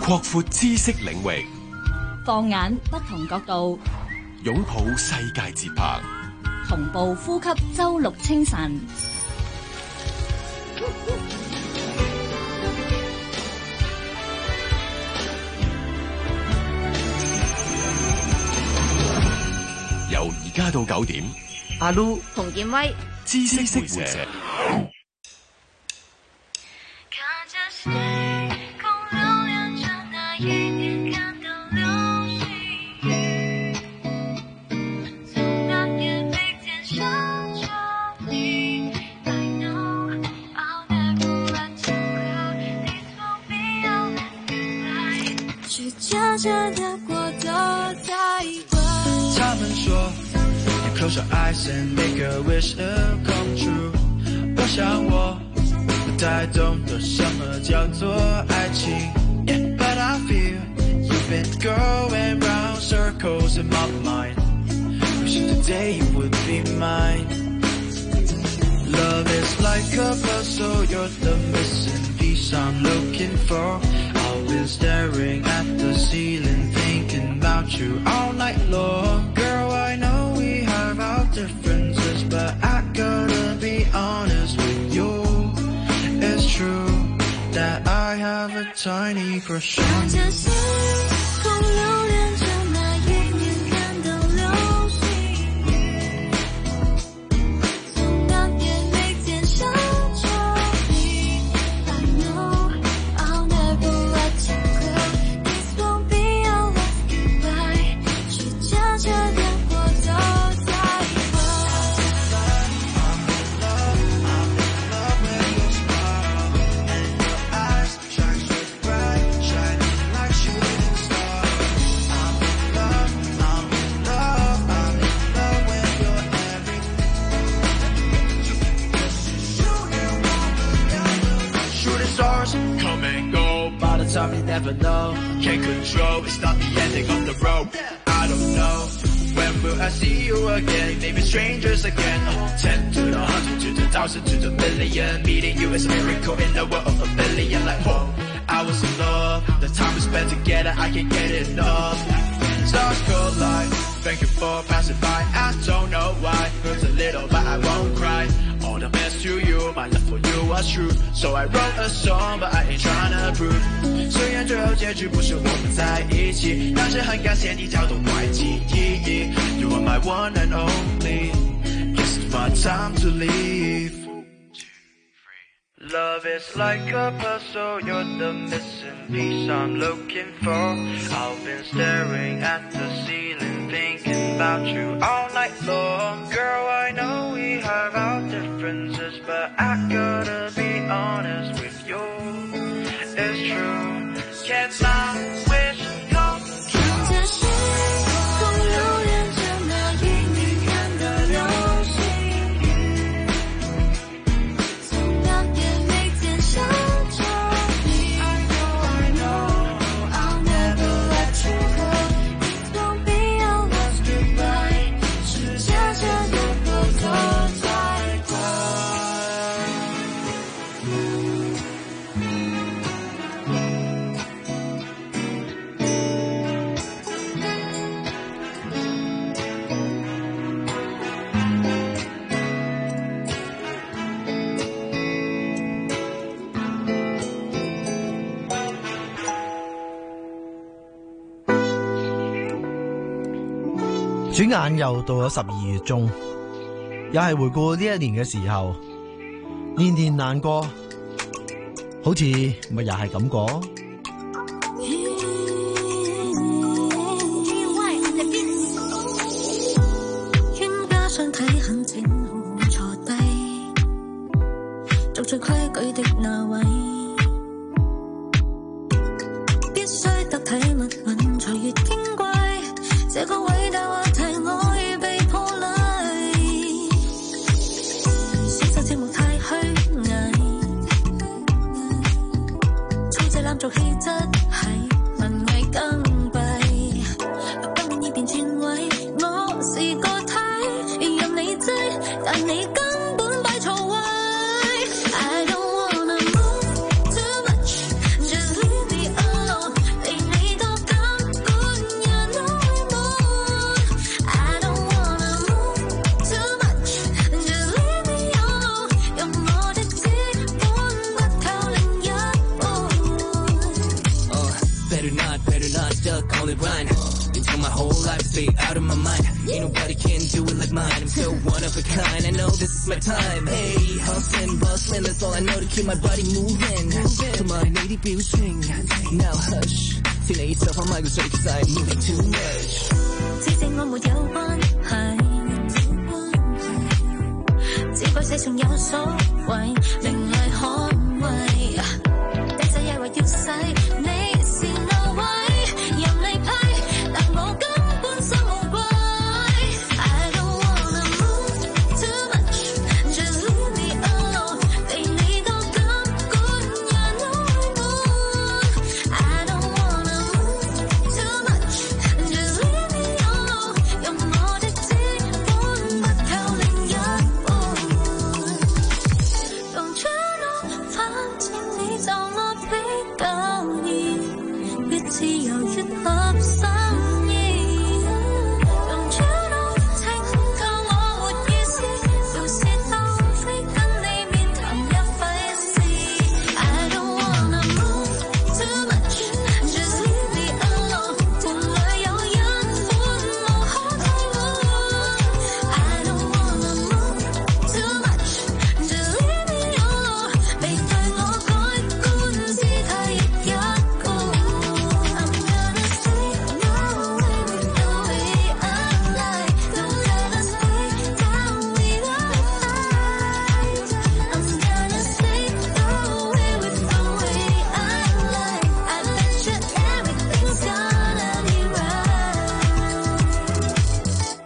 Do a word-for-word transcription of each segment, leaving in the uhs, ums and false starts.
擴闊知識領域， 放眼不同角度， 擁抱世界節拍， 同步呼吸周六清晨。 由而家到九點， 阿 Lu 洪建威， 知識會社。 他們說你 close your eyes and make a wish come true。 我想我不太懂得什麼叫做愛情， yeah, but I feel you've been going round circles in my mind, wishing today you would be mine. Love is like a puzzle, you're the missing piece I'm looking for. I've been staring at the ceiling, thinking about you all night long. Girl, I know we have our differences, but I gotta be honest with you. It's true that I have a tiny crush on you. You never know, can't control, it's not the ending of the road. I don't know, when will I see you again? Maybe strangers again. Ten to the hundred, to the thousand, to the million. Meeting you is a miracle in the world of a billion. Like, whoa, I was in love. The time we spent together, I can't get enough. Stars collide, thank you for passing by. I don't know why, hurts a little but I won't cry. All the best to you, my love for you was true. So I wrote a song, but I ain't tryna prove. 虽然最后结局不是我们在一起，但是很感谢你挑动怀记忆。You are my one and only. This is my time to leave. Love is like a puzzle, you're the missing piece I'm looking for. I've been staring at the ceiling, thinking about you all night long. Girl, I know we have our differences, but I gotta be honest with you. It's true, can't my wish come true? 看着星空留恋着那一年看的流星，从那夜每天想着你。I know, I know, I'll never let you go. It won't be our last goodbye. 是渐渐的过得太快。 轉眼又到咗十二月中，又係回顧呢一年嘅時候，年年難過，好似咪又係咁過。 應加上體很整好坐低，做最規矩的那位，必須得體密吻才越矜貴，這個偉大話題我已被破例，小手節目太虛偽，粗製濫造氣質係文藝更弊，今年已變轉位，我是個體，任你擠，但你根本擺錯位。I don't wanna move too much, just leave me alone. out of my mind. Ain't nobody can do it like mine. I'm so one of a kind. I know this is my time. Hey, hustling, bustling, that's all I know to keep my body moving. Come on, lady, be swing. Now hush. Feeling yourself on my go straight cause I'm moving too much. 只剩我沒有關係，只怪世上有所謂，名利捍衛。地勢也話要洗，你是那位任你批，但我根本心無愧。I don't wanna move too much, just leave me alone。被你多感官也內滿。I don't wanna move too much, just leave me alone。任我的資本不靠另一半。Don't you know，反正你就我比較易，越自由越合心意。Don't you know，請教我活意思，聊是鬥非跟你面談一費事。I don't wanna move too much, just leave me alone。伴侶有一款無可替換。I don't wanna move too much, just leave me alone。被對我改觀，姿態亦一個。I'm gonna stay now with the way I like。Don't let us break down without a fight。I'm gonna stay away with the way I like。I bet you everything's gonna be right。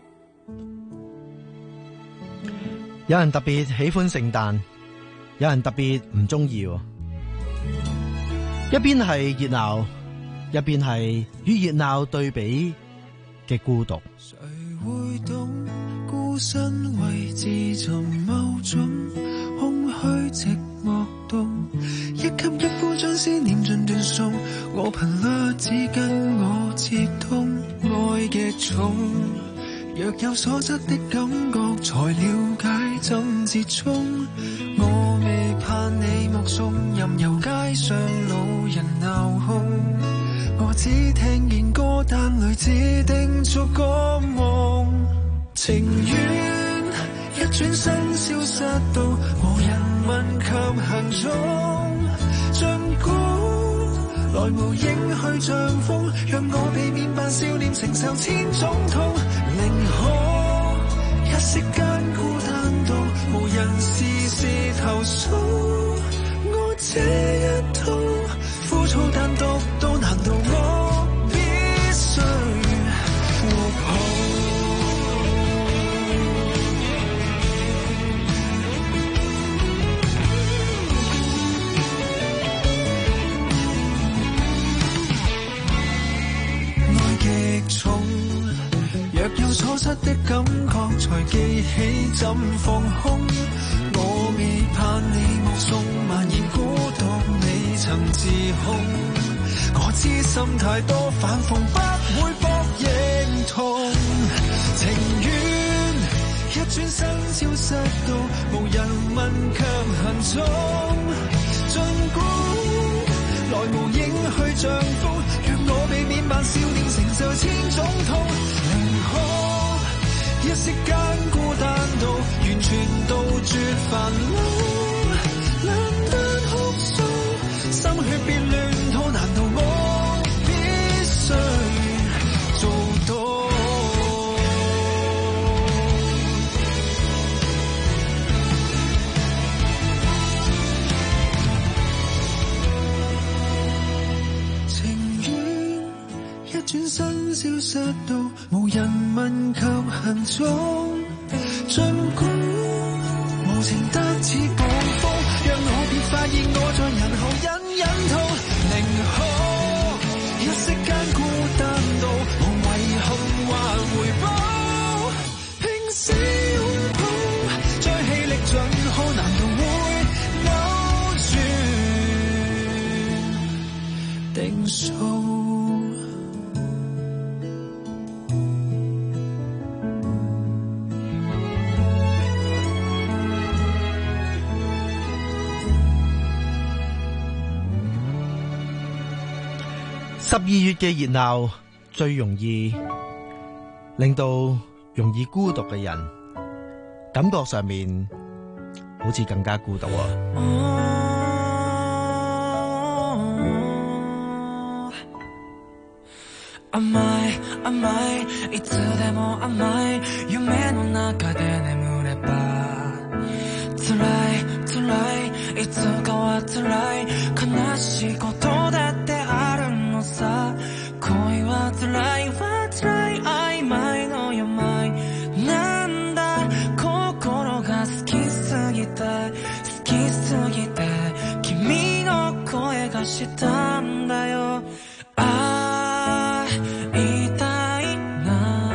有人特別喜歡聖誕，有人特別唔中意喎。一邊係熱鬧，一邊係與熱鬧對比嘅孤獨。 誰會懂孤身為自尋某種空虛寂寞凍，一吸一呼將思念盡斷送，我頻率只跟我接通，愛極重，若有所失的感覺才了解怎折衷，我未盼你目送，任由街上路人鬧哄，我只聽見歌單裏指定逐個夢，情願一轉身消失到無人問及行蹤，盡管來無影去像風，讓我避免扮少年承受千種痛，寧可一息間孤單到無人時時投訴，我這一套枯燥但獨到，難道我必須活好？愛極重，若有所失的感覺才記起怎放空，我未盼你目送蔓延孤獨，你曾自控，我知心太多反諷不會博認同，情願一轉身消失到無人問及行蹤，盡管來無影去像風，讓我避免扮少年承受千種痛，寧可一息間孤單到完全杜絕煩惱，懶得哭訴，心血別亂套，難道我必須做到？情願一轉身消失到無人問及行蹤，盡管無情得似暴風，讓我別發現我在人後隱隱痛，寧可一息間孤單到無遺憾或回報，拼死擁抱，再氣力盡耗，難道會扭轉定數？ 十二月嘅熱鬧最容易令到容易孤獨嘅人，感覺上面好似更加孤獨啊。 甘い甘いいつでも甘い夢の中で眠れば辛い辛いいつかは辛い悲しいことだってあるのさ恋は辛いは辛い曖昧の病なんだ心が好きすぎて好きすぎて君の声がしたんだよあ言いたいな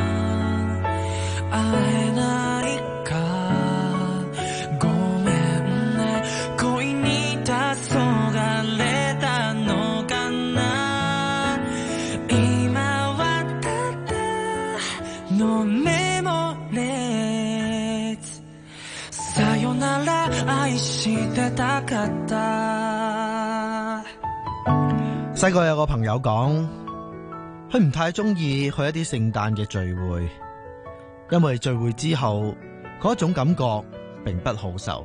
会えないかごめんね恋に黄昏れたのかな今はただのメモレーズさよなら愛してたかった細個有個朋友講佢唔太中意去一啲聖誕嘅聚會，因為聚會之後嗰種感覺並不好受。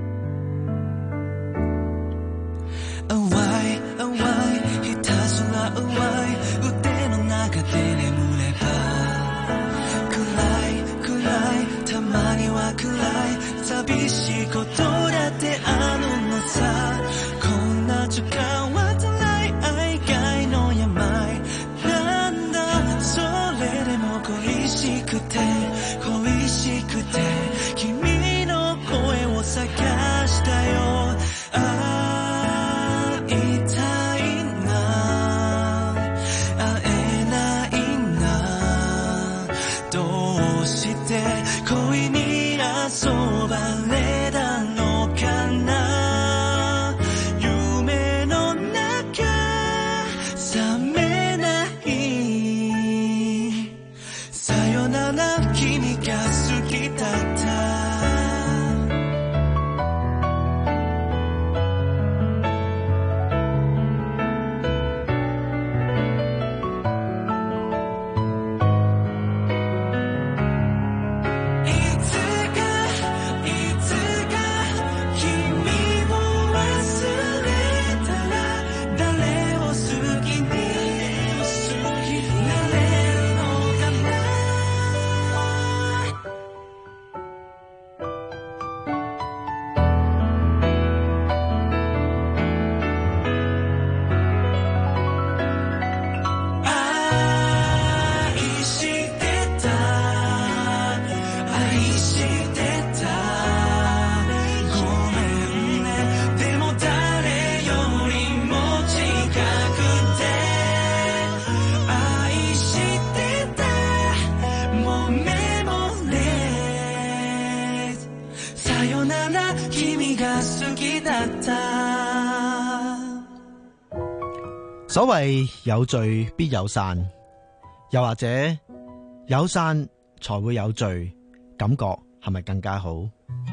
所謂有聚必有散，又或者有散才會有聚，感覺係咪更加好？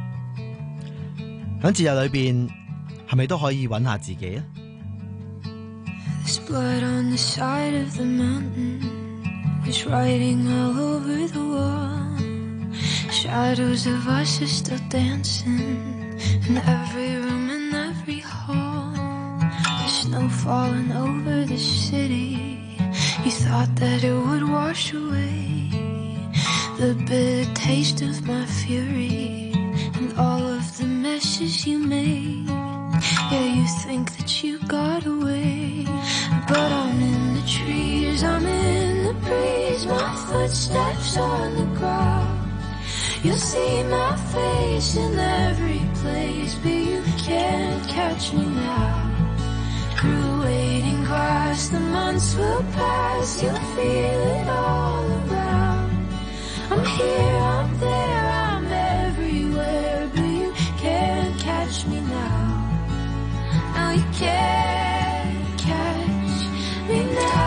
喺節日裏邊，係咪都可以揾下自己啊？ There's blood on the side of the mountain. There's writing all over the wall. Shadows of us are still dancing in every room and every hall. The snow falling over the city. You thought that it would wash away the bitter taste of my fury and all of the messes you made. Yeah, you think that you got away, but I'm in the trees, I'm in the breeze, my footsteps on the ground. You'll see my face in every place, but you can't catch me now. Through waiting grass, the months will pass, you'll feel it all around. I'm here, I'm there, I'm everywhere, but you can't catch me now. Now you can't catch me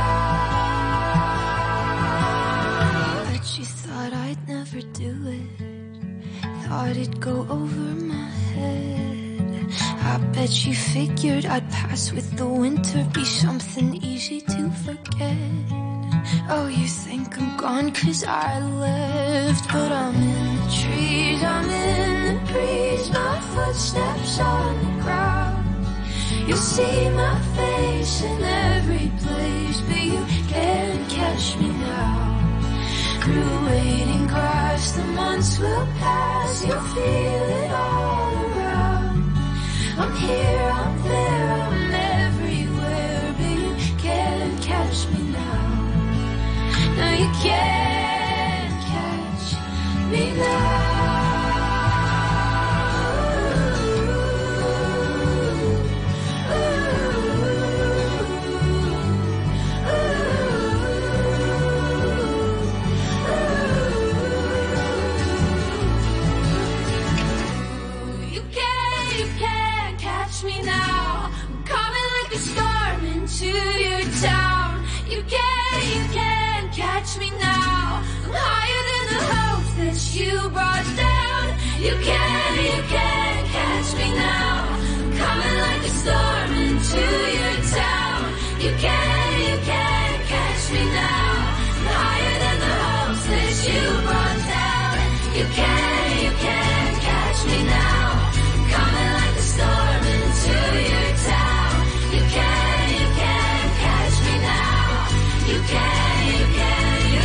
now. Bet you thought I'd never do it, thought it'd go over my head. I bet you figured I'd pass with the winter, be something easy to forget. Oh, you think I'm gone 'cause I left, but I'm in the trees, I'm in the breeze, my footsteps on the ground. You'll see my face in every place, but you can't catch me now. Through waiting grass, the months will pass, you'll feel it all around. I'm here, I'm there, I'm everywhere, but you can't catch me now. No, you can't catch me now. Me now, I'm coming like a storm into your town. You can't, you can't catch me now. I'm higher than the hopes that you brought down. You can't, you can't catch me now. I'm coming like a storm into your town. You can't, you can't catch me now. I'm higher than the hopes that you brought down. You can't, you can't catch me now. I'm coming like a storm into your town. You can, you can catch me now. You can, you can, you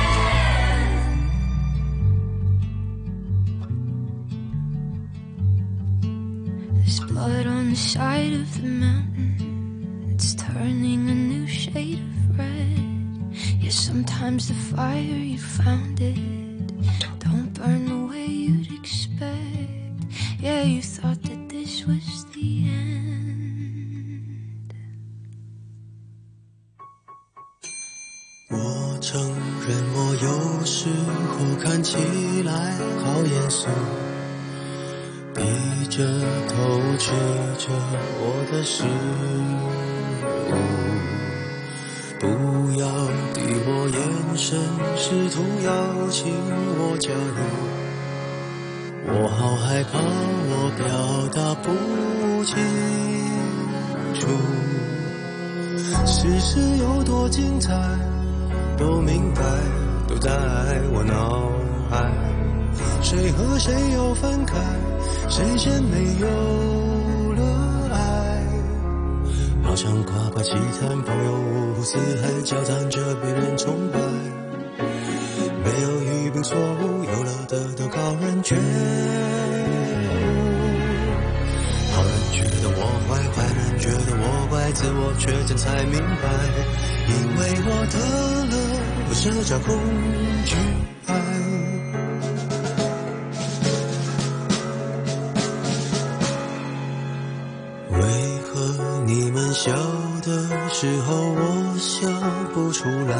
can. There's blood on the side of the mountain. It's turning a new shade of red. Yeah, sometimes the fire you found it don't burn the way you'd expect. Yeah, you thought that this was the end. 我承认我有时候看起来好严肃，低着头吃着我的食物，不要敌我眼神，试图邀请我加入，我好害怕我表达不清楚，世事有多精彩都明白，都在我脑海，谁和谁又分开，谁先没有了爱，好像夸夸其谈，朋友五湖四海，交谈着被人崇拜，没有语病错误，有了得都靠人觉悟，好人觉得我坏，坏人觉得我怪，自我确诊才明白，因为我得了社交恐惧癌。为何你们笑的时候我笑不出来？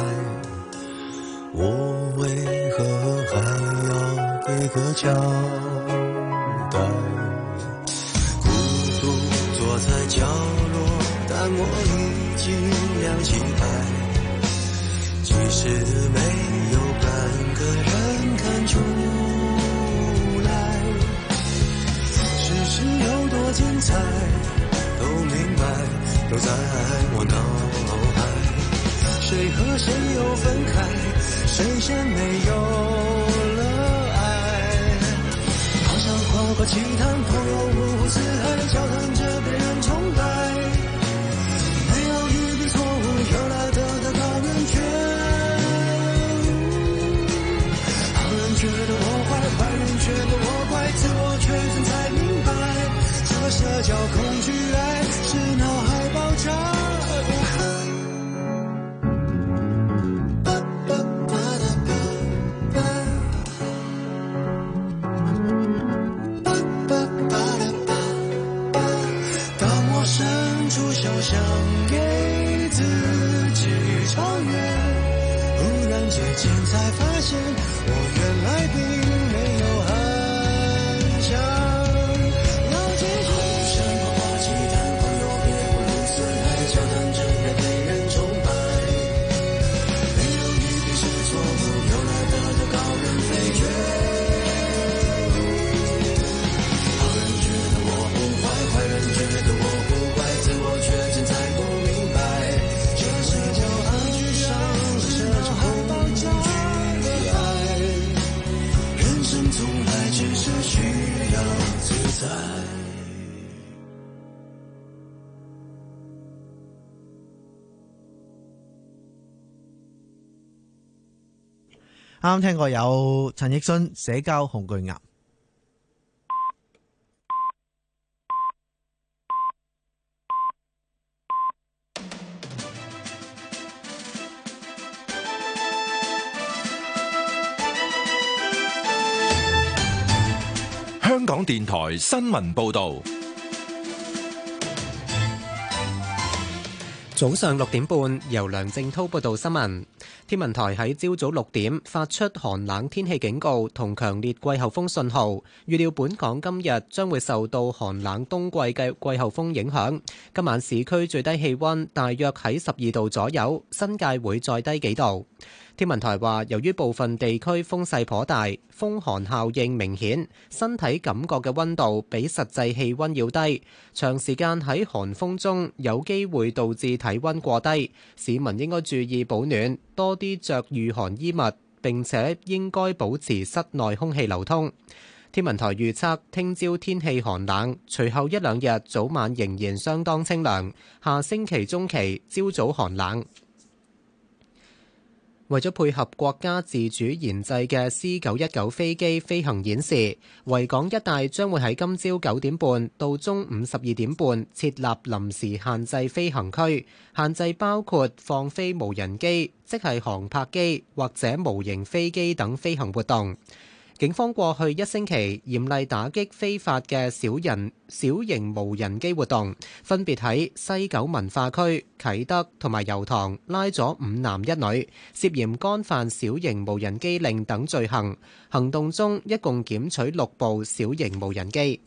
我为何还要给个交代？孤独坐在角落，但我已经亮起牌，即使没有半个人看出来，世事有多精彩都明白，都在我脑海，谁和谁又分开，谁先没有了爱，好像夸夸其谈，朋友五湖四海，交谈着被人崇拜，没有语病错误，有了得的高人觉悟，好人觉得我坏，坏人觉得我怪，自我确认才明白，这社交恐惧癌是脑海爆炸。想给自己超越，忽然之间才发现我原来并没有很想要结束，好像夸夸其谈，朋友别无路四海，交谈着也被人崇拜，没有一定是错误，有了得的高人飞跃，好人觉得我不坏，坏人觉得我不怪，自我确认才不明白，这社交恐惧上是在。 啱啱聽過有陳奕迅社交恐懼癌。 香港電台新聞報道。 早上六點半，由梁正滔報道新聞。天文台喺朝早六點發出寒冷天氣警告同強烈季候風信號，預料本港今日將會受到寒冷冬季嘅季候風影響。今晚市區最低氣溫大約喺十二度左右，新界會再低幾度。天文台話，由於部分地區風勢頗大，風寒效應明顯，身體感覺嘅溫度比實際氣溫要低，長時間喺寒風中有機會導致體溫過低，市民應該注意保暖，多啲着御寒衣物，並且應該保持室內空氣流通。天文台預測，聽朝天氣寒冷，隨後一兩日早晚仍然相當清涼，下星期中期朝早寒冷。為咗配合國家自主研製嘅 C 九一九飛機飛行演示，維港一帶將會喺今朝九點半到中午十二點半設立臨時限制飛行區，限制包括放飛無人機，即係航拍機或者模型飛機等飛行活動。警方過去一星期嚴厲打擊非法嘅小人小型無人機活動，分別喺西九文化區、啟德同埋油塘拉咗五男一女，涉嫌干犯小型無人機令等罪行。行動中一共檢取六部小型無人機。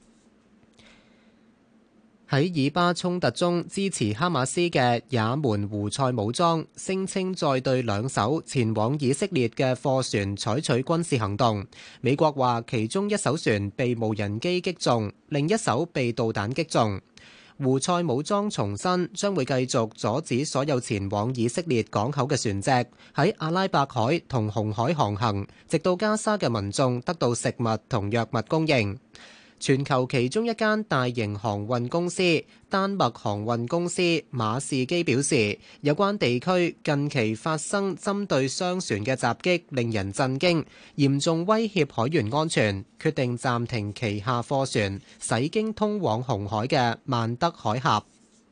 喺以巴衝突中支持哈馬斯嘅也門胡塞武裝聲稱再對兩艘前往以色列嘅貨船採取軍事行動。美國話其中一艘船被無人機擊中，另一艘被導彈擊中。胡塞武裝重申將會繼續阻止所有前往以色列港口嘅船隻喺阿拉伯海同紅海航行，直到加沙嘅民眾得到食物同藥物供應。全球其中一間大型航運公司丹麥航運公司馬士基表示，有關地區近期發生針對商船嘅襲擊令人震驚，嚴重威脅海員安全，決定暫停旗下貨船駛經通往紅海嘅曼德海峽。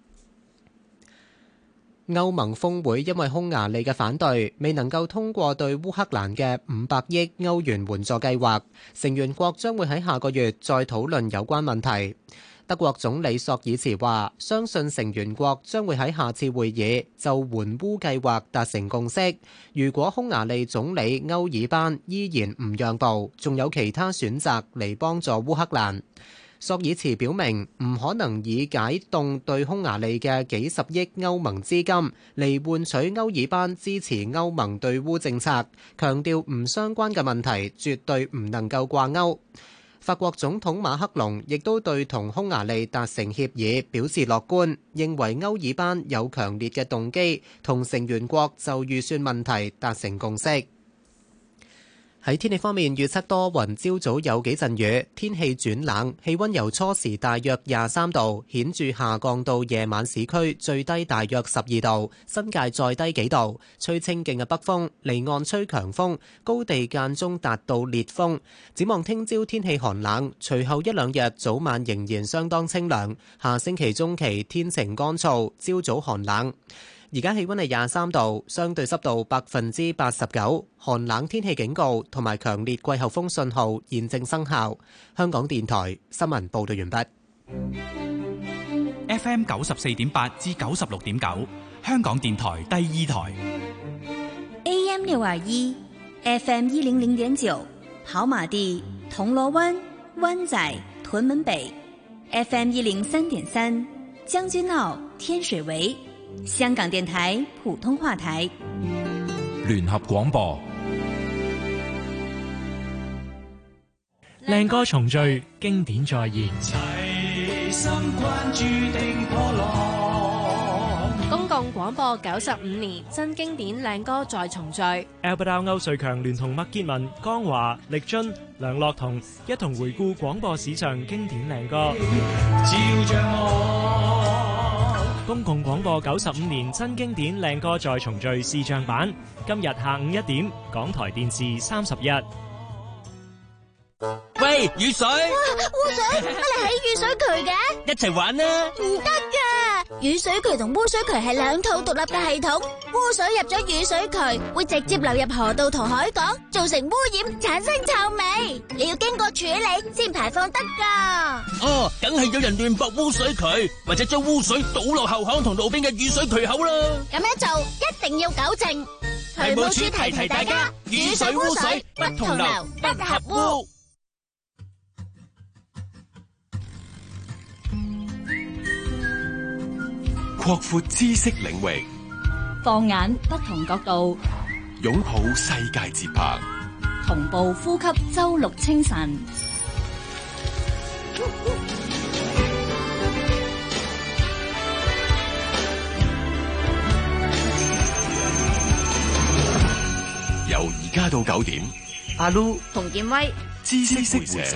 歐盟峰會因為匈牙利嘅反對，未能夠通過對烏克蘭嘅五百億歐元援助計劃，成員國將會喺下個月再討論有關問題。德國總理朔爾茨話，相信成員國將會喺下次會議就援烏計劃達成共識。如果匈牙利總理歐爾班依然唔讓步，仲有其他選擇嚟幫助烏克蘭。朔爾茨表明唔可能以解凍對匈牙利嘅幾十億歐盟資金嚟換取歐爾班支持歐盟對烏政策，強調唔相關嘅問題絕對唔能夠掛鈎。法國總統馬克龍亦都對同匈牙利達成協議表示樂觀，認為歐爾班有強烈嘅動機同成員國就預算問題達成共識。喺天氣方面，預測多雲，朝早有幾陣雨，天氣轉冷，氣溫由初時大約廿三度顯著下降到夜晚市區最低大約十二度，新界再低幾度，吹清勁嘅北風，離岸吹強風，高地間中達到烈風。展望聽朝天氣寒冷，隨後一兩日早晚仍然相當清涼，下星期中期天晴乾燥，朝早寒冷。而家氣溫係廿三度，相對濕度百分之八十九，寒冷天氣警告同埋強烈季候風信號現正生效。香港電台新聞報道完畢。 F M 九十四點八至九十六點九，香港電台第二台。 A M 六二一，F M 一零零點九，跑馬地、銅鑼灣、灣仔、屯門北 ，F M 一零三點三，將軍澳、天水圍。香港電台普通話台聯合廣播， 靚歌重聚，經典再現。 齊心關注定破浪， 公共廣播九十五年，新經典靚歌再重聚。 Albert 歐瑞強聯同麥潔文、江華、力尊、梁樂彤一同回顧廣播史上經典靚歌。照着我，公共廣播九十五年新經典靚歌再重聚視像版，今日下午一點，港台電視三十一。 喂，雨水！ 哇，污水，乜你喺雨水渠嘅？ 一齊玩啦！ 唔得噶，雨水渠同污水渠係兩套獨立嘅系統，污水入咗雨水渠會直接流入河道同海港，造成污染，產生臭味，你要經過處理先排放得噶。 哦，梗係有人亂駁污水渠，或者將污水倒落後巷同路邊嘅雨水渠口啦。 咁樣做一定要糾正。 渠務署提提大家，雨水污水不同流，不合污。 擴闊知識領域， 放眼不同角度， 擁抱世界節拍， 同步呼吸周六清晨。 由而家到九點， 阿 Lu 馮建威， 知識會社。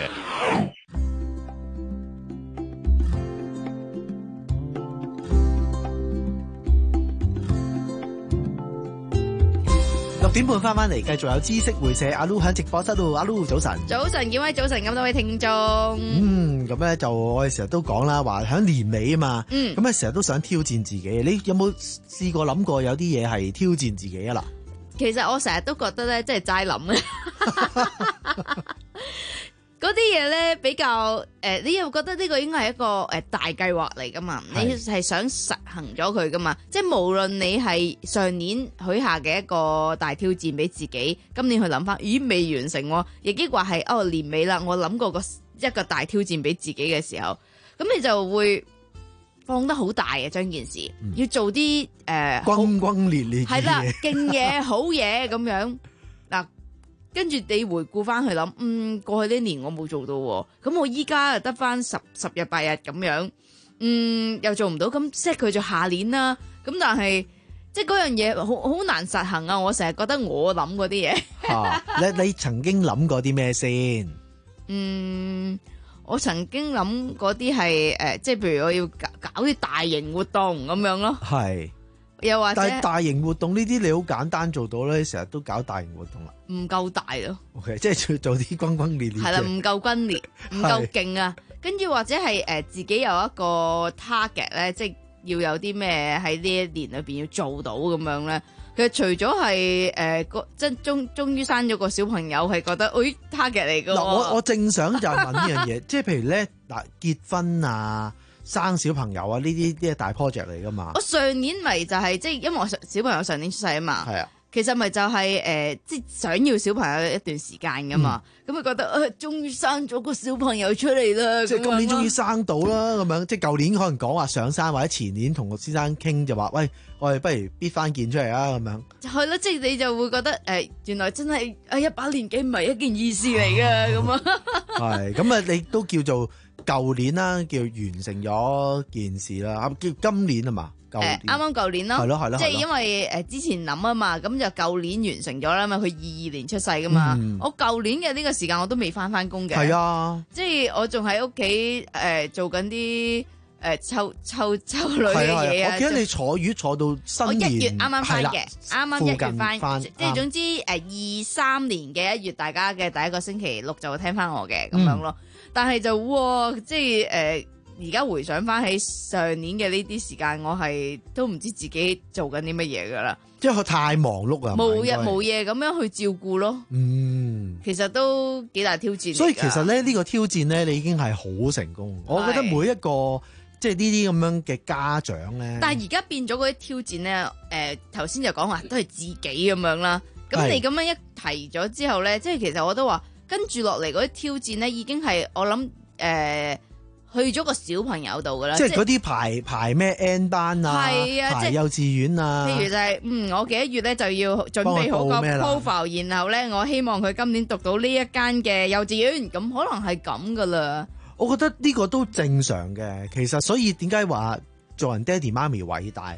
點半翻翻嚟，繼續有知識會社，阿 Lu 喺直播室度，阿 Lu 早晨。 早晨，建威早晨，咁多位聽眾。 嗯，咁咧就我哋成日都講啦，話喺年尾啊嘛， 嗯， 咁咧成日都想挑戰自己。你有冇試過諗過有啲嘢係挑戰自己啊？嗱， 其實我成日都覺得咧，即係齋諗嘅。嗰啲嘢咧比較誒、呃，你又覺得呢個應該係一個誒、呃、大計劃嚟噶嘛？你係想實行咗佢噶嘛？即係無論你係上年許下嘅一個大挑戰俾自己，今年去諗翻，咦未完成，亦即話係哦年尾啦，我諗過個一個大挑戰俾自己嘅時候，咁你就會放得好大嘅將件事，嗯、要做啲誒轟轟烈烈係啦，勁嘢好嘢咁樣嗱。跟住你回顧翻去諗，嗯，過去呢年我冇做到，咁我依家得翻十十日八日咁樣，嗯，又做唔到，咁 set 佢做下年啦。咁但係即係嗰樣嘢好好難實行啊！我成日覺得我諗嗰啲嘢， 你你曾經諗過啲咩先？ 嗯，我曾經諗嗰啲係誒，即係譬如我要搞搞啲大型活動咁樣咯， 係。 又或者但係大型活動呢啲你好簡單做到咧，成日都搞大型活動啦， 唔夠大咯。 OK， 即係做啲轟轟烈烈。 係啦，唔夠轟烈，唔夠勁啊。跟住或者係誒、呃、自己有一個 target 咧，即係要有啲咩喺呢一年裏邊要做到咁樣咧。其實除咗係誒個即係終終於生咗個小朋友，係覺得誒 target 嚟噶。嗱， 我我正想就係問呢樣嘢，即係譬如咧嗱結婚啊。生小朋友啊，呢啲啲係大 project 嚟噶嘛？ 我上年咪就係、是、即係，因為我小朋友上年出世啊嘛。係啊，其實咪就係、是、誒、呃，即係想要小朋友一段時間噶嘛。咁佢、嗯、覺得誒，終、呃、於生咗個小朋友出嚟啦。 即係今年終於生到啦，咁樣即係舊年可能講話想生，或者前年同個先生傾就話，喂，我哋不如逼翻件出嚟啊，咁樣。 係咯，即係你就會覺得誒、呃，原來真係誒一把年紀唔係一件易事嚟噶咁啊。係咁啊，你都叫做。舊年啦，叫完成咗件事啦，叫今年啊嘛，誒啱啱舊年咯， 係咯係咯， 即係因為誒之前諗啊嘛，咁就舊年完成咗啦嘛，佢二二年出世噶嘛，嗯、我舊年嘅呢個時間我都未翻翻工嘅，係啊，即係我仲喺屋企誒做緊啲誒湊湊湊女嘅嘢啊， 我記得你坐月坐到新年， 我一月啱啱翻嘅，啱啱一月翻，即係對總之誒二三年嘅一月，大家嘅第一個星期六就會聽翻我嘅咁樣咯。嗯但係就哇，即係誒，而、呃、家回想翻起上年嘅呢啲時間，我係都唔知自己做緊啲乜嘢噶啦， 即係佢太忙碌啊， 冇日冇夜咁樣去照顧咯。嗯，其實都幾大挑戰。 所以其實咧呢、呢個挑戰咧，你已經係好成功。是我覺得每一個即係呢啲咁樣嘅家長咧， 但係而家變咗嗰啲挑戰咧，誒頭先就講話都係自己咁樣啦。咁你咁樣一提咗之後咧，即係其實我都話。跟住落嚟嗰啲挑戰咧，已經係我諗誒、呃、去咗個小朋友度噶啦， 即係嗰啲排排咩 N 班啊，係啊，排幼稚園啊。 譬如就係、是、嗯，我幾多月咧就要準備好個 profile，然後咧我希望佢今年讀到呢一間嘅幼稚園，咁可能係咁噶啦。 我覺得呢個都正常嘅，其實所以點解話做人爹哋媽咪偉大？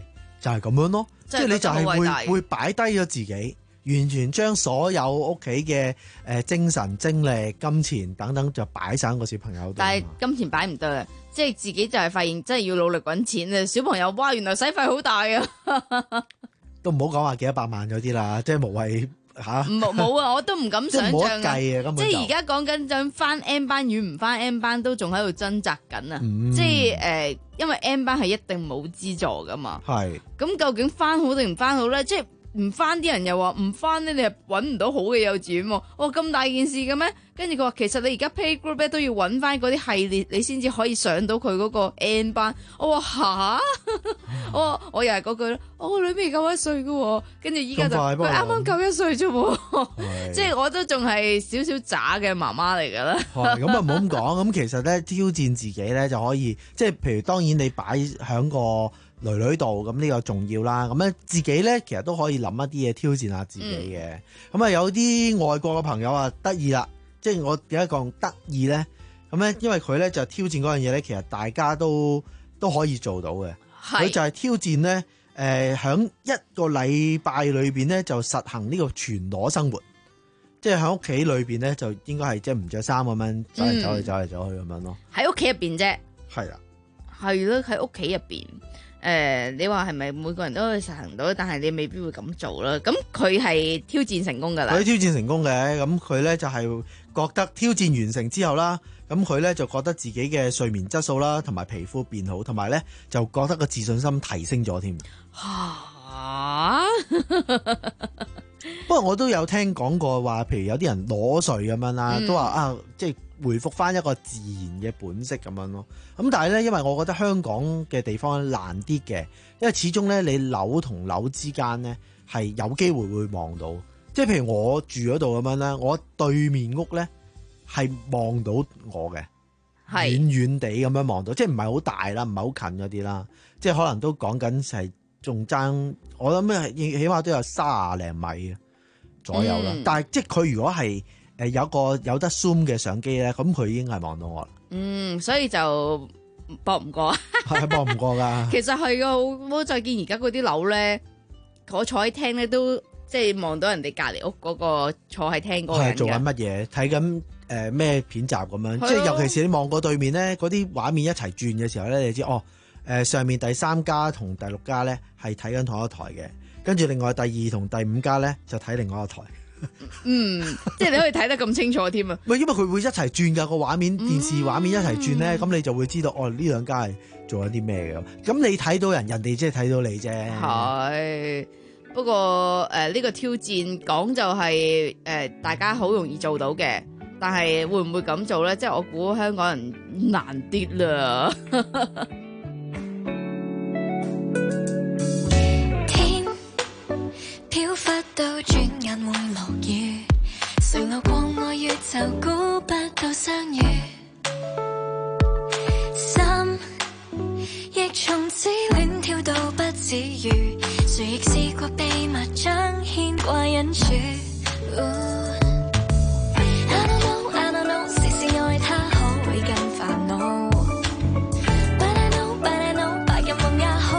就係咁樣咯，即係你就係會真係覺得好偉大會擺低咗自己，完全將所有屋企嘅誒精神、精力、金錢等等就擺晒喺個小朋友度。 但係金錢擺唔得啊，即係自己就係發現真係要努力揾錢啊！小朋友哇，原來使費好大啊！ 都唔好講話幾多百萬嗰啲啦，即係無謂嚇。 冇冇啊！我都唔敢即係冇得想像計啊，根本就即係而家講緊想翻 M 班與唔翻 M 班都仲喺度掙扎緊啊！ 嗯即係誒、呃，因為 M 班係一定冇資助噶嘛。 係。 咁究竟翻好定唔翻好咧？即係唔翻啲人又話唔翻咧，你係揾唔到好嘅幼稚園喎。哇，咁大件事嘅咩？跟住佢話其實你而家 playgroup 咧都要揾翻嗰啲系列，你先至可以上到佢嗰個 N 班。我話吓，我我又係嗰句咯。我個女未夠一歲嘅喎，跟住依家就佢啱啱夠一歲啫喎。即係我都仲係少少渣嘅媽媽嚟㗎啦。 咁啊唔好咁講，咁其實咧挑戰自己咧就可以，即係譬如當然你擺喺個女女度，咁呢個重要啦。咁咧自己咧其實都可以諗一啲嘢挑戰下自己嘅。咁啊、嗯、有啲外國嘅朋友啊得意啦，即係我點解講得意咧？咁咧因為佢咧就挑戰嗰樣嘢咧，其實大家都都可以做到嘅。佢就係挑戰咧，誒、呃、喺一個禮拜裏邊咧就實行呢個全裸生活，即係喺屋企裏邊咧就應該係即係唔着衫咁樣走嚟走去走嚟走去咁樣咯。 喺屋企入邊啫。 係啦。 係咯，喺屋企入邊。誒、呃，你話係咪每個人都可以實行到？但係你未必會咁做啦。咁佢係挑戰成功㗎啦。 佢挑戰成功嘅，咁佢咧就係、是、覺得挑戰完成之後啦，咁佢咧就覺得自己嘅睡眠質素啦，同埋皮膚變好，同埋咧就覺得個自信心提升咗添。 嚇！ 不過我都有聽講過話，譬如有啲人裸睡咁樣啦，嗯、都話啊，即係回復翻一個自然嘅本色咁樣咯。咁但係咧，因為我覺得香港嘅地方難啲嘅，因為始終咧你樓同樓之間咧係有機會會望到，即係譬如我住嗰度咁樣咧，我對面屋咧係望到我嘅，遠遠地咁樣望到，即係唔係好大啦，唔係好近嗰啲啦，即係可能都講緊係仲爭，我諗咧起碼都有卅零米左右啦。嗯、但係即係佢如果係誒有個有得 zoom 嘅相機咧，咁佢已經係望到我啦。嗯， 所以就搏唔過， 係搏唔過噶。 其實係噶，我就見而家嗰啲樓咧，我坐喺廳咧都即係望到人哋隔籬屋嗰個坐喺廳嗰個人嘅。係做緊乜嘢？睇緊誒咩片集咁樣？的即係尤其是你望過對面咧，嗰啲畫面一齊轉嘅時候咧，你就知哦。誒、呃、上面第三家同第六家咧係睇緊同一台嘅，跟住另外第二同第五家咧就睇另外一個台。 嗯，即係你可以睇得咁清楚添啊！ 唔係因為佢會一齊轉㗎個畫面，電視畫面一齊轉咧，咁、嗯、你就會知道哦呢兩家係做緊啲咩嘅。咁你睇到人，人哋即係睇到你啫。係， 不過誒呢、呃呢個挑戰講就係、是、誒、呃、大家好容易做到嘅，但係會唔會咁做咧？即係我估香港人難啲啦。 飄忽到轉眼會落雨，誰路過愛與就估不到相遇，心亦從此戀跳到不止於，誰亦試過秘密將牽掛隱處。Uh, I don't know, I don't know, 時時愛他可會更煩惱。But I know, but I know, 白日夢也好。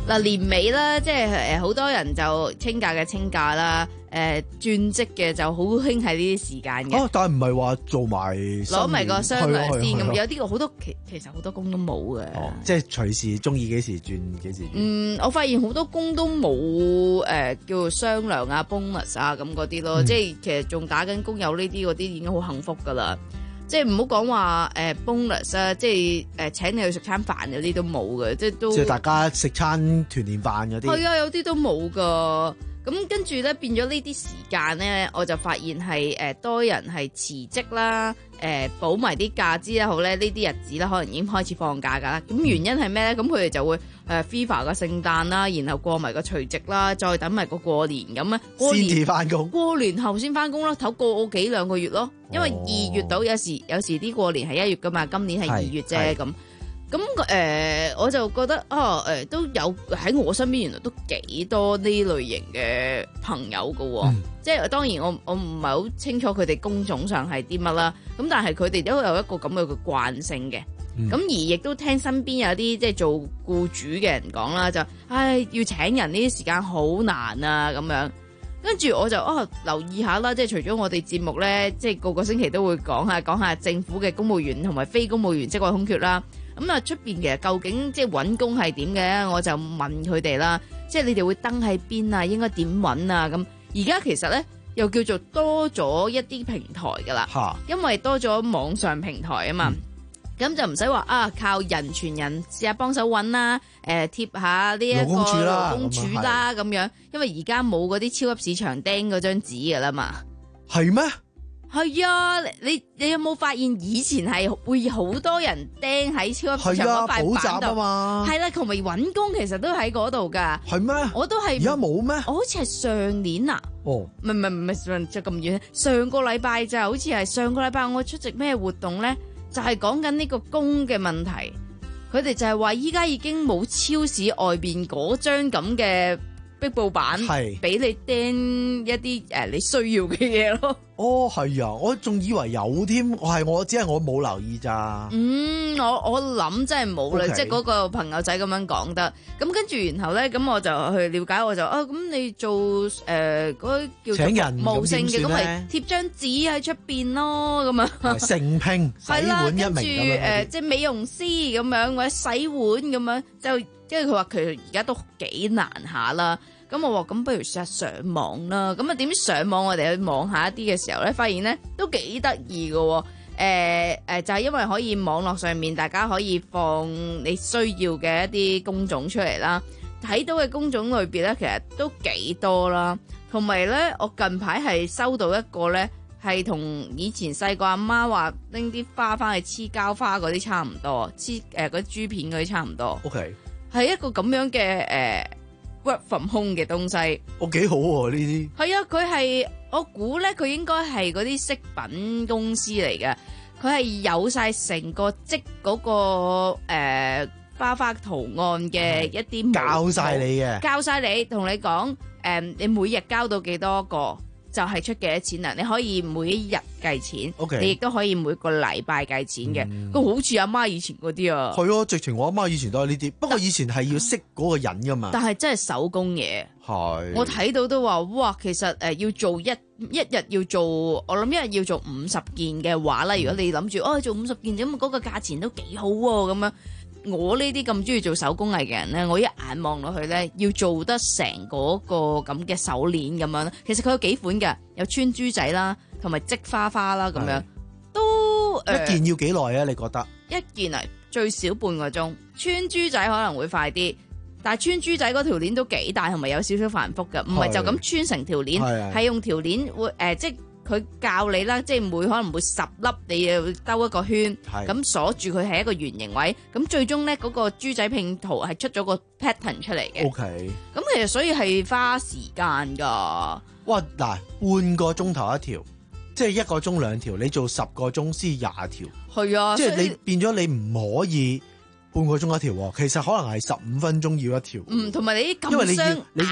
嗱，年尾啦，即係誒好多人就清假嘅清假啦，誒轉職嘅就好興喺呢啲時間嘅。 哦，但係唔係話做埋攞埋個雙糧先咁， 係啊係啊係啊有啲好多其其實好多工都冇嘅。 哦，即係隨時中意幾時轉幾時轉。 嗯，我發現好多工都冇誒、呃、叫做雙糧啊、bonus 啊咁嗰啲咯， 嗯即係其實仲打緊工有呢啲嗰啲已經好幸福噶啦。即係唔好講話誒 bonus 啊，即係誒、呃、請你去食餐飯嗰啲都冇嘅，即係都即係大家食餐團年飯嗰啲。 係啊，有啲都冇噶。咁跟住咧變咗呢啲時間咧，我就發現係誒、呃、多人係辭職啦，誒、呃、補埋啲假之後咧，呢啲日子咧可能已經開始放假㗎啦。咁原因係咩咧？咁佢哋就會誒 FIFA 個聖誕啦，然後過埋個除夕啦，再等埋個過年咁啊。 先至翻工。 過年後先翻工咯，唞過幾兩個月咯。因為二月到有時有時啲過年係一月㗎嘛，今年係二月啫咁。咁誒、呃，我就覺得啊，誒、呃、都有喺我身邊原來都幾多呢類型嘅朋友噶、哦，嗯、即係當然我我唔係好清楚佢哋工種上係啲乜啦，咁但係佢哋都有一個咁嘅嘅慣性嘅，咁、嗯、而亦都聽身邊有啲即係做僱主嘅人講啦，就唉要請人呢啲時間好難啊咁樣，跟住我就啊留意下啦，即係除咗我哋節目咧，即係個個星期都會講下講下政府嘅公務員同埋非公務員職位空缺啦。咁啊，出邊其實究竟即係揾工係點嘅？我就問佢哋啦，即係你哋會登喺邊啊？應該點揾啊？咁而家其實咧又叫做多咗一啲平台噶啦， 哈因為多咗網上平台啊嘛，咁、嗯、就唔使話啊靠人傳人試下幫手揾啦，誒、呃、貼下呢一個勞工處啦勞工處啦咁樣，因為而家冇嗰啲超級市場釘嗰張紙噶啦嘛， 係咩？ 係啊，你你有冇發現以前係會好多人釘喺超級市場嗰塊板度啊？係啦，同埋揾工其實都喺嗰度噶。 係咩？ 我都係。 而家冇咩？ 我好似係上年啊。哦。唔係唔係唔係上就咁遠，上個禮拜就好似係上個禮拜我出席咩活動咧？就係講緊呢個工嘅問題。佢哋就係話依家已經冇超市外邊嗰張咁嘅壁布板，係俾你釘一啲誒你需要嘅嘢咯。 哦，係啊，我仲以為有添，我係我只係我冇留意咋。 嗯，我我諗真係冇啦， Okay. 即係嗰個朋友仔咁樣講得。咁跟住然後咧，咁我就去了解，我就啊，咁你做誒嗰、呃那個、叫做服務性嘅，咁咪貼張紙喺出邊咯，咁啊。 成拼洗碗一名咁樣。 誒，即係美容師咁樣或者洗碗咁樣，就即係佢話其實而家都幾難下啦。咁我話咁不如試下上網啦，咁啊點上網我哋去望下一啲嘅時候咧，發現咧都幾得意嘅，誒、呃、誒就係、是、因為可以網絡上面大家可以放你需要嘅一啲工種出嚟啦，睇到嘅工種裏邊咧其實都幾多啦，同埋咧我近排係收到一個咧係同以前細個阿媽話拎啲花翻去黐膠花嗰啲差唔多，黐誒嗰啲珠片嗰啲差唔多。 OK， 係一個咁樣嘅誒。呃work from home 嘅東西， 哦幾好喎呢啲。係啊，佢係我估咧，佢應該係嗰啲飾品公司嚟嘅。佢係有晒成個織嗰、嗰個誒、呃、花花圖案嘅一啲教晒你嘅， 教晒你，同你講誒、呃，你每日交到幾多個就係出幾多錢啊？你可以每一日計錢，okay. 你亦都可以每個禮拜計錢嘅。佢、嗯、好似阿媽以前嗰啲啊， 係啊，直情我阿媽以前都係呢啲，不過以前係要識嗰個人噶嘛。 但係真係手工嘢，係我睇到都話哇，其實誒、呃、要做一一日要做，我諗一日要做五十件嘅話啦。如果你諗住哦做五十件咁，嗰個價錢都幾好喎、啊、咁樣。我呢啲咁中意做手工藝嘅人咧，我一眼望落去咧，要做得成嗰個咁嘅手鏈咁樣。其實佢有幾款嘅，有穿珠仔啦，同埋織花花啦咁樣，都誒、呃、 一件要幾耐啊？你覺得一件嚟最少半個鐘，穿珠仔可能會快啲，但係穿珠仔嗰條鏈都幾大，同埋有少少繁複嘅，唔係就咁穿成條鏈，係用條鏈會誒、呃、即係。佢教你啦，即係每可能每十粒你要兜一個圈，咁鎖住佢係一個圓形位，咁最終咧嗰個豬仔拼圖係出咗個 pattern 出嚟嘅。 OK， 咁其實所以係花時間噶。 哇，嗱，半個鐘頭一條，即係一個鐘兩條，你做十個鐘先廿條。 係啊， 即係你變咗你唔可以半個鐘一條，其實可能係十五分鐘要一條。 嗯，同埋你啲咁傷眼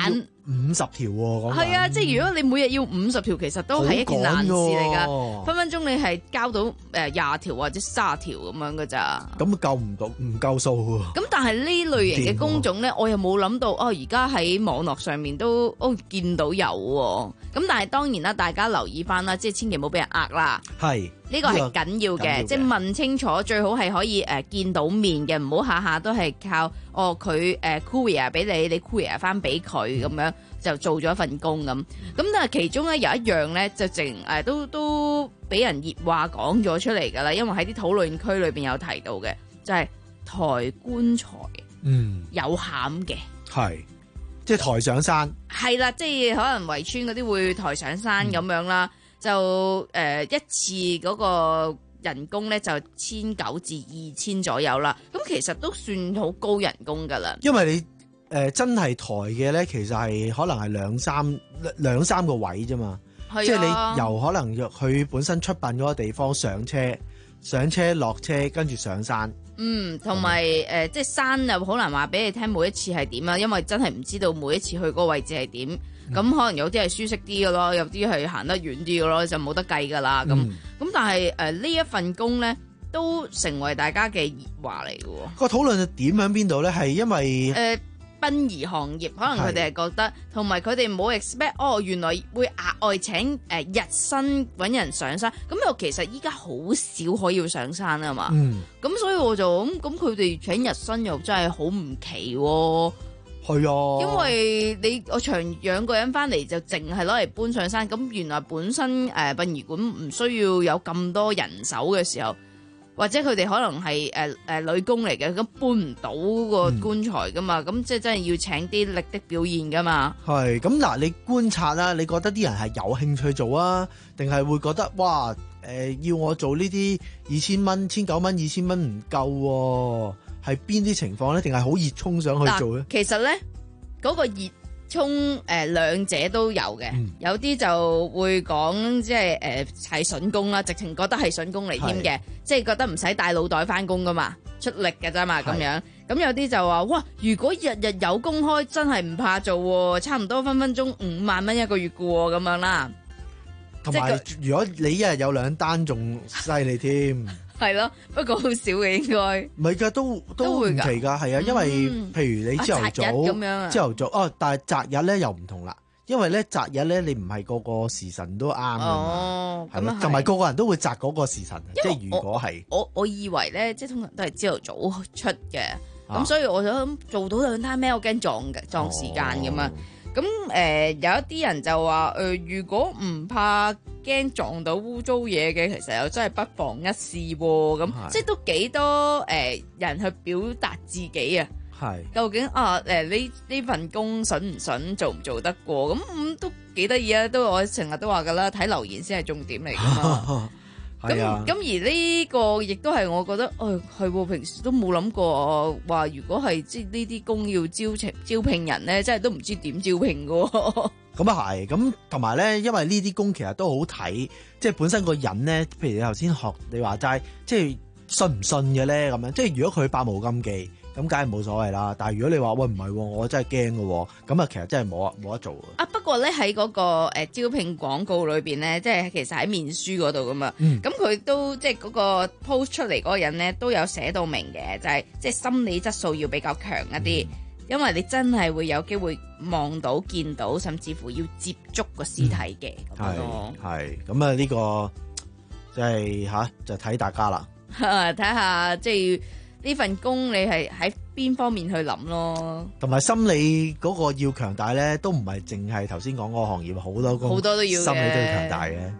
五十條喎， 係啊，即係如果你每日要五十條，其實都係一件難事嚟㗎。分分鐘你係交到誒廿條或者卅條咁樣㗎咋。 咁夠唔到，唔夠數喎。咁但係呢類型嘅工種咧，我又冇諗到哦，而家喺網絡上面都哦見到有喎。咁但係當然啦，大家留意翻啦，即係千祈唔好俾人呃啦。 係。 呢個係緊要嘅，即係問清楚，最好係可以誒、呃、見到面嘅，唔好下下都係靠哦佢誒、呃、courier 俾你，你 courier 翻俾佢咁樣就做咗一份工咁。咁、嗯、但係其中咧有一樣咧就淨誒、呃、都都俾人熱話講咗出嚟㗎啦，因為喺啲討論區裏邊有提到嘅，就係、是、抬棺材，嗯，有餡嘅， 係即係抬上山， 係啦，即係可能圍村嗰啲會抬上山咁樣啦。嗯就誒、呃、一次嗰個人工咧就千九至二千左右啦，咁其實都算好高人工噶啦。 因為你誒、呃、真係抬嘅咧，其實係可能係兩三兩三個位啫嘛，啊、即係你由可能佢本身出殯嗰個地方上車，上車落車跟住上山。 嗯，同埋誒即係山又好難話俾你聽每一次係點啊，因為真係唔知道每一次去嗰個位置係點。咁、嗯、可能有啲係舒適啲嘅咯，有啲係行得遠啲嘅咯，就冇得計噶啦。咁咁、嗯、但係誒呢一份工咧，都成為大家嘅熱話嚟嘅喎。個討論點喺邊度咧？係因為誒殯儀行業，可能佢哋係覺得，同埋佢哋冇 expect，哦原來會額外請誒、呃、日薪揾人上山。咁又其實依家好少可以要上山啊嘛。咁、嗯、所以我就咁咁佢哋請日薪又真係好唔奇喎。 係啊， 因為你我長養個人翻嚟就淨係攞嚟搬上山，咁原來本身誒殯儀館唔需要有咁多人手嘅時候，或者佢哋可能係誒誒女工嚟嘅，咁搬唔到個棺材噶嘛，咁、嗯、即係真係要請啲力的表現噶嘛。係咁嗱，你觀察啦，你覺得啲人係有興趣做啊，定係會覺得哇誒、呃、要我做呢啲二千蚊、千九蚊、二千蚊唔夠喎？係邊啲情況咧？定係好熱衷想去做咧？ 其實咧，嗰、嗰個熱衷誒兩者都有嘅、嗯，有啲就會講即係誒係筍工啦，直情覺得係筍工嚟添嘅，即係覺得唔使帶腦袋翻工噶嘛，出力嘅啫嘛咁樣。咁有啲就話哇，如果日日有工開，真係唔怕做，差唔多分分鐘五萬蚊一個月嘅喎，咁樣啦。 同埋如果你一日有兩單，仲犀利添。 係咯，不過好少嘅應該。 唔係㗎，都都唔奇㗎，係啊，因為、嗯、譬如你朝頭早，朝頭早哦，但係擇日咧又唔同啦，因為咧擇日咧你唔係個個時辰都啱㗎嘛，哦，係咯，同埋個個人都會擇嗰個時辰，即係如果係我我，我以為咧，即係通常都係朝頭早出嘅，咁、啊、所以我想做到兩單咩，我驚撞嘅撞時間㗎嘛。咁誒、呃、有一啲人就話誒、呃，如果唔怕驚撞到污糟嘢嘅，其實又真係不妨一試喎。咁即係都幾多誒、呃、人去表達自己啊。係究竟啊誒呢呢份工筍唔筍，做唔做得過？咁、嗯、都幾得意啊！都我成日都話㗎啦，睇留言先係重點嚟㗎嘛。咁咁、啊、而呢個亦都係我覺得，誒係喎，平時都冇諗過話，如果係即係呢啲工要招請招聘人咧，真係都唔知點招聘㗎喎。 咁啊係，咁同埋咧，因為呢啲工其實都好睇，即係本身個人咧，譬如你頭先學你話齋，即係信唔信嘅咧咁樣，即係如果佢百無禁忌。咁梗係冇所謂啦，但係如果你話喂唔係，我真係驚嘅，咁啊其實真係冇冇得做啊。不過咧喺嗰個誒、呃、招聘廣告裏邊咧，即係其實喺面書嗰度噶嘛，咁、嗯、佢都即係嗰個 post 出嚟嗰個人咧都有寫到明嘅，就係、是、即係心理質素要比較強一啲、嗯，因為你真係會有機會望到、見到，甚至乎要接觸個屍體嘅咁咯。係咁啊，呢個即係吓就睇大家啦，睇下即係。呢份工你係喺邊方面去諗咯，同埋心理嗰個要強大咧，都唔係淨係頭先講嗰個行業，好多工好多都要心理都要強大嘅。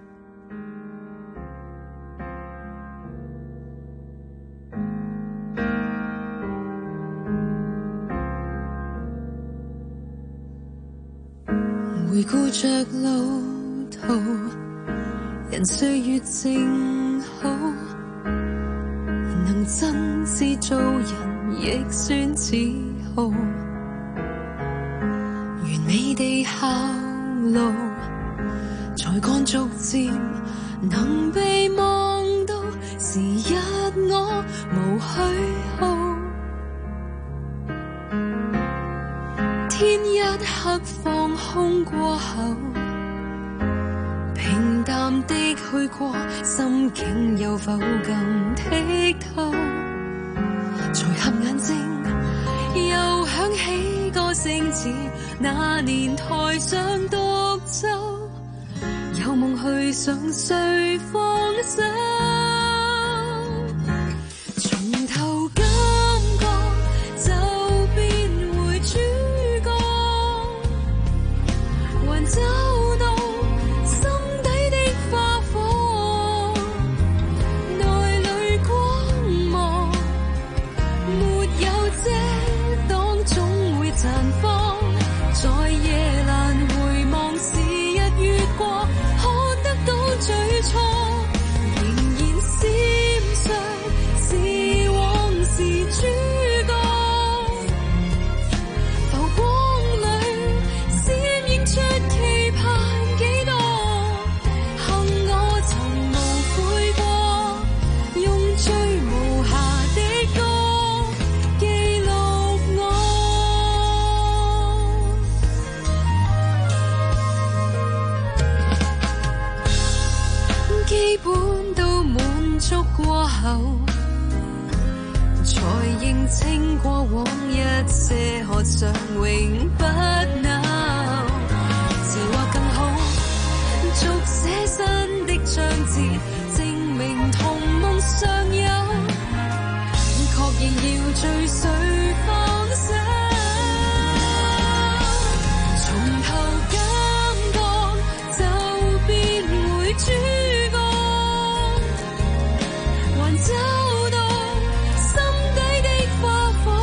回顧着路途，人歲月靜好。能真摯做人，亦算自豪。完美地效勞，才幹逐漸能被望到。時日我無虛耗， 天一刻放空過後，平淡的去過，心境有否更剔透？才合眼睛，又響起歌聲似那年台上獨奏，有夢去想誰放手？從頭感覺就變回主角，還找到心底的花火，內裏光芒沒有遮擋，總會綻放。在夜闌回望時日越過，看得到最初，仍然閃爍是往事主角。浮光裏閃映出期盼幾多，幸我曾無悔過，用最無瑕的歌記錄我。基本都滿足過後，才認清過往一些渴想永不朽。字畫更好，續寫新的章節，證明同夢尚有，確認要追隨放手。從頭感覺就變回主角，還找到心底的花火，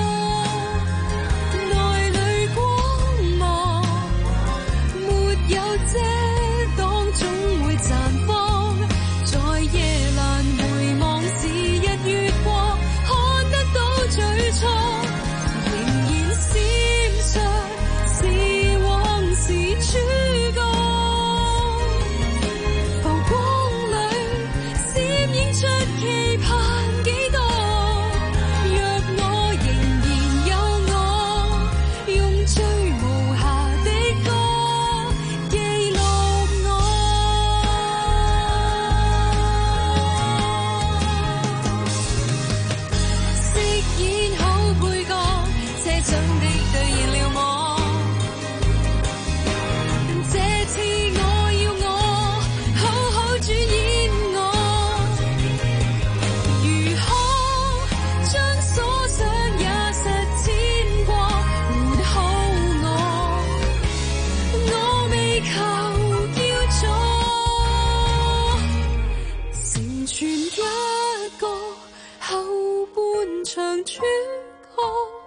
內裏光芒沒有遮擋，總會綻放。在夜闌回望時日越過，看得到最初，仍然閃爍是往事主角。浮光裏閃映出期盼幾多，若我仍然有我，用最無瑕的歌記錄我。飾演好配角，奢想的兌現了我。這次我要我好好主演我，如可將所想也實踐過，活好我，我未求叫座，成全一個後半場主角。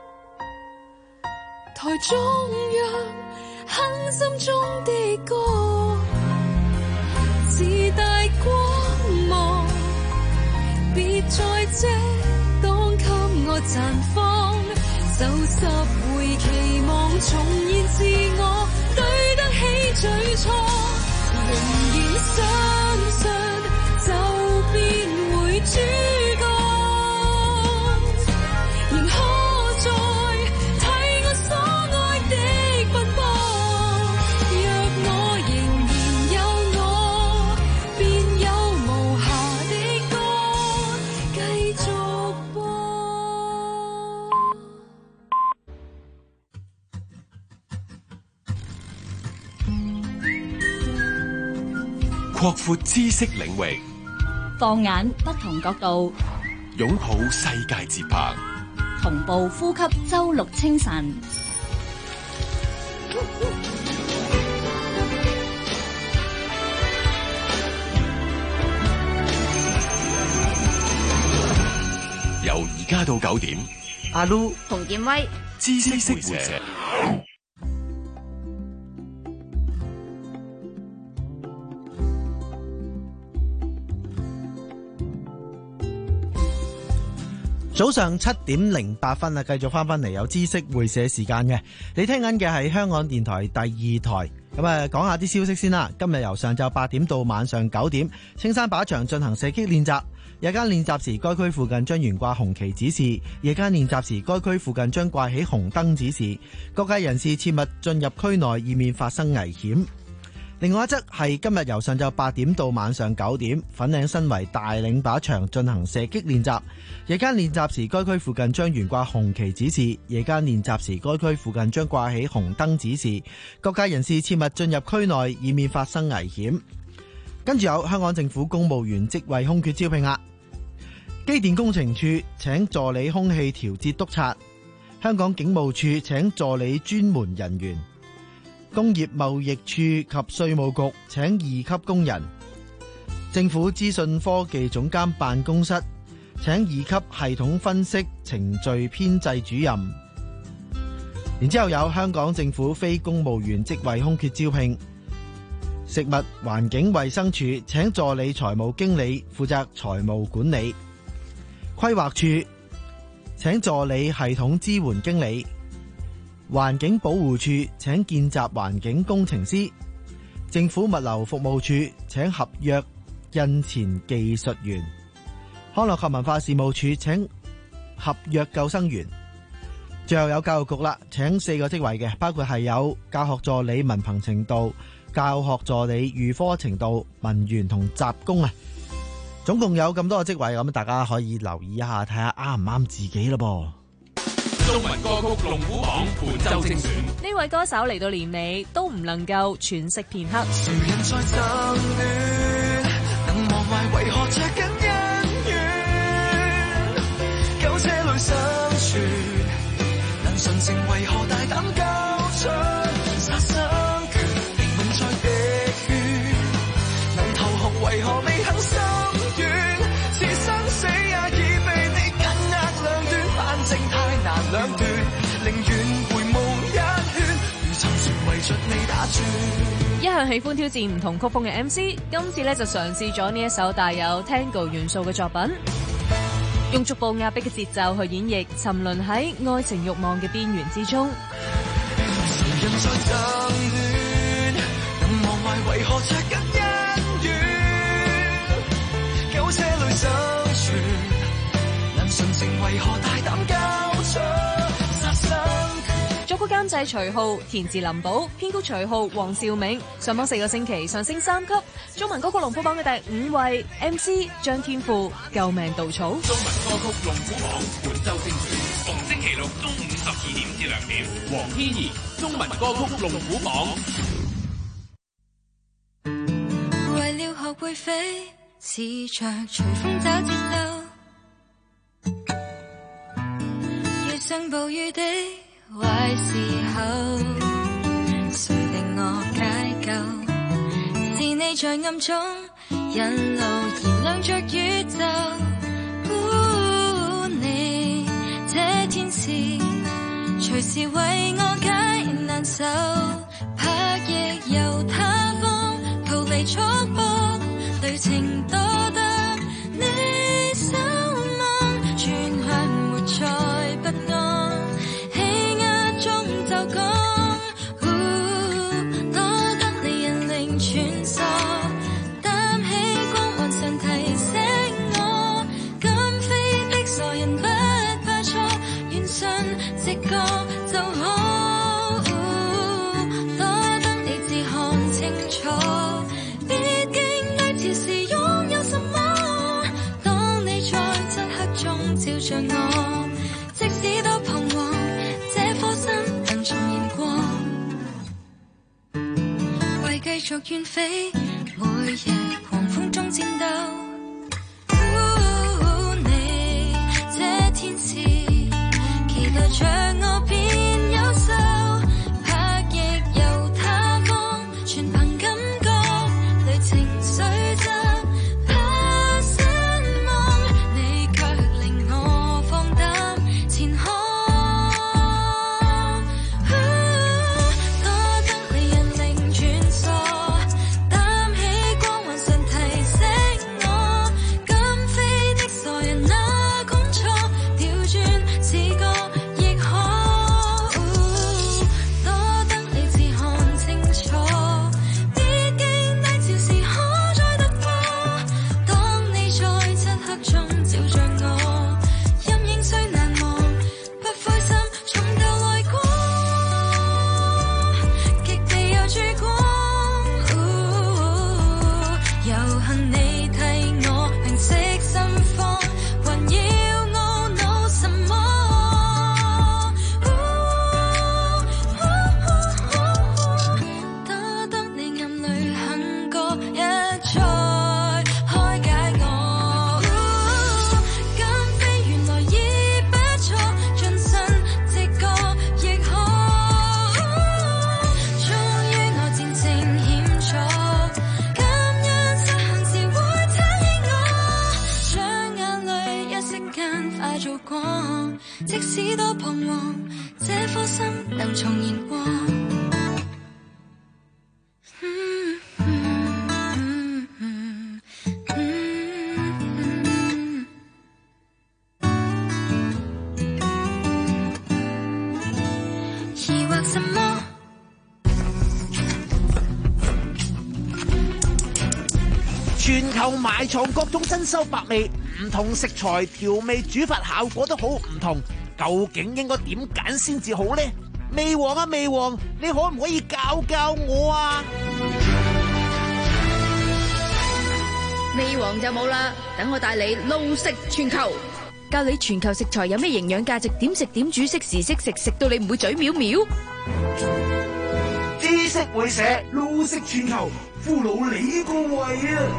台中央哼心中的歌，自帶光芒，別再遮擋給我綻放。就十回期望重現自我，對得起最初，仍然相信就變回主角，仍可再睇我所愛的奔波。若我仍然有我，便有無瑕的歌繼續播。 擴闊知識領域， 放眼不同角度， 擁抱世界節拍， 同步呼吸周六清晨。 由而家到九點， 阿 Lu 洪建威， 知識回射。 早上七點零八分啊，繼續翻返嚟有知識會社時間嘅。你聽緊嘅係香港電台第二台。咁啊，講下啲消息先啦。今日由上晝八點到晚上九點，青山靶場進行射擊練習。 日間練習時該區附近將懸掛紅旗指示，夜間練習時該區附近將掛起紅燈指示，各界人士切勿進入區內，以免發生危險。另外一則係今日由上晝八點到晚上九點，粉嶺新圍大嶺靶場進行射擊練習。夜間練習時該區附近將懸掛紅旗指示，夜間練習時該區附近將掛起紅燈指示，各界人士切勿進入區內，以免發生危險。跟住有香港政府公務員職位空缺招聘額，機電工程處請助理空氣調節督察，香港警務處請助理專門人員，工業貿易處及稅務局請二級工人，政府資訊科技總監辦公室請二級系統分析程序編製主任。然之後有香港政府非公務員職位空缺招聘，食物環境衛生署請助理財務經理負責財務管理，規劃處請助理系統支援經理，環境保護署請見習環境工程師，政府物流服務處請合約印錢技術員，康樂及文化事務處請合約救生員。最後有教育局啦，請四個職位嘅，包括係有教學助理文憑程度、教學助理預科程度、文員同雜工啊，總共有咁多個職位，咁大家可以留意一下，睇下啱唔啱自己咯噃。 中文歌曲龍虎榜本周精選， 呢位歌手嚟到年尾都唔能夠喘息片刻。 誰人在爭戀，能忘懷為何着緊恩怨？舊車裏生存，能純情為何大膽交出殺生權？命在滴血，能投降為何未肯心軟？是生死也已被你緊握兩端，反正太難兩斷，寧願回夢一圈，如沉船圍着你打轉。 一向喜歡挑戰唔同曲風嘅 M C， 今次咧就嘗試咗呢一首帶有 Tango 元素嘅作品，用逐步壓迫嘅節奏去演繹沉淪喺愛情慾望嘅邊緣之中。 誰人在爭戀，能忘懷為何着緊恩怨？舊車裏生存，能純情為何大膽交出殺生權？ 作曲監製徐浩，填詞林寶，編曲徐浩、黃兆銘。上榜四個星期上升三級，中文歌曲龍虎榜嘅第五位 M C 張天賦，救命稻草。 中文歌曲龍虎榜本周精選，逢星期六中午十二點至兩點，黃天怡中文歌曲龍虎榜。 為了學會飛，試着隨風找節奏，遇上暴雨的壞時候，誰令我解救？是你在暗中引路，燃亮着宇宙。哦，你這天使，隨時為我解難受，拍翼由他方，逃離束縛，旅程多得你守望，轉向沒再不安。就講，多得你引領穿梭，擔起光環常提醒我，敢飛的傻人不怕錯，願信直覺就好，多得你自看清楚，畢竟低潮時擁有什麼，當你在漆黑中照着我，即使多彷徨，這顆心重燃過，為繼續遠飛，每日狂風中戰鬥。哦，你這天使，期待着我變優秀，拍翼由他方，全憑感覺，旅程雖則怕失望，你卻令我放膽前看。多得你引領穿梭，擔起光環常提醒我。 這顆心能重燃過。疑惑什麼？ 全球埋藏各種珍饈百味，唔同食材調味煮法效果都好唔同，究竟應該點揀先至好呢？味王啊味王，你可唔可以教教我啊？ 味王就冇啦，等我帶你路食全球，教你全球食材有咩營養價值，點食點煮，適時適食，食到你唔會嘴藐藐。 知識會社路食全球，俘虜你個胃啊！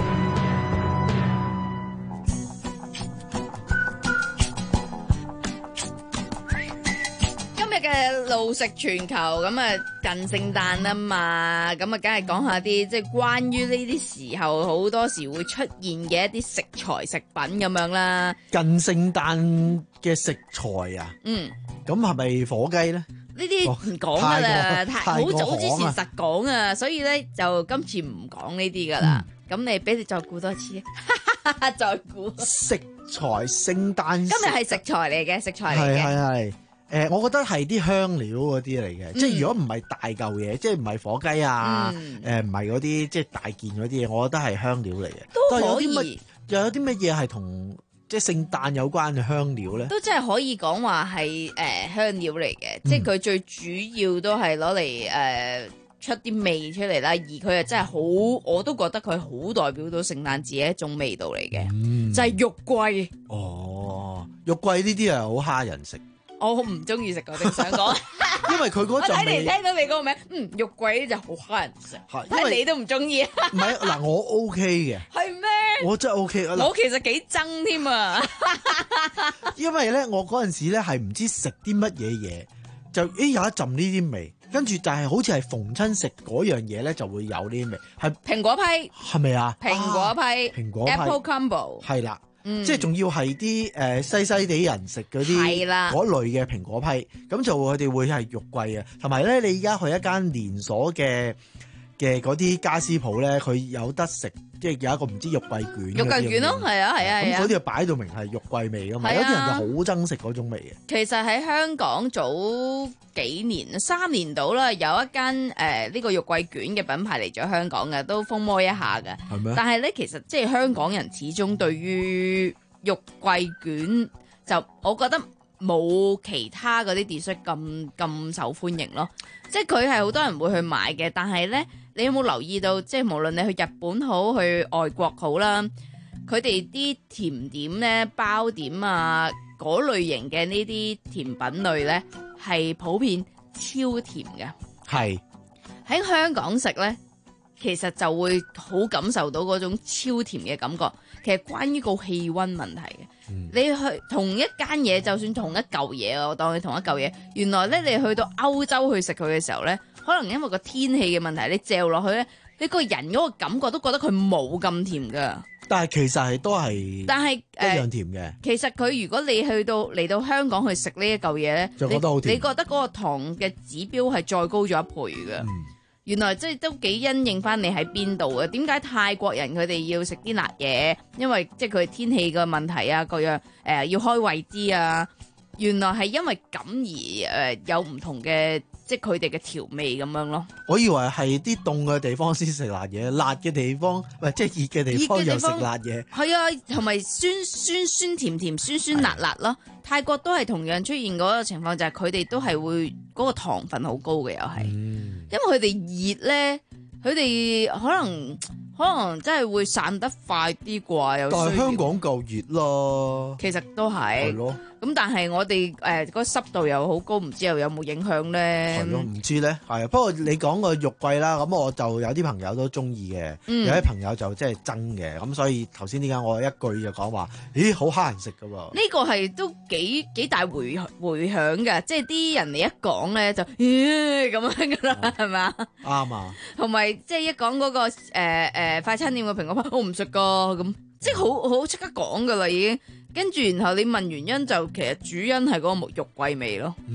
今日嘅路食全球咁啊，近聖誕啊嘛，咁啊，梗係講下啲即係關於呢啲時候好多時會出現嘅一啲食材食品咁樣啦。 近聖誕嘅食材啊， 嗯， 咁係咪火雞咧？ 呢啲唔講噶啦，太好早之前行實講啊，所以咧就今次唔講呢啲噶啦。咁、嗯、你俾你再估多次，再估食材聖誕。 今日係食材嚟嘅，食材嚟嘅。 係係係。誒，我覺得係啲香料嗰啲嚟嘅， 嗯、 即係如果唔係大嚿嘢，即係唔係火雞啊，誒唔係嗰啲即係大件嗰啲嘢，我覺得係香料嚟嘅。 都可以。 有啲乜？又有啲乜嘢係同即係聖誕有關嘅香料咧？ 都真係可以講話係誒香料嚟嘅， 嗯、 即係佢最主要都係攞嚟誒出啲味出嚟啦。而佢又真係好，我都覺得佢好代表到聖誕節嘅一種味道嚟嘅，嗯、就係肉桂。 哦，肉桂呢啲係好蝦人食。 我好唔中意食，我正想講， 因為佢嗰陣味。我睇你聽到你嗰個名，嗯，肉桂呢就好蝦人食，因為你都唔中意。 唔係嗱，我 OK 嘅。 係咩？ 我真係 OK。 我其實幾憎添啊！ 因為咧，我嗰陣時咧係唔知食啲乜嘢嘢，就誒有一陣呢啲味，跟住但係好似係逢親食嗰樣嘢咧就會有呢啲味，係蘋果批， 係咪啊？ 蘋果批， 蘋果批 Apple Combo， 係啦。 嗯、 即係仲要係啲誒西西地人食嗰啲嗰類嘅蘋果批，咁就佢哋會係肉桂啊，同埋咧你而家去一間連鎖嘅嘅嗰啲家私鋪咧，佢有得食，即係有一個唔知肉桂卷。 肉桂卷咯，係啊係啊係啊。 咁嗰啲就擺到明係肉桂味噶嘛， 啊、 有啲人就好憎食嗰種味嘅。 其實喺香港早幾年三年到啦，有一間誒呢個肉桂卷嘅品牌嚟咗香港嘅，都風魔一下嘅。 係咩？ 但係咧，其實即係香港人始終對於肉桂卷就我覺得冇其他嗰啲 dessert 咁咁受歡迎咯。即係佢係好多人會去買嘅，但係咧，你有冇留意到？即係無論你去日本好，去外國好啦，佢哋啲甜點咧、包點啊嗰類型嘅呢啲甜品類咧，係普遍超甜嘅。 係喺香港食咧，其實就會好感受到嗰種超甜嘅感覺。其實關於個氣溫問題嘅，嗯、你去同一間嘢，就算同一嚿嘢，我當你同一嚿嘢，原來咧你去到歐洲去食佢嘅時候咧，可能因為個天氣嘅問題，你嚼落去咧，你個人嗰個感覺都覺得佢冇咁甜噶。 但係其實係都係， 但係一樣甜嘅、呃。 其實佢如果你去到嚟到香港去食呢一嚿嘢咧， 就覺得好甜。 你覺得嗰個糖嘅指標係再高咗一倍嘅。嗯原來即係都幾因應翻你喺邊度嘅？點解泰國人佢哋要食啲辣嘢？因為即係佢天氣嘅問題啊，各樣誒、呃、要開胃啲啊。原來係因為咁而誒、呃、有唔同嘅即係佢哋嘅調味咁樣咯。 我以為係啲凍嘅地方先食辣嘢，辣嘅地方唔係即係熱嘅地方又食辣嘢。 係啊，同埋酸酸酸甜甜酸酸辣辣咯。泰國都係同樣出現嗰個情況，就係佢哋都係會嗰個糖分好高嘅，又係，嗯、因為佢哋熱咧，佢哋可能可能真係會散得快啲啩。有但係香港夠熱咯， 其實都係。係咯。咁但係我哋誒個濕度又好高，唔知又有冇影響咧？ 係咯，唔知咧。係啊，不過你講個肉桂啦，咁我就有啲朋友都中意嘅，嗯、有啲朋友就即係憎嘅。咁所以頭先點解我一句就講話，咦，好蝦人食噶喎？ 呢個係都幾幾大回回響嘅，即係啲人嚟一講咧就咦咁樣噶啦，係咪啊？ 啱啊！ 同埋即係一講嗰、嗰個誒誒、呃呃、快餐店嘅蘋果批，我唔食噶咁，即係好好即刻講噶啦已經。跟住然後你問原因就其實主因係嗰個肉桂味咯。嗯，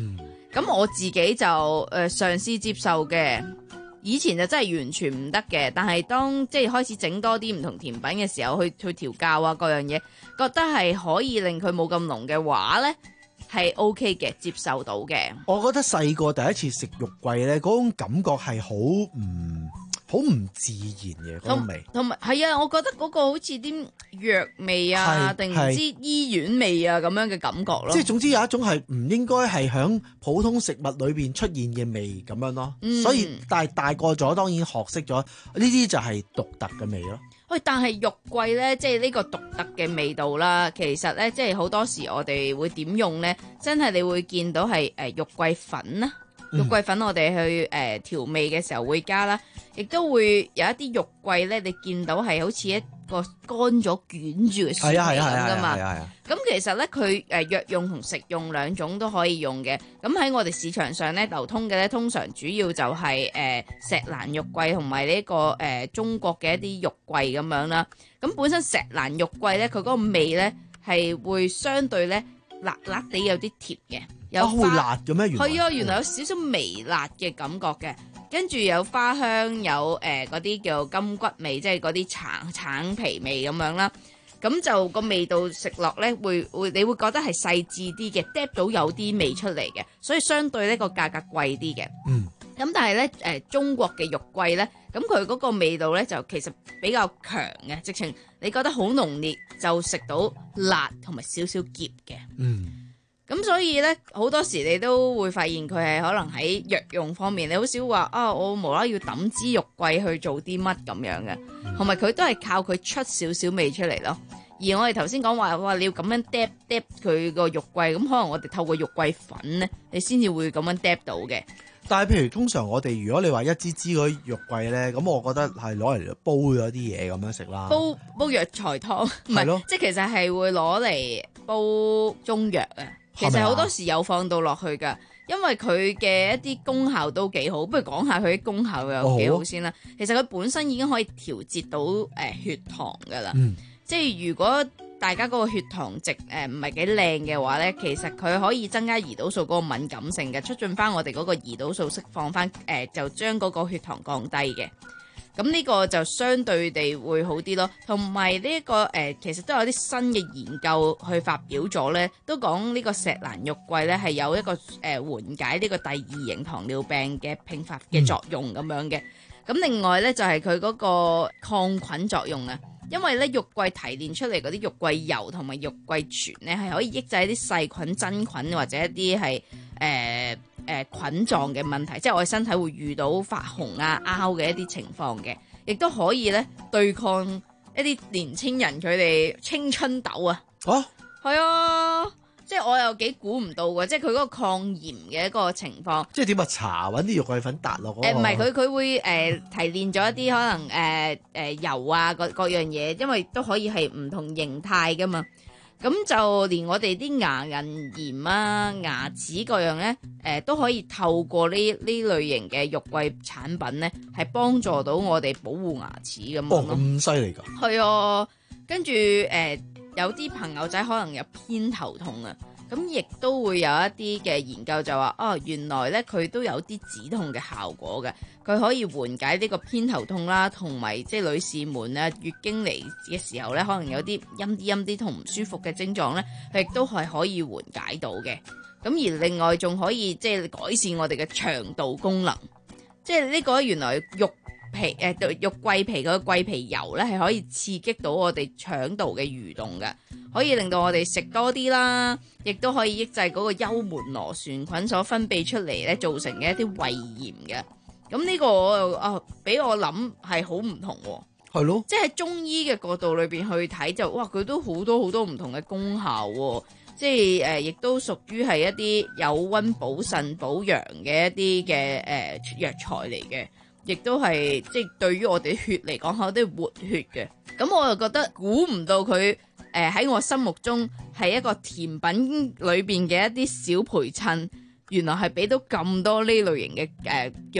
咁我自己就誒嘗試接受嘅。以前就真係完全唔得嘅，但係當即係開始整多啲唔同甜品嘅時候，去去調教啊各樣嘢，覺得係可以令佢冇咁濃嘅話呢，係 OK 嘅，接受到嘅。 我覺得細個第一次食肉桂呢，嗰種感覺係好唔好唔自然嘅嗰種味， 同埋係啊，我覺得嗰個好似啲藥味啊，定唔知醫院味啊咁樣嘅感覺咯。 即係總之有一種係唔應該係響普通食物裏邊出現嘅味咁樣咯。嗯、所以但係大個咗，當然學識咗呢啲就係獨特嘅味咯。 喂，但係肉桂咧，即係呢個獨特嘅味道啦，其實咧，即係好多時我哋會點用咧？真係你會見到係誒肉桂粉啦。肉桂粉我哋去誒、呃、調味嘅時候會加啦，亦都會有一啲肉桂咧，你見到係好似一個乾咗捲住嘅雪味咁噶嘛。咁其實咧，佢誒藥用同食用兩種都可以用嘅。咁喺我哋市場上咧流通嘅咧，通常主要就係、是、誒、呃、石蘭肉桂同埋呢個誒、呃、中國嘅一啲肉桂咁樣啦。咁本身石蘭肉桂咧，佢嗰個味咧係會相對咧辣辣地有啲甜嘅。有啊，會辣嘅咩？原來係啊，原來有少少微辣嘅感覺嘅，跟住有花香，有誒嗰啲叫金骨味，即係嗰啲橙橙皮味咁樣啦。咁就個味道食落咧，會會你會覺得係細緻啲嘅，嗒到有啲味出嚟嘅，所以相對呢個價格貴啲嘅。 嗯。 咁但係咧誒中國嘅肉桂咧，咁佢嗰個味道咧就其實比較強嘅，直情你覺得好濃烈，就食到辣同埋少少澀嘅。 嗯。 咁所以咧，好多時你都會發現佢係可能喺藥用方面，你好少話啊，我無啦要抌支肉桂去做啲乜咁樣嘅，同埋佢都係靠佢出少少味出嚟咯。而我哋頭先講話，哇，你要咁樣嗒嗒佢個肉桂，咁可能我哋透過肉桂粉咧，你先至會咁樣嗒到嘅。 但係譬如通常我哋如果你話一支支嗰啲肉桂咧，咁我覺得係攞嚟煲咗啲嘢咁樣食啦。 煲煲藥材湯，唔係，即係其實係會攞嚟煲中藥啊。其實好多時有放到落去㗎，因為佢嘅一啲功效都幾好。不如講下佢啲功效有幾好先啦。哦、其實佢本身已經可以調節到誒、呃、血糖㗎啦。嗯、即係如果大家嗰個血糖值誒唔係幾靚嘅話咧，其實佢可以增加胰島素嗰個敏感性嘅，促進翻我哋嗰個胰島素釋放翻誒、呃，就將嗰個血糖降低嘅。咁呢個就相對地會好啲咯，同埋呢一個誒、呃，其實都有啲新嘅研究去發表咗咧，都講呢個石蘭肉桂咧係有一個誒、呃、緩解呢個第二型糖尿病嘅併發嘅作用咁樣嘅。咁、嗯、另外咧就係佢嗰個抗菌作用啊，因為咧肉桂提煉出嚟嗰啲肉桂油同埋肉桂醛咧係可以抑制一啲細菌、真菌或者一啲係誒誒菌狀嘅問題，即係我哋身體會遇到發紅啊、拗嘅一啲情況嘅，亦都可以咧對抗一啲年青人佢哋青春痘啊。哦，係啊，即係我又幾估唔到嘅，即係佢嗰個抗炎嘅一個情況。 即係點啊？搽揾啲肉桂粉搭落嗰個。 誒唔係，佢佢會誒、呃、提煉咗一啲可能誒誒、呃呃、油啊各各樣嘢，因為都可以係唔同形態噶嘛。咁就連我哋啲牙齦炎啊、牙齒各樣咧，誒、呃、都可以透過呢呢類型嘅肉桂產品咧，係幫助到我哋保護牙齒咁樣咯。 哦，咁犀利㗎！ 係啊，跟住誒、呃、有啲朋友仔可能有偏頭痛啊，咁亦都會有一啲嘅研究就話，哦，原來咧佢都有啲止痛嘅效果嘅。佢可以緩解呢個偏頭痛啦，同埋即係女士們咧月經嚟嘅時候咧，可能有啲陰啲陰啲同唔舒服嘅症狀咧，佢亦都係可以緩解到嘅。咁而另外仲可以即係改善我哋嘅腸道功能，即係呢個原來肉皮誒、呃、肉桂皮嗰個桂皮油咧係可以刺激到我哋腸道嘅蠕動嘅，可以令到我哋食多啲啦，亦都可以抑制嗰個幽門螺旋菌所分泌出嚟咧造成嘅一啲胃炎嘅。咁呢個我又啊，俾我諗係好唔同喎， 係咯， 即係喺中醫嘅角度裏邊去睇就，哇，佢都好多好多唔同嘅功效喎，即係誒，亦、呃、都屬於係一啲有溫補腎補陽嘅一啲嘅誒藥材嚟嘅，亦都係即係對於我哋血嚟講，係啲活血嘅。咁我又覺得估唔到佢誒喺我心目中係一個甜品裏邊嘅一啲小陪襯，原來係俾到咁多呢類型嘅誒、呃、叫。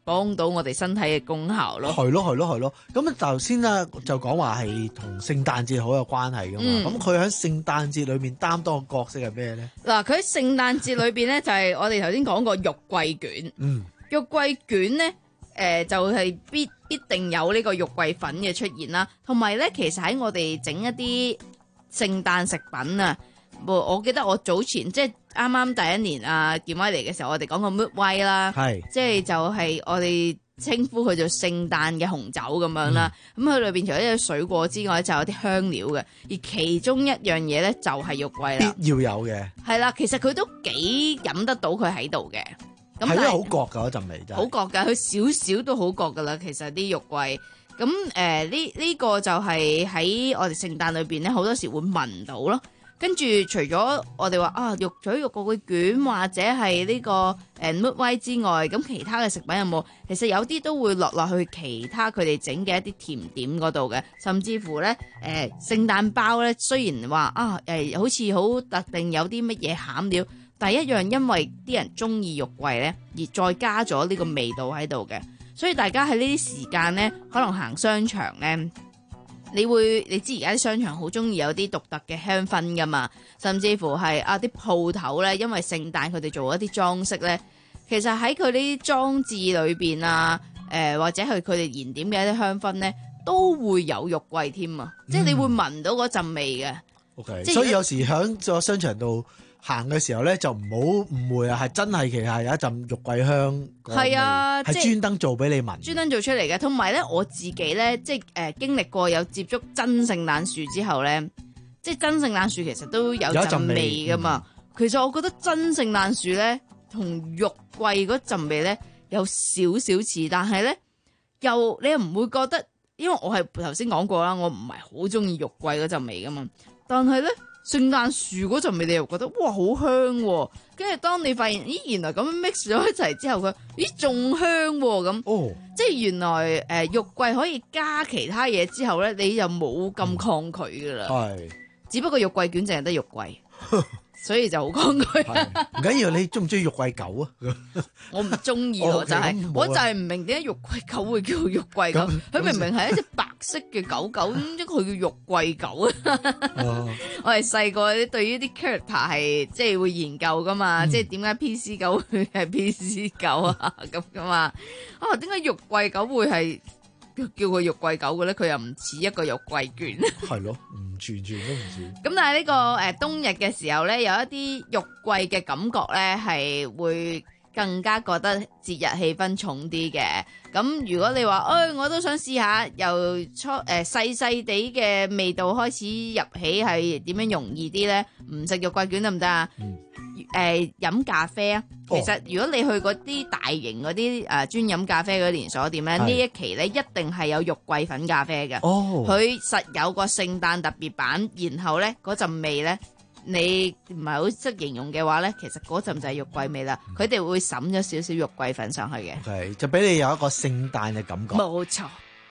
幫到我哋身體嘅功效咯。 係咯係咯係咯。咁頭先咧就講話係同聖誕節好有關係噶嘛。 嗯咁佢喺聖誕節裏面擔當嘅角色係咩咧？ 嗱，佢喺聖誕節裏邊咧就係我哋頭先講過肉桂卷。 嗯， 肉桂卷咧。誒、呃、就係、是、必必定有呢個肉桂粉嘅出現啦，同埋咧其實喺我哋整一啲聖誕食品啊，我我記得我早前即係啱啱第一年啊健威嚟嘅時候，我哋講過 Mood White 啦， 係即係就係我哋稱呼佢做聖誕嘅紅酒咁樣啦。咁佢裏邊除咗啲水果之外，就有啲香料嘅，而其中一樣嘢咧就係肉桂啦， 必要有嘅。 係啦，其實佢都幾飲得到佢喺度嘅。 係因為好覺㗎嗰陣味真係好覺㗎，佢少少都好覺㗎啦。其實啲肉桂咁誒呢呢個就係喺我哋聖誕裏邊咧，好多時會聞到咯。跟住除咗我哋話啊肉嘴肉桂卷或者係呢、這個誒 Mood White 之外，咁其他嘅食品有冇？其實有啲都會落落去其他佢哋整嘅一啲甜點嗰度嘅，甚至乎咧誒、呃、聖誕包咧，雖然話啊誒、呃、好似好特定有啲乜嘢餡料。第一樣，因為啲人中意肉桂咧，而再加咗呢個味道喺度嘅，所以大家喺呢啲時間咧，可能行商場咧，你會你知而家啲商場好中意有啲獨特嘅香薰噶嘛，甚至乎係啊啲鋪頭咧，因為聖誕佢哋做一啲裝飾咧，其實喺佢啲裝置裏邊啊，誒、呃、或者係佢哋燃點嘅一啲香薰咧，都會有肉桂添啊，嗯、即係你會聞到嗰陣味嘅。 OK， 即係所以有時喺個商場度行嘅時候咧，就唔好誤會啊，係真係其實係有一陣肉桂香， 係啊， 係專登做俾你聞， 專登做出嚟嘅。同埋咧，我自己咧，即係誒、呃、經歷過有接觸真聖誕樹之後咧，即係真聖誕樹其實都有陣味噶嘛。其實我覺得真聖誕樹咧同肉桂嗰陣味咧有少少似，但係咧又你又唔會覺得，因為我係頭先講過啦，我唔係好中意肉桂嗰陣味噶嘛，但係咧。聖誕樹嗰陣味你又覺得哇好香喎、啊，跟住當你發現咦原來咁樣 mix 咗一齊之後佢咦仲香喎、啊、咁，哦、即係原來誒、呃、肉桂可以加其他嘢之後咧，你就冇咁抗拒噶啦，係、嗯，只不過肉桂卷淨係得肉桂。所以就好抗拒。 唔緊要，你中唔中意肉桂狗啊？ 我唔中意咯，就係我就係唔明點解肉桂狗會叫肉桂狗？佢明明係一隻白色嘅狗狗，點解佢叫肉桂狗啊？我係細個對於啲 character 係即係會研究噶嘛，即係點解 P C 狗會係 P C 狗啊咁噶嘛？啊，點解肉桂狗會係叫佢肉桂狗嘅咧？佢又唔似一個肉桂卷。 係咯。全全都唔似。 咁但係呢個誒冬日嘅時候咧，有一啲肉桂嘅感覺咧，係會更加覺得節日氣氛重啲嘅。咁如果你話，誒、哎、我都想試下，由初誒細細地嘅味道開始入起，係點樣容易啲咧？唔食肉桂卷得唔得啊？誒、嗯呃、飲咖啡啊！其實如果你去嗰啲大型嗰啲誒專飲咖啡嗰啲連鎖店咧，呢一期咧一定係有肉桂粉咖啡嘅。哦，佢實有個聖誕特別版，然後咧嗰陣味咧，你唔係好識形容嘅話咧，其實嗰陣就係肉桂味啦。佢哋會滲咗少少肉桂粉上去嘅。 係，就俾你有一個聖誕嘅感覺。 冇錯。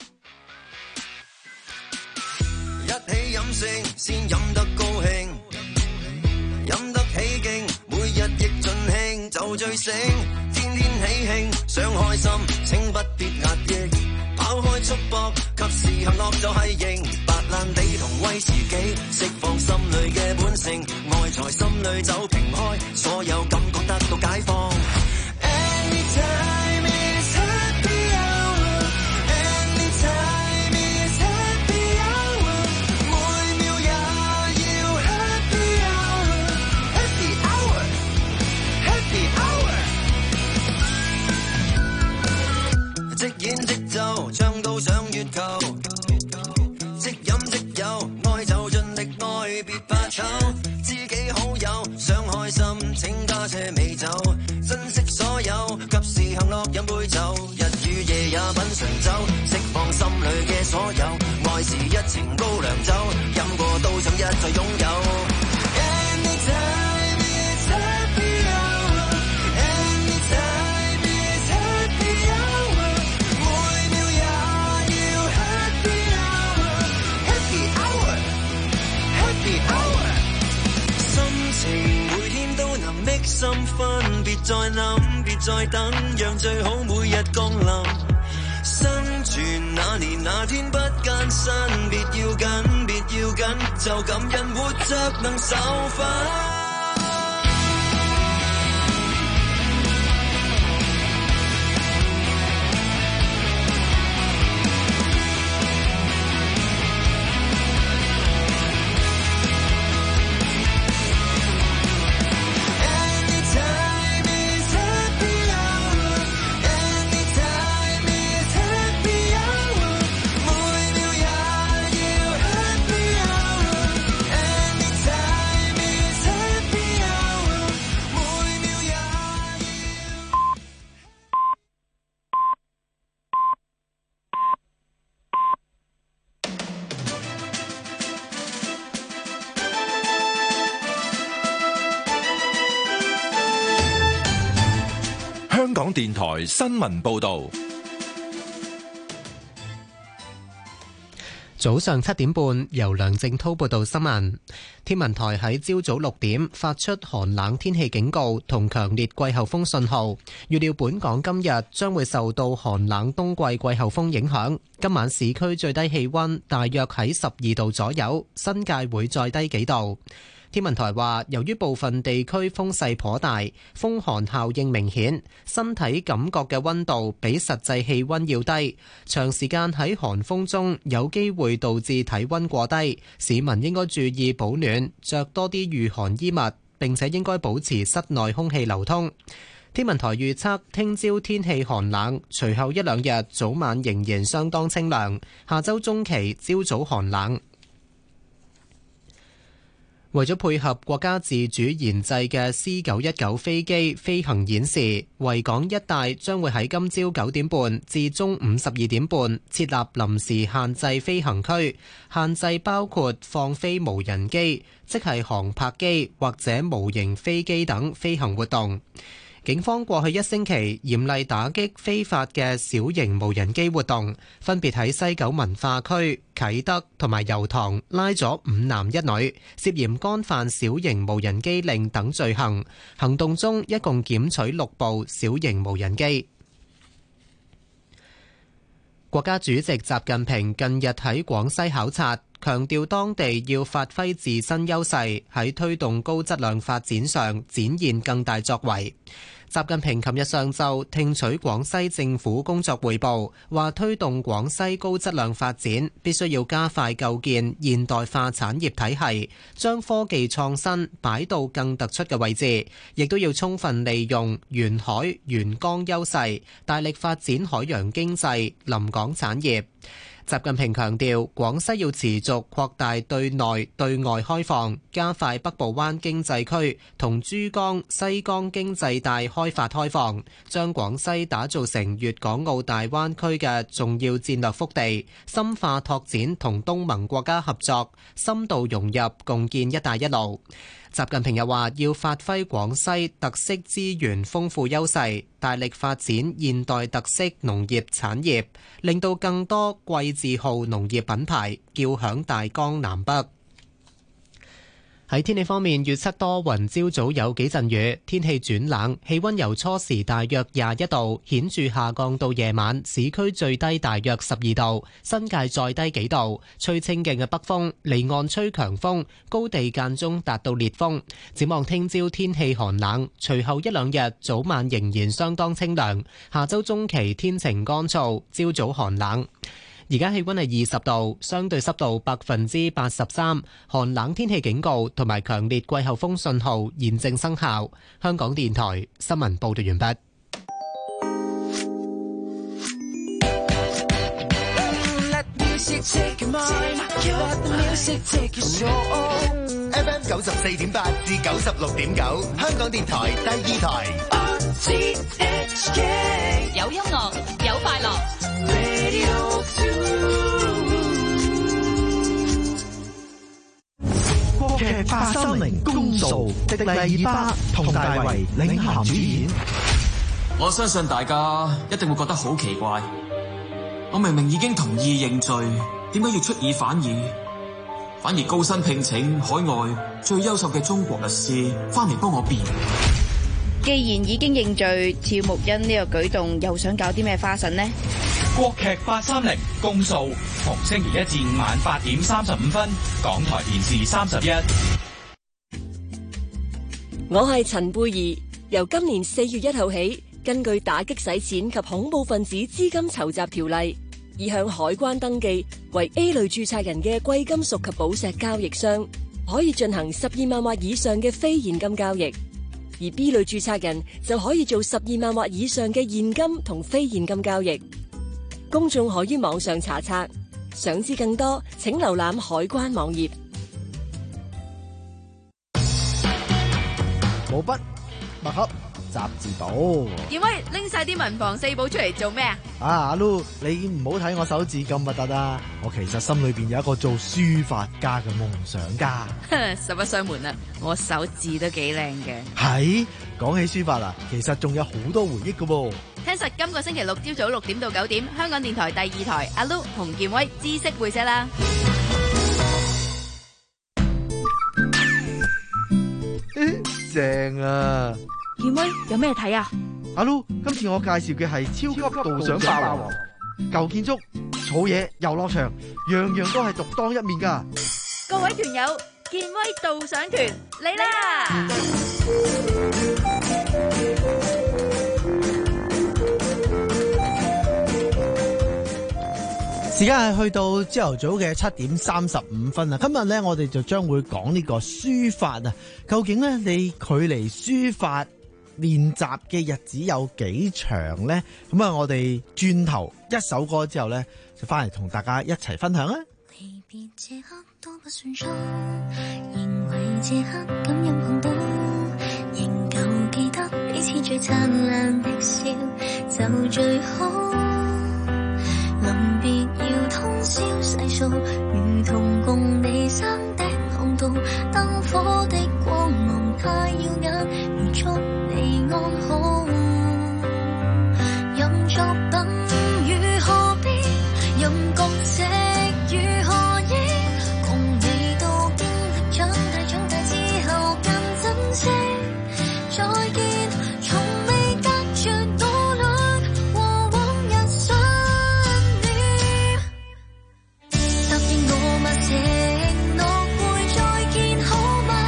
一起飲勝先飲得高興，飲得起勁，每日亦盡興就醉醒，天天喜慶想開心，請不必壓抑，拋開束縛，及時行樂就係型，白蘭地同威士忌，釋放心裏嘅本性，愛在心裏走平開，所有感覺得到解放。Anytime is happy hour, anytime is happy hour， 每秒也要 happy hour，happy hour，happy hour， 即演即奏，唱到上月球，即飲即有，愛就盡力愛，別怕醜，知己好友想開心，請加些美酒，珍惜所有，及時行樂飲杯酒，日與夜也品嘗酒，釋放心裏嘅所有，愛是一程高粱酒，飲過都想一再擁有。Anytime is happy hour, anytime is happy hour， 每秒也要 happy hour，happy hour，happy hour， 心情每天都能 make 心分，別再諗。 別再等，讓最好每日降臨。生存那年那天不艱辛，別要緊，別要緊，就感恩活着能受罰。 香港電台新聞報道。 早上七點半，由梁正滔報道新聞。天文台喺朝早六點發出寒冷天氣警告同強烈季候風信號，預料本港今日將會受到寒冷冬季季候風影響。今晚市區最低氣溫大約喺十二度左右，新界會再低幾度。天文台話，由於部分地區風勢頗大，風寒效應明顯，身體感覺嘅溫度比實際氣溫要低，長時間喺寒風中有機會導致體溫過低，市民應該注意保暖，着多啲御寒衣物，並且應該保持室內空氣流通。天文台預測，聽朝天氣寒冷，隨後一兩日早晚仍然相當清涼，下週中期朝早寒冷。為咗配合國家自主研製嘅 C 九一九飛機飛行演示，維港一帶將會喺今朝九點半至中午十二點半設立臨時限制飛行區，限制包括放飛無人機，即係航拍機或者模型飛機等飛行活動。警方過去一星期嚴厲打擊非法嘅小型無人機活動，分別喺西九文化區、啟德同埋油塘拉咗五男一女，涉嫌干犯小型無人機令等罪行。行動中一共檢取六部小型無人機。國家主席習近平近日喺廣西考察，強調當地要發揮自身優勢，喺推動高質量發展上展現更大作為。習近平琴日上晝聽取廣西政府工作匯報，話推動廣西高質量發展，必須要加快構建現代化產業體系，將科技創新擺到更突出嘅位置，亦都要充分利用沿海沿江優勢，大力發展海洋經濟、臨港產業。習近平強調，廣西要持續擴大對內對外開放，加快北部灣經濟區同珠江、西江經濟帶開發開放，將廣西打造成粵港澳大灣區嘅重要戰略腹地，深化拓展同東盟國家合作，深度融入共建一帶一路。習近平又話，要發揮廣西特色資源豐富優勢，大力發展現代特色農業產業，令到更多桂字號農業品牌叫響大江南北。喺天氣方面，預測多雲，朝早有幾陣雨，天氣轉冷，氣溫由初時大約廿一度顯著下降到夜晚，市區最低大約十二度，新界再低幾度，吹清勁嘅北風，離岸吹強風，高地間中達到烈風。展望聽朝天氣寒冷，隨後一兩日早晚仍然相當清涼，下周中期天晴乾燥，朝早寒冷。而家氣溫係二十度，相對濕度百分之八十三，寒冷天氣警告同埋強烈季候風信號現正生效。香港電台新聞報道完畢。 F M 九十四點八至九十六點九，香港電台第二台。 有音樂，有快樂。 國劇八三零公訴，迪麗熱巴、佟大為領銜主演。 我相信大家一定會覺得好奇怪，我明明已經同意認罪，點解要出爾反爾？反而高薪聘請海外最優秀嘅中國律師翻嚟幫我辯。 既然已經認罪，趙木恩呢個舉動又想搞啲咩花臣呢？ 國劇八三零公訴，逢星期一至五晚八點三十五分，港台電視三十一。 我係陳貝兒，由今年四月一號起，根據打擊洗錢及恐怖分子資金籌集條例，已向海關登記為 A 類註冊人嘅貴金屬及寶石交易商，可以進行十二萬或以上嘅非現金交易；而 B 類註冊人就可以做十二萬或以上嘅現金同非現金交易。公眾可於網上查冊，想知更多，請瀏覽海關網頁。 毛筆、墨盒、習字簿。 點解拎晒啲文房四寶出嚟做咩啊？ 啊，阿 Lu，你唔好睇我手指咁核突啊！我其實心裏邊有一個做書法家嘅夢想家。 實不相瞞啊，我手指都幾靚嘅。 係，講起書法啊，其實仲有好多回憶㗎噃。 聽實今個星期六朝早六點到九點，香港電台第二台阿 Lu 洪建威知識會社啦。 正啊！ 建威有咩睇啊？ 阿 Lu，今次我介紹嘅係超級導賞霸王，舊建築、草野、遊樂場，樣樣都係獨當一面噶。 各位團友，建威導賞團嚟啦！ 時間係去到朝頭早嘅七點三十五分啊！今日咧，我哋就將會講呢個書法啊。究竟咧，你距離書法練習嘅日子有幾長呢？咁啊，我哋轉頭一首歌之後咧，就翻嚟同大家一齊分享啊！ 離別這刻都不算數，認為這刻感應碰到，仍舊記得彼此最燦爛的笑，就最好。臨別要通宵細數，如同共你山頂航道，燈火的光芒太耀眼，如祝你安好。任作品與何必，任角色與何意，共你到經歷長大，長大之後更珍惜。再見，從未隔絕努力和往日相念。答應我嗎？承諾會再見好嗎？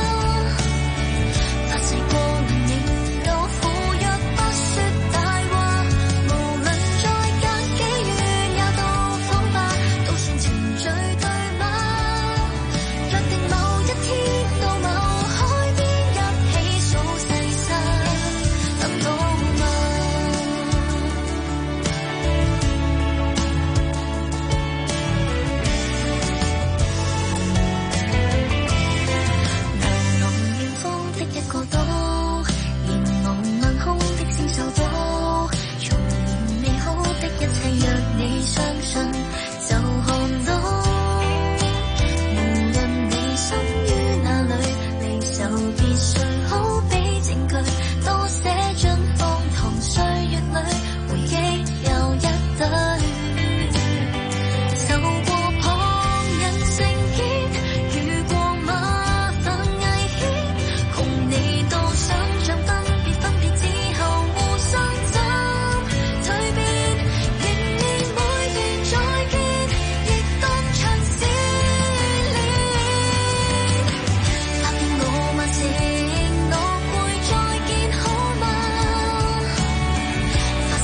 發誓過能令我赴約不說大話，無論再隔幾遠也到訪吧，都算程序對嗎？約定某一天到某海邊一起數細沙，能到嗎？流浪遠方的一個島，凝望眼空的星宿島，從前美好的一切，若你相信就看到。無論你生於哪裏，離愁別緒好比證據，多寫進荒唐歲月裏，回憶又一堆。受過旁人成見，遇過麻煩危險，共你到想像分別，分別之後互相怎蛻變，仍然每段再見，亦當場試煉。答應我嗎？承諾會再見好嗎？發誓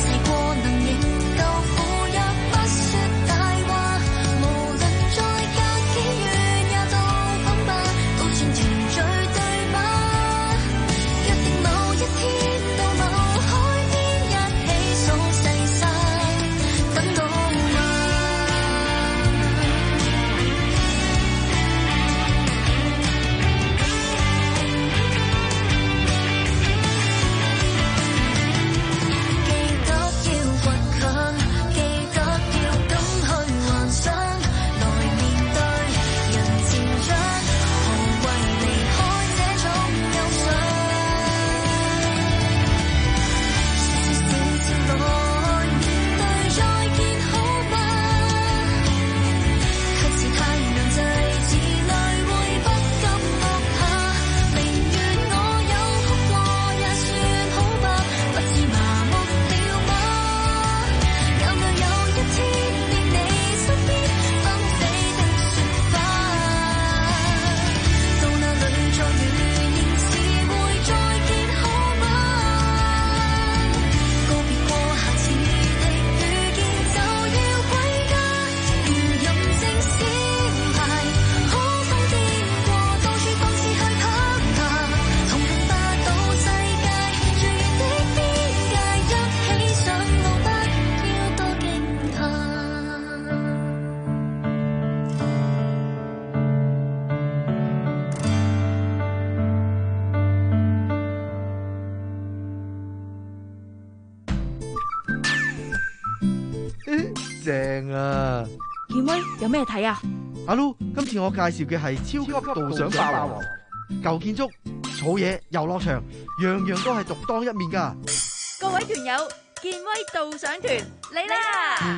正啊！ 健威有咩睇啊？ 阿 Lu，今次我介紹嘅係超級導賞霸王，舊建築、草野、遊樂場，樣樣都係獨當一面噶。 各位團友，健威導賞團嚟啦！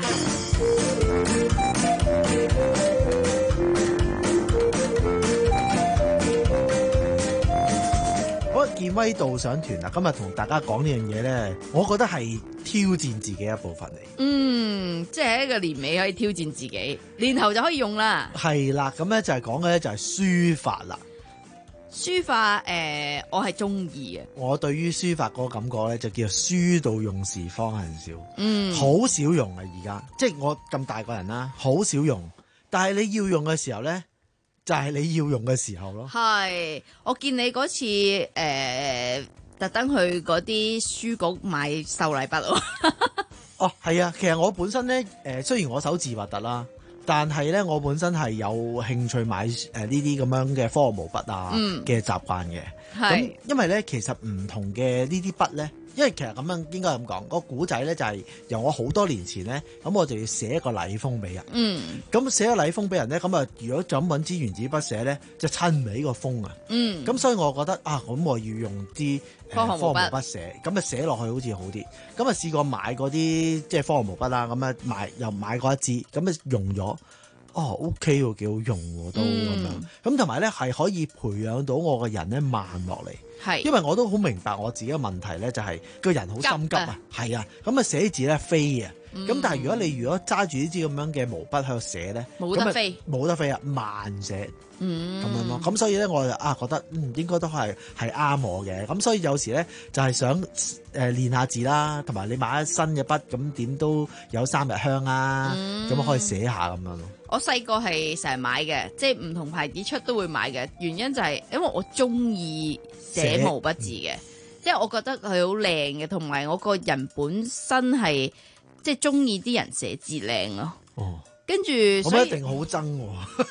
好，健威導賞團啊，今日同大家講呢樣嘢咧，我覺得係挑戰自己一部分嚟。 嗯，即係一個年尾可以挑戰自己，年頭就可以用啦。 係啦，咁咧就係講嘅咧就係書法啦。 書法誒、呃，我係中意嘅。 我對於書法嗰個感覺咧，就叫做書到用時方恨少。 嗯， 好少用啊！而家即係我咁大個人啦，好少用。但係你要用嘅時候咧，就係、是、你要用嘅時候咯。係， 我見你嗰次誒、呃，特登去嗰啲書局買秀麗筆咯。 哦，係啊，其實我本身咧，誒、呃，雖然我手字核突啦。但係咧，我本身係有興趣買誒呢啲咁樣嘅科學毛筆啊嘅習慣嘅。咁、嗯、因為咧，其實唔同嘅呢啲筆咧，因為其實咁樣應該咁講，個古仔咧就係由我好多年前咧，咁我就要寫一個禮封俾人。嗯。咁寫個禮封俾人咧，咁啊，如果就咁揾支原子筆寫咧，就襯唔起個封啊。嗯。咁所以我覺得啊，咁我要用啲科學毛筆寫，咁啊寫落去好似好啲。咁啊試過買嗰啲即係科學毛筆啦，咁啊買又買過一支，咁啊用咗，哦 OK 喎，幾好用喎都咁樣。咁同埋咧係可以培養到我個人咧慢落嚟。係，因為我都好明白我自己嘅問題咧，就係個人好心急啊。係啊，咁啊寫字咧飛啊。咁、嗯、但係如果你如果揸住呢支咁樣嘅毛筆喺度寫咧，冇得飛，冇得飛啊，慢寫，咁、嗯、樣咯。咁所以咧，我就啊覺得嗯應該都係係啱我嘅。咁所以有時咧就係、是、想誒練、呃、下字啦，同埋你買新嘅筆，咁點都有三日香啊，咁、嗯、可以寫下咁樣咯。 我細個係成日買嘅，即係唔同牌子出都會買嘅。原因就係因為我中意寫毛筆字嘅，即係我覺得佢好靚嘅，同埋我個人本身係。即係中意啲人寫字靚咯，哦，跟住咁一定好憎喎。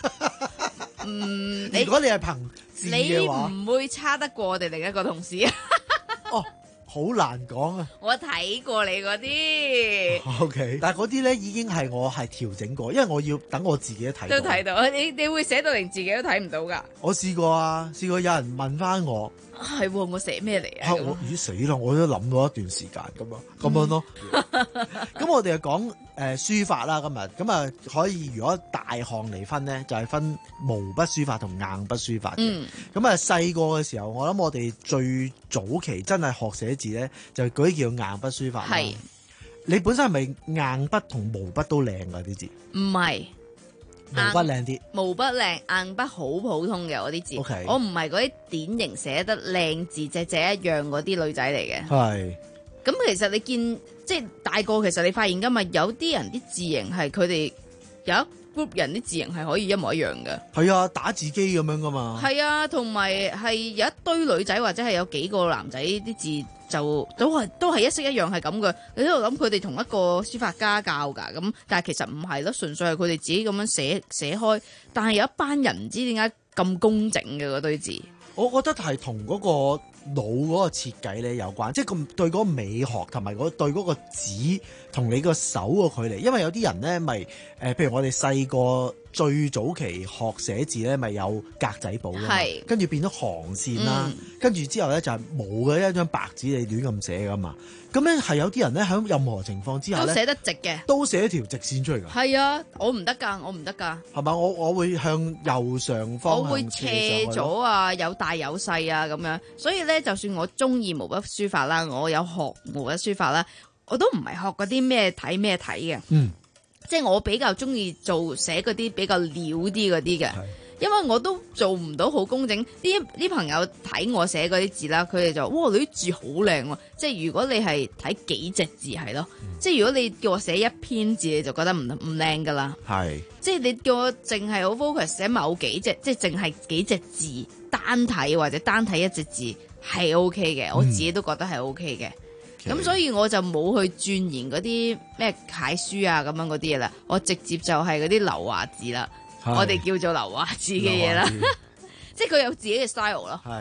嗯， 如果你係憑字嘅話， 你唔會差得過我哋另一個同事啊。 哦，好難講啊。 我睇過你嗰啲 ，OK，但係嗰啲咧已經係我係調整過，因為我要等我自己都睇到。 都睇到，你你會寫到連自己都睇唔到噶。 我試過啊，試過有人問翻我。 係喎，我寫咩嚟啊？ 我咦死啦！我都諗咗一段時間咁樣咁樣咯。咁我哋就講誒、呃、書法啦，今日咁啊可以如果大項嚟分咧，就係、是、分毛筆書法同硬筆書法嘅。咁啊細個嘅時候，我諗我哋最早期真係學寫字咧，就嗰啲叫硬筆書法。係你本身係咪硬筆同毛筆都靚㗎啲字？ 唔係。 毛筆靚啲， 毛筆靚，硬筆好普通嘅我啲字。Okay. 我唔係嗰啲典型寫得靚字隻隻一樣嗰啲女仔嚟嘅。係。咁其實你見即係大個，其實你發現㗎嘛，有啲人啲字形係佢哋有一 group 人啲字形係可以一模一樣嘅。係啊，打字機咁樣㗎嘛。係啊，同埋係有一堆女仔或者係有幾個男仔啲字。就都係都係一式一樣係咁嘅，你喺度諗佢哋同一個書法家教㗎，咁但係其實唔係咯，純粹係佢哋自己咁樣寫寫開，但係有一班人唔知點解咁工整嘅嗰堆字，我覺得係同嗰個腦嗰個設計咧有關，即係咁對嗰個美學同埋嗰對嗰個紙同你個手個距離，因為有啲人咧咪誒，譬如我哋細個。最早期學寫字咧，咪有格仔簿啦，跟住變咗行線啦，嗯、跟住之後咧就係冇嘅一張白紙，你亂咁寫噶嘛。咁咧係有啲人咧喺任何情況之下都寫得直嘅，都寫一條直線出嚟㗎。係啊，我唔得㗎，我唔得㗎。係嘛？我我會向右上方，我會斜咗啊，有大有細啊咁樣。所以咧，就算我中意毛筆書法啦，我有學毛筆書法啦，我都唔係學嗰啲咩睇咩睇嘅。嗯。即係我比較中意做寫嗰啲比較潦啲嗰啲嘅，因為我都做唔到好工整。啲啲朋友睇我寫嗰啲字啦，佢哋就哇，你啲字好靚喎！即係如果你係睇幾隻字係咯，嗯、即係如果你叫我寫一篇字，你就覺得唔唔靚噶啦。係，即係你叫我淨係好 focus 寫某幾隻，即係淨係幾隻字單睇或者單睇一隻字係 OK 嘅，我自己都覺得係 OK 嘅。咁、okay. 所以我就冇去鑽研嗰啲咩楷書啊咁樣嗰啲嘢啦，我直接就係嗰啲劉華字啦，我哋叫做劉華字嘅嘢啦，即係佢有自己嘅 style 咯。係，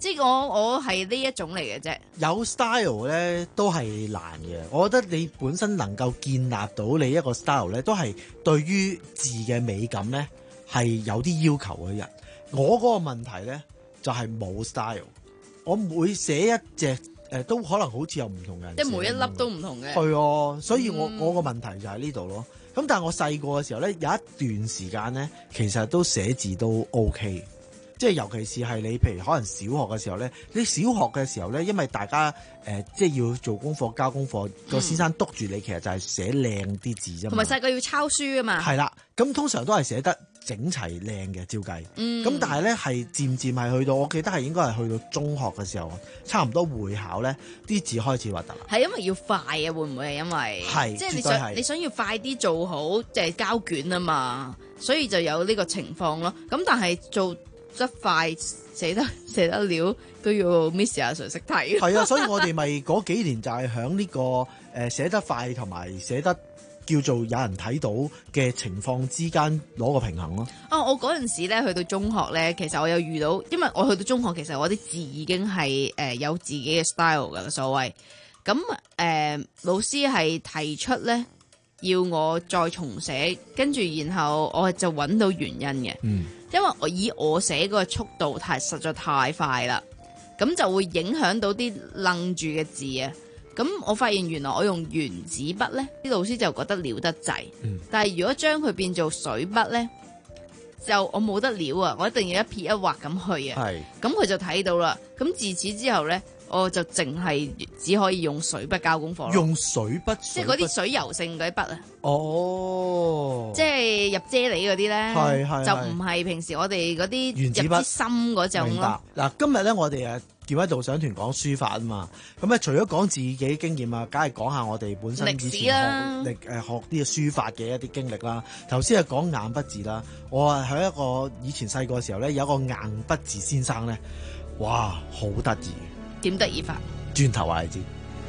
即係我我係呢一種嚟嘅啫。 有 style 咧都係難嘅，我覺得你本身能夠建立到你一個 style 咧，都係對於字嘅美感咧係有啲要求嘅人。我嗰個問題咧就係、是、冇 style， 我每寫一隻誒、呃、都可能好似有唔同嘅人， 即係每一粒都唔同嘅。 係啊，所以我、嗯、我個問題就喺呢度咯。咁但係我細個嘅時候咧，有一段時間咧，其實都寫字都 OK。即係尤其是係你，譬如可能小學嘅時候咧，你小學嘅時候咧，因為大家誒、呃、即係要做功課、交功課，個、嗯、先生督住你，其實就係寫靚啲字啫嘛。同埋細個要抄書啊嘛。係啦，咁通常都係寫得整齊靚嘅，照計。嗯。咁但係咧係漸漸係去到，我記得係應該係去到中學嘅時候，差唔多會考咧，啲字開始核突啦。 係因為要快啊，會唔會係因為？係。即係你想你想要快啲做好，即係交卷啊嘛，所以就有呢個情況咯。咁但係做得快寫得寫得了都要 Miss 阿 Sir 識睇。係啊，所以我哋咪嗰幾年就係響呢個誒寫得快同埋寫得叫做有人睇到嘅情況之間攞個平衡咯。 啊，我嗰陣時咧去到中學咧，其實我有遇到，因為我去到中學其實我啲字已經係誒、呃、有自己嘅 style 噶啦，所謂。咁誒、呃、老師係提出咧要我再重寫，跟住然後我就揾到原因嘅。嗯。因為我以我寫個速度太實在太快啦，咁就會影響到啲愣住嘅字啊。咁我發現原來我用原子筆呢，啲老師就覺得潦得滯。嗯、但係如果將佢變做水筆呢，就我冇得潦啊，我一定要一撇一畫咁去啊。係。咁佢就睇到啦。咁自此之後呢，我就淨係只可以用水筆交功課咯。 用水筆， 即係嗰啲水油性嗰啲筆啊。 哦， 即係入啫喱嗰啲咧，就唔係平時我哋嗰啲原子筆入深嗰種咯。 嗱，今日咧我哋誒叫喺導賞團講書法啊嘛，咁咧除咗講自己經驗啊，梗係講下我哋本身以前學歷誒學啲嘅書法嘅一啲經歷啦。頭先係講硬筆字啦，我係喺一個以前細個嘅時候咧，有一個硬筆字先生咧，哇，好得意。 點得意法？ 轉頭話你知。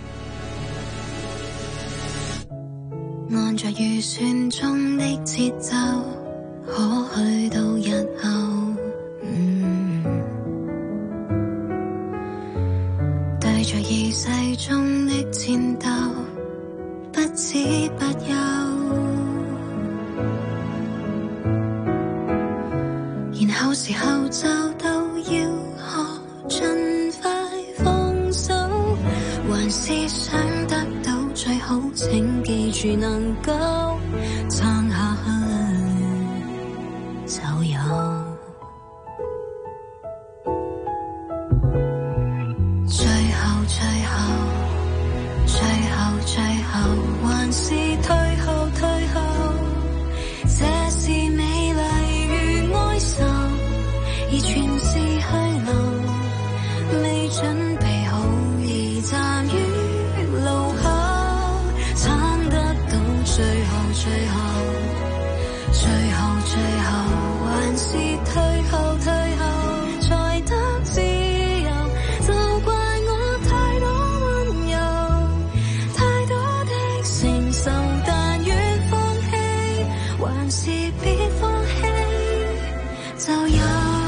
按着預算中的節奏，可去到日後。嗯，對着意世中的戰鬥，不止不休。然後時候就都要學盡快放手，還是想得到最好，請記住能夠撐下去就有。最後最後最後最後還是退後退後，這是美麗與哀愁，而全是虛流，未準備好而站於路口，撐得到最後最後最後最後還是退後退後才得自由，就怪我太多溫柔，太多的承受，但願放棄還是別放棄就有。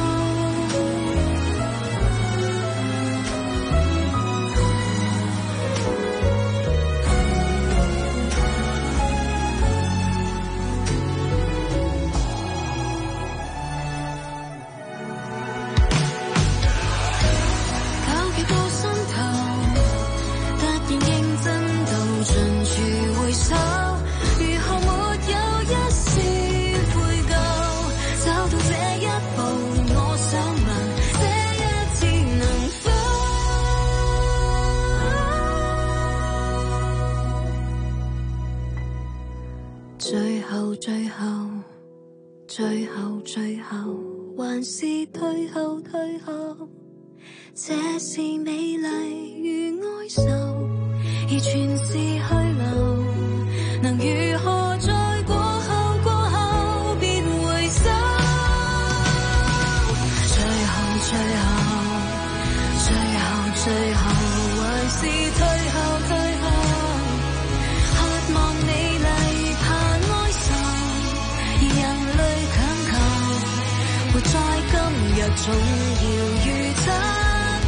最後最後最後最後還是退後退後，這是美麗與哀愁，而全是虛流，能如何在過後過後別回首。最後最後最後最後還是退後退後，渴望美麗活在今日，總要預測。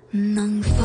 能否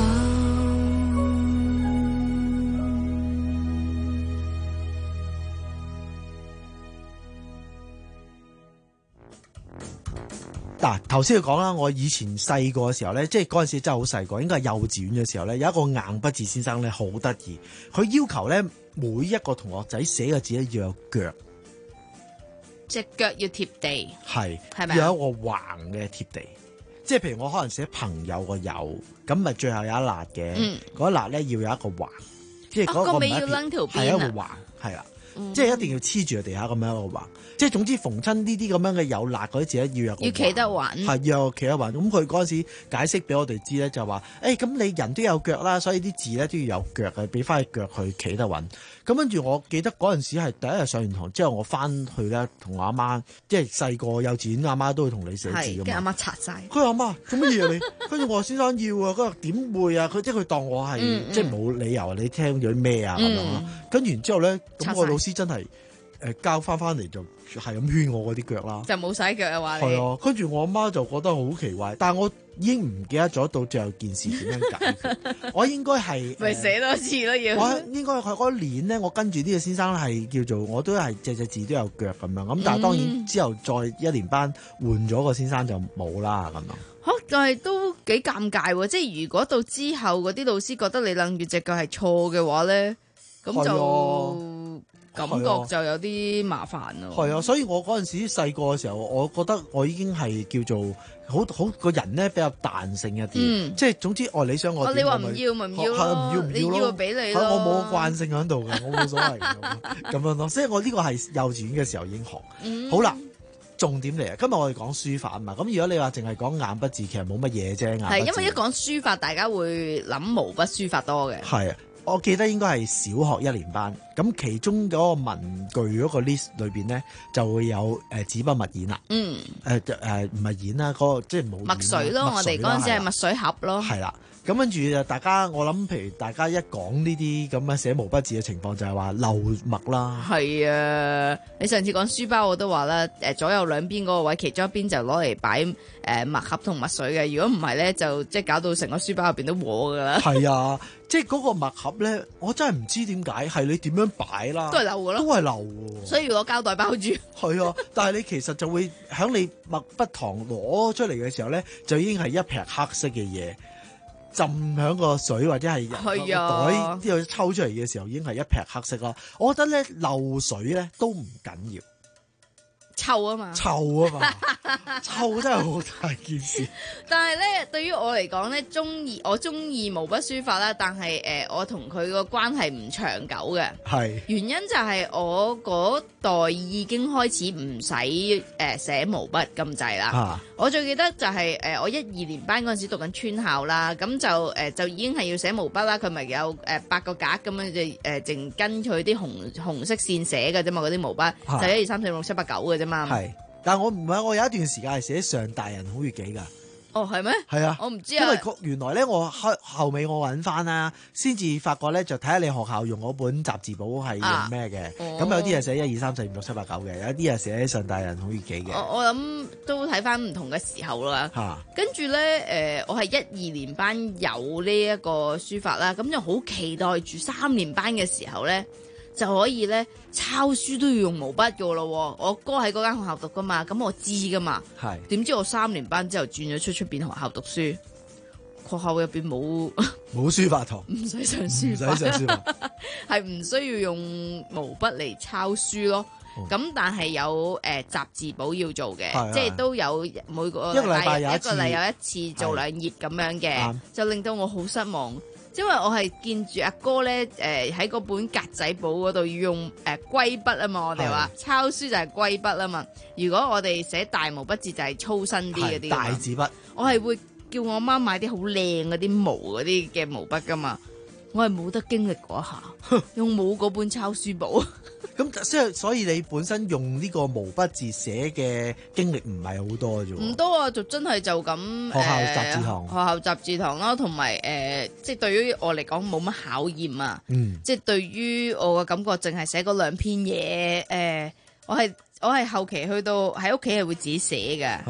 嗱，頭先佢講啦，我以前細個嘅時候咧，即係嗰陣時真係好細個，應該係幼稚園嘅時候咧，有一個硬筆字先生咧，好得意，佢要求咧每一個同學仔寫嘅字咧要有腳， 隻腳要貼地， 係係咪啊要有一個橫嘅貼地，即係譬如我可能寫朋友個友，咁咪最後有一捺嘅， 嗯嗰一捺咧要有一個橫，即係嗰哦個尾個唔係一撇要掕條邊啊係一個橫，係啦。 嗯即係一定要黐住個地下咁樣一個橫，即係總之逢親呢啲咁樣嘅有辣嗰啲字咧，要有個要企得穩， 係要有企得穩。咁佢嗰陣時解釋俾我哋知咧，就話誒咁你人都有腳啦，所以啲字咧都要有腳嘅，俾翻隻腳去企得穩。咁跟住我記得嗰陣時係第一日上完堂之後，我翻去咧同我阿媽，即係細個幼稚園阿媽都會同你寫字係， 㗎跟阿嘛。 媽擦晒。 佢話阿媽做乜嘢啊你？跟住我話先生要啊，佢話點會啊？佢即係佢當我係、 嗯嗯即係冇理由你聽咗啲咩啊咁樣咯。跟住然之後咧，咁個老師真係。誒交翻翻嚟就係咁圈我嗰啲腳啦， 就冇洗腳啊話你。 係啊，跟住我阿媽就覺得好奇怪，但係我已經唔記得咗到最後件事點樣解決。我應該係咪寫多次咯要。 我應該係嗰年咧，我跟住呢個先生係叫做我都係隻隻字都有腳咁樣，咁但係當然之後再一年班換咗個先生就冇啦咁樣。 嚇，但係都幾尷尬喎！即係如果到之後嗰啲老師覺得你擸住隻腳係錯嘅話咧，咁就。感覺就有啲麻煩咯。 係啊，所以我嗰陣時細個嘅時候，我覺得我已經係叫做好好個人咧比較彈性一啲， 嗯、 即係總之哦你想我， 哦你話唔要咪唔要咯， 唔要唔要咯， 你要俾你咯。 我冇個慣性喺度嘅，我冇所謂咁樣咯。所以我呢個係幼稚園嘅時候已經學。 嗯、 好啦，重點嚟啊！今日我哋講書法啊嘛，咁如果你話淨係講硬筆字，其實冇乜嘢啫。 係因為一講書法，大家會諗毛筆書法多嘅。 係啊。我記得應該係小學一年班，咁其中嗰個文具嗰個 list 裏邊咧就會有誒紙筆墨硯啦。 嗯。 誒誒唔係硯啦，嗰、嗰個即係冇。 墨水咯，我哋嗰陣時係墨水盒咯。 係啦，咁跟住就大家我諗，譬如大家一講呢啲咁嘅寫毛筆字嘅情況，就係話漏墨啦。 係啊，你上次講書包我都話啦，誒左右兩邊嗰個位，其中一邊就攞嚟擺誒墨盒同墨水嘅。如果唔係咧，就即係搞到成個書包入邊都和㗎啦。 係啊。即係嗰個墨盒咧，我真係唔知點解係你點樣擺啦， 都係漏嘅咯， 都係漏嘅，所以要攞膠袋包住。 係啊，但係你其實就會喺你墨筆糖攞出嚟嘅時候咧，就已經係一撇黑色嘅嘢浸喺個水或者係袋之後抽出嚟嘅時候，已經係一撇黑色啦。我覺得咧漏水咧都唔緊要。 臭啊嘛， 臭啊嘛，臭真係好大件事。 但係咧，對於我嚟講咧，中意我中意毛筆書法啦，但係誒、呃，我同佢個關係唔長久嘅。係原因就係我嗰代已經開始唔使誒寫毛筆咁滯啦。啊、我最記得就係、是、誒、呃，我一二年班嗰陣時讀緊村校啦，咁就誒、呃、就已經係要寫毛筆啦。佢咪有誒、呃、八個格咁樣就誒，淨、呃、跟佢啲紅紅色線寫嘅啫嘛，嗰啲毛筆、啊、就一二三四五六七八九嘅啫。 係，但係我唔係，我有一段時間係寫上大人好月記噶。 哦，係咩？ 係啊， 我唔知啊。 因為原來咧，我後後尾我揾翻啦，先至發覺咧，就睇下你學校用嗰本雜誌簿係用咩嘅。咁、啊哦、有啲係寫一二三四五六七八九嘅，有啲係寫上大人好月記嘅。 我我諗都睇翻唔同嘅時候啦。嚇、啊！跟住咧，誒、呃，我係一二年班有呢一個書法啦，咁就好期待住三年班嘅時候咧。就可以咧抄書都要用毛筆噶咯，我哥喺嗰間學校讀噶嘛，咁我知噶嘛。係點知我三年班之後轉咗出出邊學校讀書，學校入邊冇冇書法堂， 唔使上書法， 唔使上書法， 係唔需要用毛筆嚟抄書咯。咁、嗯、但係有誒習字簿要做嘅，即係都有每個一個禮拜有一次， 一個禮有一次做兩頁咁樣嘅，就令到我好失望。因為我係見住阿哥咧，誒喺嗰本格仔簿嗰度要用誒龜筆啊嘛，我哋話抄書就係龜筆啊嘛。如果我哋寫大毛筆字就係粗身啲嗰啲大字筆， 我係會叫我媽買啲好靚嗰啲毛嗰啲嘅毛筆噶嘛。我係冇得經歷嗰一下，用冇嗰本抄書簿。 咁即係所以你本身用呢個毛筆字寫嘅經歷唔係好多啫喎？ 唔多啊，就真係就咁。學校雜誌堂，學校雜誌堂啦，同埋誒，即係對於我嚟講冇乜考驗啊。嗯。即係對於我嘅感覺，淨係寫嗰兩篇嘢。誒、呃，我係我係後期去到喺屋企係會自己寫嘅。係。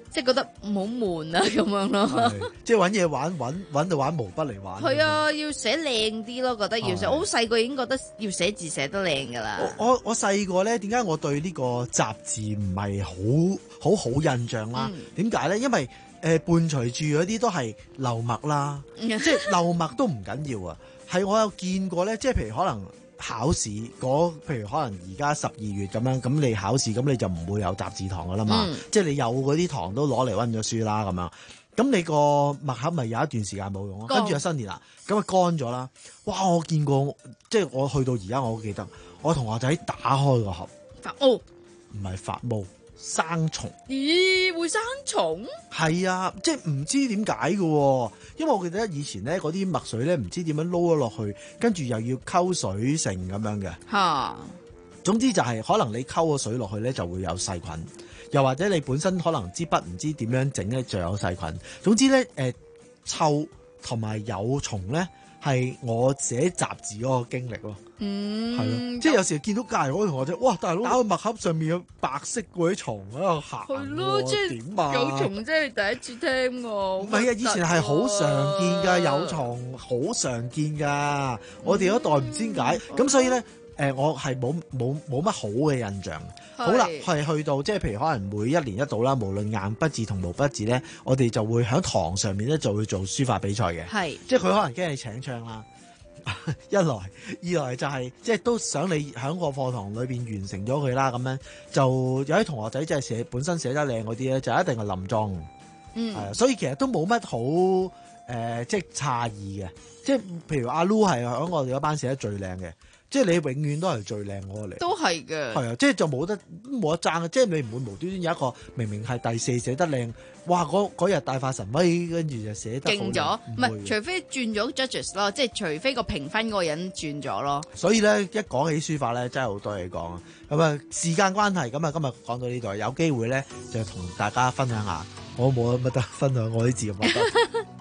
即係覺得唔好悶啊咁樣咯。 即係揾嘢玩，揾揾到玩毛筆嚟玩。 係啊，要寫靚啲咯，覺得要寫。我好細個已經覺得要寫字寫得靚噶啦。 我我我細個咧，點解我對呢個雜誌唔係好好好印象啦？點解咧？因為誒、呃、伴隨住嗰啲都係漏墨啦，即係漏墨都唔緊要啊。係我有見過咧，即係譬如可能。考試嗰，譬如可能而家十二月咁樣，咁你考試咁你就唔會有雜誌堂噶啦嘛，嗯、即係你有嗰啲堂都攞嚟溫咗書啦咁樣，咁你個墨盒咪有一段時間冇用咯，跟住有新年啦，咁啊乾咗啦，哇！我見過，即係我去到而家我都記得，我同學仔打開個盒， 發毛， 唔係發毛。生蟲？ 咦，會生蟲？ 係啊，即係唔知點解嘅，因為我記得以前咧嗰啲墨水咧唔知點樣撈咗落去，跟住又要溝水成咁樣嘅。吓，總之就係可能你溝個水落去咧就會有細菌，又或者你本身可能支筆唔知點樣整咧就有細菌。總之咧，誒、呃，臭同埋有蟲咧係我寫雜誌嗰個經歷咯。嗯，係咯，即係有時見到隔籬嗰個同學仔，哇！大佬打個墨盒上面有白色嗰啲蟲喺度行，係咯，即係點啊？ 有蟲真係第一次聽喎。唔係啊，以前係好常見㗎，有蟲好常見㗎。嗯、我哋嗰代唔知點解，咁、嗯、所以咧，誒、呃，我係冇冇冇乜好嘅印象。是好啦，係去到即係譬如可能每一年一度啦，無論硬筆字同毛筆字咧，我哋就會喺堂上面咧就會做書法比賽嘅。係是，即係佢可能驚你請槍啦。一來，二來就係、是、即係都想你喺個課堂裏邊完成咗佢啦，咁樣就有啲同學仔即係寫本身寫得靚嗰啲咧，就一定係臨裝，嗯，係啊，所以其實都冇乜好誒、呃，即係詫異嘅，即係譬如阿 Lu 係喺我哋嗰班寫得最靚嘅。即係你永遠都係最靚嗰個嚟， 都係嘅。係啊，即係就冇得冇得爭嘅，即係你唔會無端端有一個明明係第四寫得靚，哇！嗰日大發神威，跟住就寫得勁咗，唔係除非轉咗 judges 咯，即係除非個評分嗰個人轉咗咯。 所以咧，一講起書法咧，真係好多嘢講啊！咁啊，時間關係，咁啊，今日講到呢度，有機會咧就同大家分享下，我冇乜得分享我啲字咁多。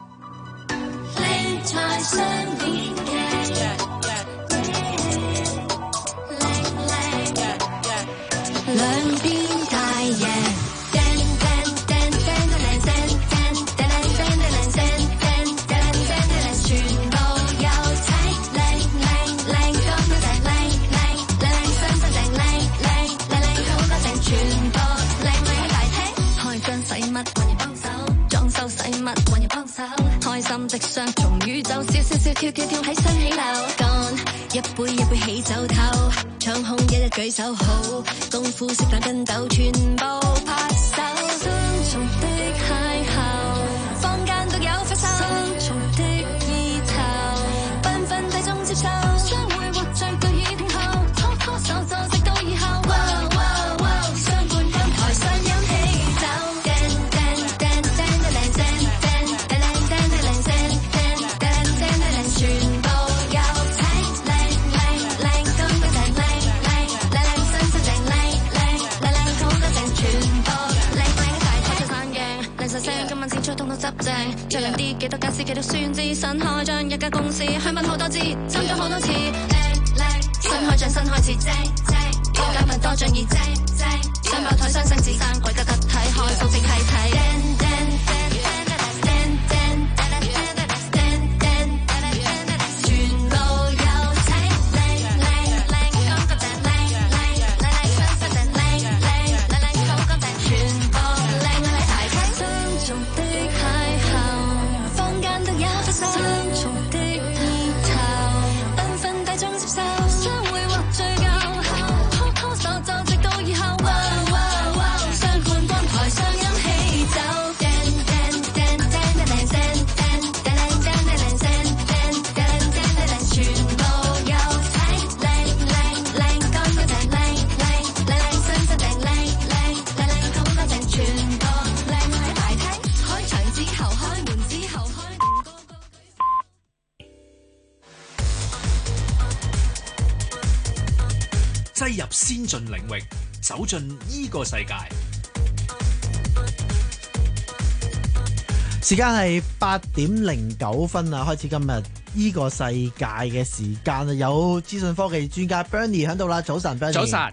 兩邊大爺，掟掟掟掟得靚聲，掟掟掟掟得靚聲，掟掟掟得靚，全部有睇，靚靚靚乾乾淨，靚靚靚靚新新淨，靚靚靚靚好乾淨，全部靚靚喺大廳。開張洗乜揾人幫手，裝修洗乜揾人幫手，開心的雙重宇宙，笑笑笑跳跳跳喺新起樓，乾一杯一杯起酒頭。唱空一日舉手好，功夫識打筋斗，全部拍手。雙重的邂逅，坊間獨有發售。雙重的意頭，繽紛大眾接受。相會獲最對已拼後，拖拖手就直到以後。哇哇哇！雙半金台上飲喜酒，掟掟掟掟得靚聲，掟掟掟掟得靚聲，掟掟掟得靚，全部有睇，靚靚靚咁乾淨靚。今晚先出通通執正，着靚啲，幾多家私幾多孫子，新開張一家公司，香檳好多支，斟咗好多次，靚靚，新開張新開始，正正，多解密多仗義，正正，雙胞胎雙生子生，貴得得睇，開數正睇睇，正正正正正正正正，全部有睇，靚靚靚咁乾淨，靚靚靚靚新新淨，靚靚靚靚好乾淨，全部靚喺大廳。雙重的邂逅，坊間都有發售。雙重的意頭，繽紛大眾接受。相會或最舊，拖拖手就直到以後。哇哇哇！雙冠軍台上飲喜酒，掟掟掟掟得靚聲，掟掟掟得靚聲，掟掟掟得靚，全部有睇，靚靚靚乾乾淨，靚靚靚靚新新淨，靚靚靚靚好乾淨，全部靚喺大廳。開場之後，開門之後，開門個個擠入先進領域，走進依個世界。 時間係八點零九分啊！開始今日依個世界嘅時間啊！有資訊科技專家 Bernie 喺度啦，早晨 Bernie。 早晨。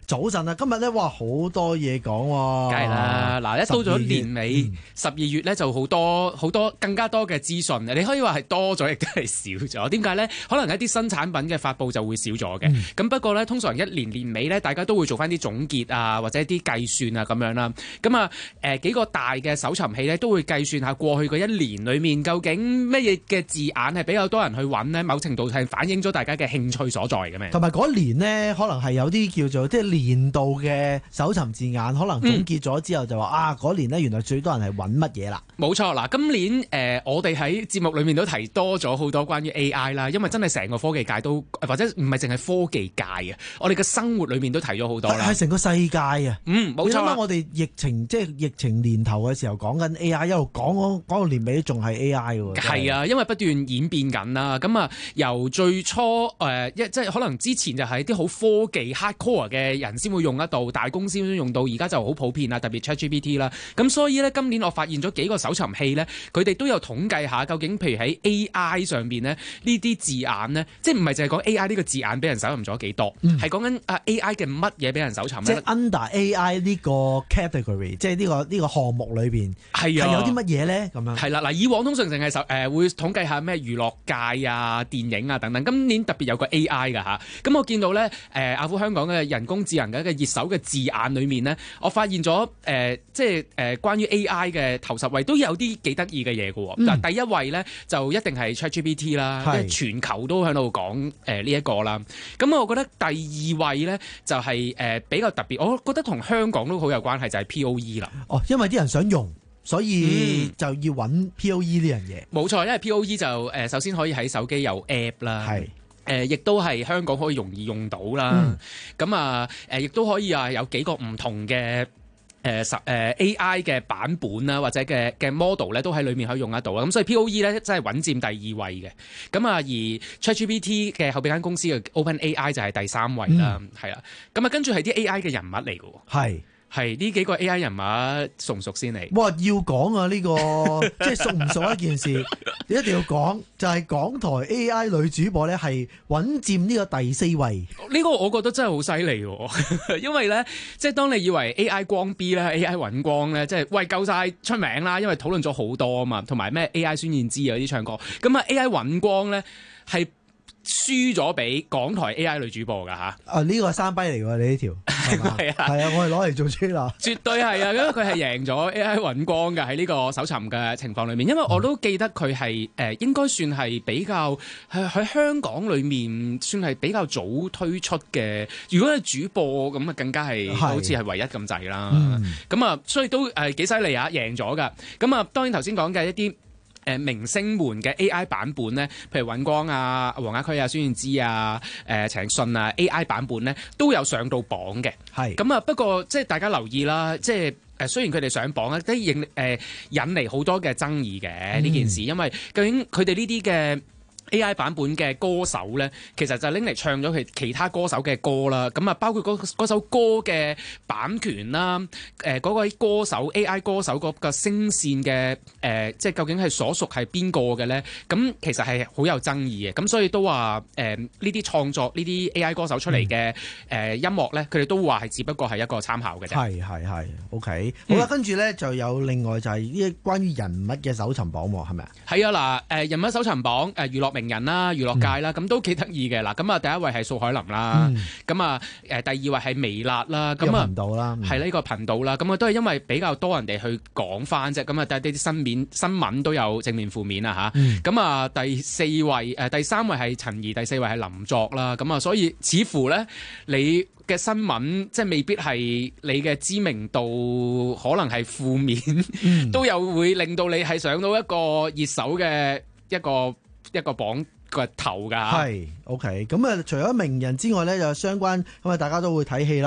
早晨啊！今日咧，哇，好多嘢講喎。 梗係啦，嗱，一到咗年尾，十二月咧就好多好多更加多嘅資訊。你可以話係多咗，亦都係少咗。點解咧？可能一啲新產品嘅發布就會少咗嘅。咁、嗯、不過咧，通常一年年尾咧，大家都會做翻啲總結啊，或者啲計算啊咁樣啦。咁啊，誒幾個大嘅搜尋器咧，都會計算下過去嗰一年裡面究竟乜嘢嘅字眼係比較多人去揾咧。某程度係反映咗大家嘅興趣所在嘅咩？ 同埋嗰年呢，可能係有啲叫做即係年度嘅搜尋字眼，可能總結咗之後就話、嗯、啊，嗰年呢，原來最多人係揾乜嘢啦？ 冇錯嗱，今年誒、呃、我哋喺節目裏面都提多咗好多關於 A I 啦，因為真係成個科技界都或者唔係淨係科技界啊，我哋嘅生活裏面都提咗好多啦， 係成個世界啊！ 嗯，冇錯。 你諗下我哋疫情即係疫情年頭嘅時候講緊 A I， 一路講講到年尾仲係 A I 喎。 係啊，因為不斷演變緊啦。咁啊，由最初誒一、呃、即係可能之前就係啲好科技 hardcore 嘅人先會用得到，大公司先用到，而家就好普遍啦，特別 ChatGPT 啦。咁所以咧，今年我發現咗幾個搜尋器咧，佢哋都有統計下究竟，譬如喺 A I 上邊咧呢啲字眼咧，即係唔係淨係講 A I 呢個字眼俾人搜尋咗幾多，係講緊啊 A I 嘅乜嘢俾人搜尋咧？ 即係 under A I 呢個 category， 即係呢個呢個項目裏邊係有啲乜嘢咧？咁樣係啦，嗱，以往通常淨係搜誒會統計下咩娛樂界啊、電影啊等等，今年特別有個 A I 㗎吓。咁我見到咧誒雅虎香港嘅人工智能嘅一個熱搜嘅字眼裏面咧，我發現咗誒、呃、即係誒、呃、關於 A I 嘅頭十位都有啲幾得意嘅嘢嘅喎。嗱、嗯，第一位咧就一定係 ChatGPT 啦，因為全球都喺度講誒呢一個啦。咁我覺得第二位咧就係、是、誒、呃、比較特別，我覺得同香港都好有關係，就係、是、P O E 啦。 哦，因為啲人想用，所以就要揾 P O E 呢樣嘢。 冇、嗯、錯，因為 P O E 就誒、呃、首先可以喺手機有 app 啦。係。誒，亦都係香港可以容易用到啦。咁、嗯、啊，誒，亦都可以啊，有幾個唔同嘅誒實誒 A I 嘅版本啦，或者嘅嘅 model 咧，都喺裏面可以用得到啦。咁所以 P O E 咧真係穩佔第二位嘅。咁啊，而 ChatGPT 嘅後邊間公司嘅 OpenAI 就係第三位啦。係、嗯、啦。咁啊，跟住係啲 A I 嘅人物嚟嘅。係。係呢幾個 A I 人物熟唔熟先嚟？哇，要講啊！呢、這個即係熟唔熟一件事，你一定要講。就係、是、港台 A I 女主播咧，係穩佔呢個第四位。呢、這個我覺得真係好犀利喎，因為咧，即係當你以為 A I 光 B 咧、A I 尹光咧，即係喂夠晒出名啦，因為討論咗好多啊嘛，同埋咩 A I 孫燕姿啊啲唱歌，咁啊 A I 尹光咧係輸咗俾港台 A I 女主播㗎吓。啊，呢、這個係山跛嚟㗎，你呢條係啊，係啊，我係攞嚟做吹啦。絕對係啊，因為佢係贏咗 A I 尹光嘅喺呢個搜尋嘅情況裏面，因為我都記得佢係誒應該算係比較喺喺香港裏面算係比較早推出嘅。如果係主播咁啊，更加係好似係唯一咁滯啦。咁、嗯、啊，所以都誒幾犀利啊，贏咗㗎。咁啊，當然頭先講嘅一啲。誒明星們嘅 A I 版本咧，譬如尹光啊、黃家駒啊、孫燕姿啊、誒、呃、陳奕迅啊 A I 版本咧都有上到榜嘅。係咁啊，不過即係大家留意啦，即係誒雖然佢哋上榜咧，都引誒引嚟好多嘅爭議嘅呢、嗯、件事，因為究竟佢哋呢啲嘅A I 版本嘅歌手咧，其實就拎嚟唱咗佢其他歌手嘅歌啦。咁啊，包括嗰首歌嘅版權啦，誒、呃、嗰位歌手 A I 歌手嗰個聲線嘅誒、呃，即係究竟係所屬係邊個嘅咧？咁其實係好有爭議嘅。咁所以都話誒呢啲創作呢啲 A I 歌手出嚟嘅誒音樂咧，佢哋都話係只不過係一個參考嘅啫。係係係 OK、嗯、好啦，跟住咧就有另外就係呢關於人物嘅搜尋榜喎，係咪啊？係啊，嗱誒人物搜尋榜誒娛樂名人啦、娛樂界啦，咁、嗯、都幾得意嘅。嗱，咁啊，第一位係蘇海林啦，咁、嗯、啊，誒，第二位係微辣啦，咁啊，頻道啦，係呢個頻道啦，咁啊，都係因為比較多人哋去講翻啫，咁啊，第啲新面新聞都有正面負面啊吓，咁、嗯、啊，第四位誒、呃，第三位係陳怡，第四位係林作啦，咁啊，所以似乎咧，你嘅新聞即係未必係你嘅知名度，可能係負面，嗯、都有會令到你係上到一個熱搜嘅一個一個榜個頭㗎。係 OK，咁啊，除咗名人之外咧，就相關咁啊，大家都會睇戲啦。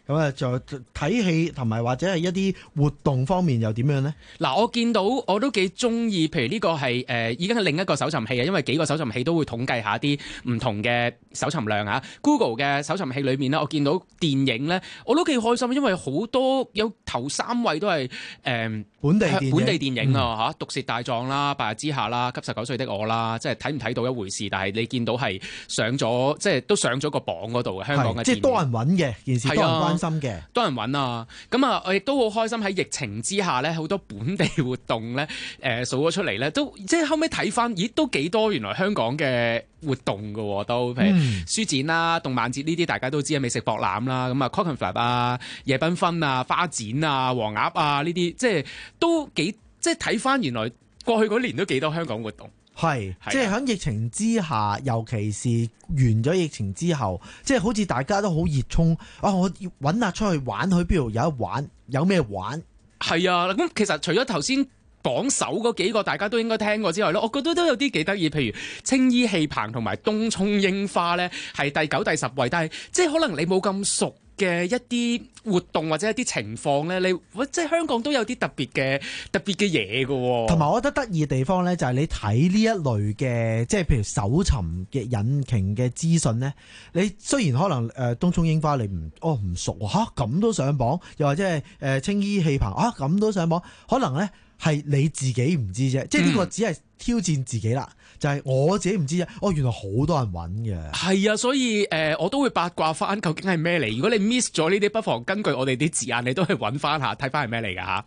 咁啊，就睇戲同埋或者係一啲活動方面又點樣呢？ 嗱，我見到我都幾中意，譬如呢個係誒、呃、已經係另一個搜尋器啊，因為幾個搜尋器都會統計下啲唔同嘅搜尋量啊。Google 嘅搜尋器裏面呢，我見到電影呢，我都幾開心，因為好多有頭三位都係誒、呃、 本地電影本地電影啊嚇，嗯《毒舌大狀》啦，《白日之下》啦，《給十九歲的我》啦，即係睇唔睇到一回事，但係你見到係上咗，即係都上咗個榜嗰度嘅香港嘅電影， 即係多人揾嘅件事，多人關心嘅， 多人揾啊！咁啊，我亦都好開心喺疫情之下咧，好多本地活動咧，誒數咗出嚟咧，都即係後尾睇翻，咦，都幾多原來香港嘅活動㗎喎，都譬如書展啦、動漫節呢啲，大家都知啊，美食博覽啦，咁啊 Clockenflap 啊、夜繽紛啊、花展啊、黃鴨啊呢啲，即係都幾即係睇翻原來過去嗰年都幾多香港活動。 係，即係喺疫情之下，尤其是完咗疫情之後，即係好似大家都好熱衷啊！我要揾下出去玩，去邊度有得玩，有咩玩？ 係啊，咁其實除咗頭先榜首嗰幾個大家都應該聽過之外咧，我覺得都有啲幾得意，譬如青衣戲棚同埋東涌櫻花咧，係第九、第十位，但係即係可能你冇咁熟嘅一啲活動或者一啲情況咧，你即係香港都有啲特別嘅特別嘅嘢㗎喎。同埋我覺得得意嘅地方咧，就係你睇呢一類嘅，即係譬如搜尋嘅引擎嘅資訊咧，你雖然可能誒、呃、東涌櫻花你唔哦唔熟嚇，咁都上榜，又或者係誒、呃、青衣戲棚啊咁都上榜，可能咧係你自己唔知啫，即係呢個只係挑戰自己啦。嗯就係我自己唔知啫，哦，原來好多人揾嘅。 係啊，所以誒、呃，我都會八卦翻究竟係咩嚟。如果你 miss 咗呢啲，不妨根據我哋啲字眼，你都去揾翻下，睇翻係咩嚟㗎嚇。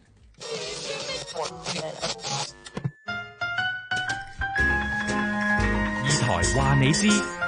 二台話你知。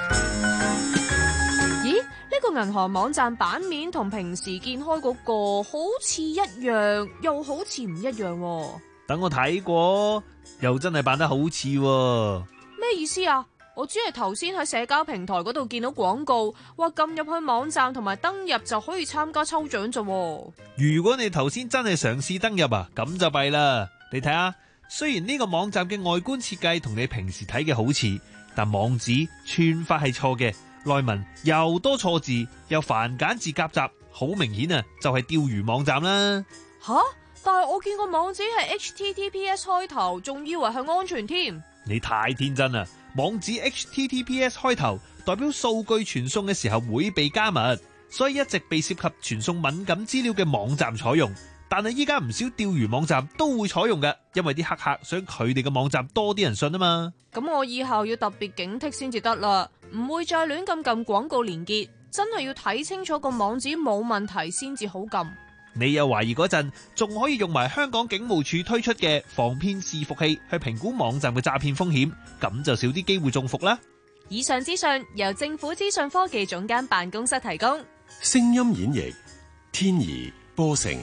咦？呢個銀行網站版面同平時見開嗰個好似一樣，又好似唔一樣喎。 等我睇過，又真係扮得好似喎。 咩意思啊？我只係頭先喺社交平台嗰度見到廣告，話撳入去網站同埋登入就可以參加抽獎咋。 如果你頭先真係嘗試登入啊，咁就弊啦。你睇下，雖然呢個網站嘅外觀設計同你平時睇嘅好似，但網址串法係錯嘅，內文又多錯字，又繁簡字夾雜，好明顯啊，就係釣魚網站啦。 吓？但係我見個網址係 H T T P S 開頭，仲以為係安全添。 你太天真啦！網址 H T T P S 開頭代表數據傳送嘅時候會被加密，所以一直被涉及傳送敏感資料嘅網站採用。但係依家唔少釣魚網站都會採用嘅，因為啲黑客想佢哋嘅網站多啲人信啊嘛。 咁我以後要特別警惕先至得啦，唔會再亂咁撳廣告連結，真係要睇清楚個網址冇問題先至好撳。 你有懷疑嗰陣，仲可以用埋香港警務處推出嘅防騙視伏器去評估網站嘅詐騙風險，咁就少啲機會中伏啦。 以上資訊由政府資訊科技總監辦公室提供。 聲音演繹天怡波成。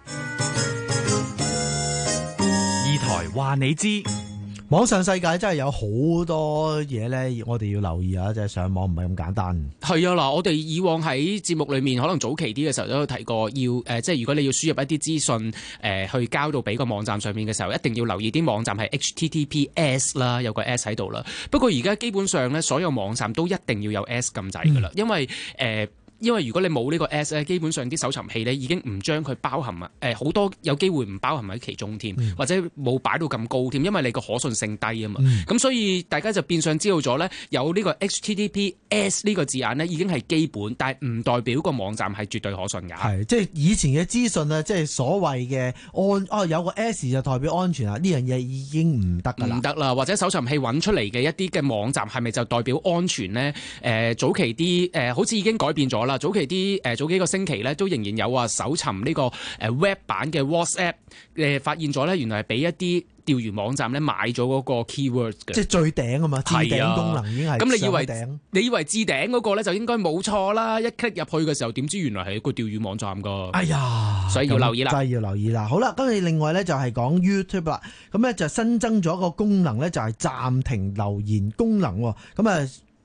二台話你知。 網上世界真係有好多嘢咧，我哋要留意啊！即係上網唔係咁簡單。 係啊，嗱，我哋以往喺節目裏面，可能早期啲嘅時候都有提過，要誒、呃，即係如果你要輸入一啲資訊誒、呃，去交到俾個網站上面嘅時候，一定要留意啲網站係 H T T P S 啦，有個 S 喺度啦。不過而家基本上咧，所有網站都一定要有 S 咁滯噶啦，因為誒。呃因為如果你冇呢個 S 咧，基本上啲搜尋器咧已經唔將佢包含啊，誒好多有機會唔包含喺其中添，嗯、或者冇擺到咁高添，因為你個可信性低啊嘛。咁、嗯、所以大家就變相知道咗咧，有呢個 H T T P S 呢個字眼咧已經係基本，但係唔代表個網站係絕對可信㗎。 係即係以前嘅資訊啊，即係所謂嘅安哦有個 S 就代表安全啊，呢樣嘢已經唔得㗎啦，唔得啦。或者搜尋器揾出嚟嘅一啲嘅網站係咪就代表安全咧？誒、呃、早期啲誒、呃、好似已經改變咗啦。早期啲誒、呃、早幾個星期咧，都仍然有話搜尋呢個誒 Web 版嘅 WhatsApp 誒、呃，發現咗咧，原來係俾一啲釣魚網站咧買咗嗰個 keywords 嘅， 即係最頂啊嘛，置頂功能已經係咁、啊、你以為你以為置頂嗰個咧就應該冇錯啦，一 click 入去嘅時候，點知原來係一個釣魚網站噶。 哎呀， 所以要留意啦， 真係要留意啦。好啦，咁你另外咧就係講 YouTube 啦，咁咧就新增咗一個功能咧，就係暫停留言功能。咁啊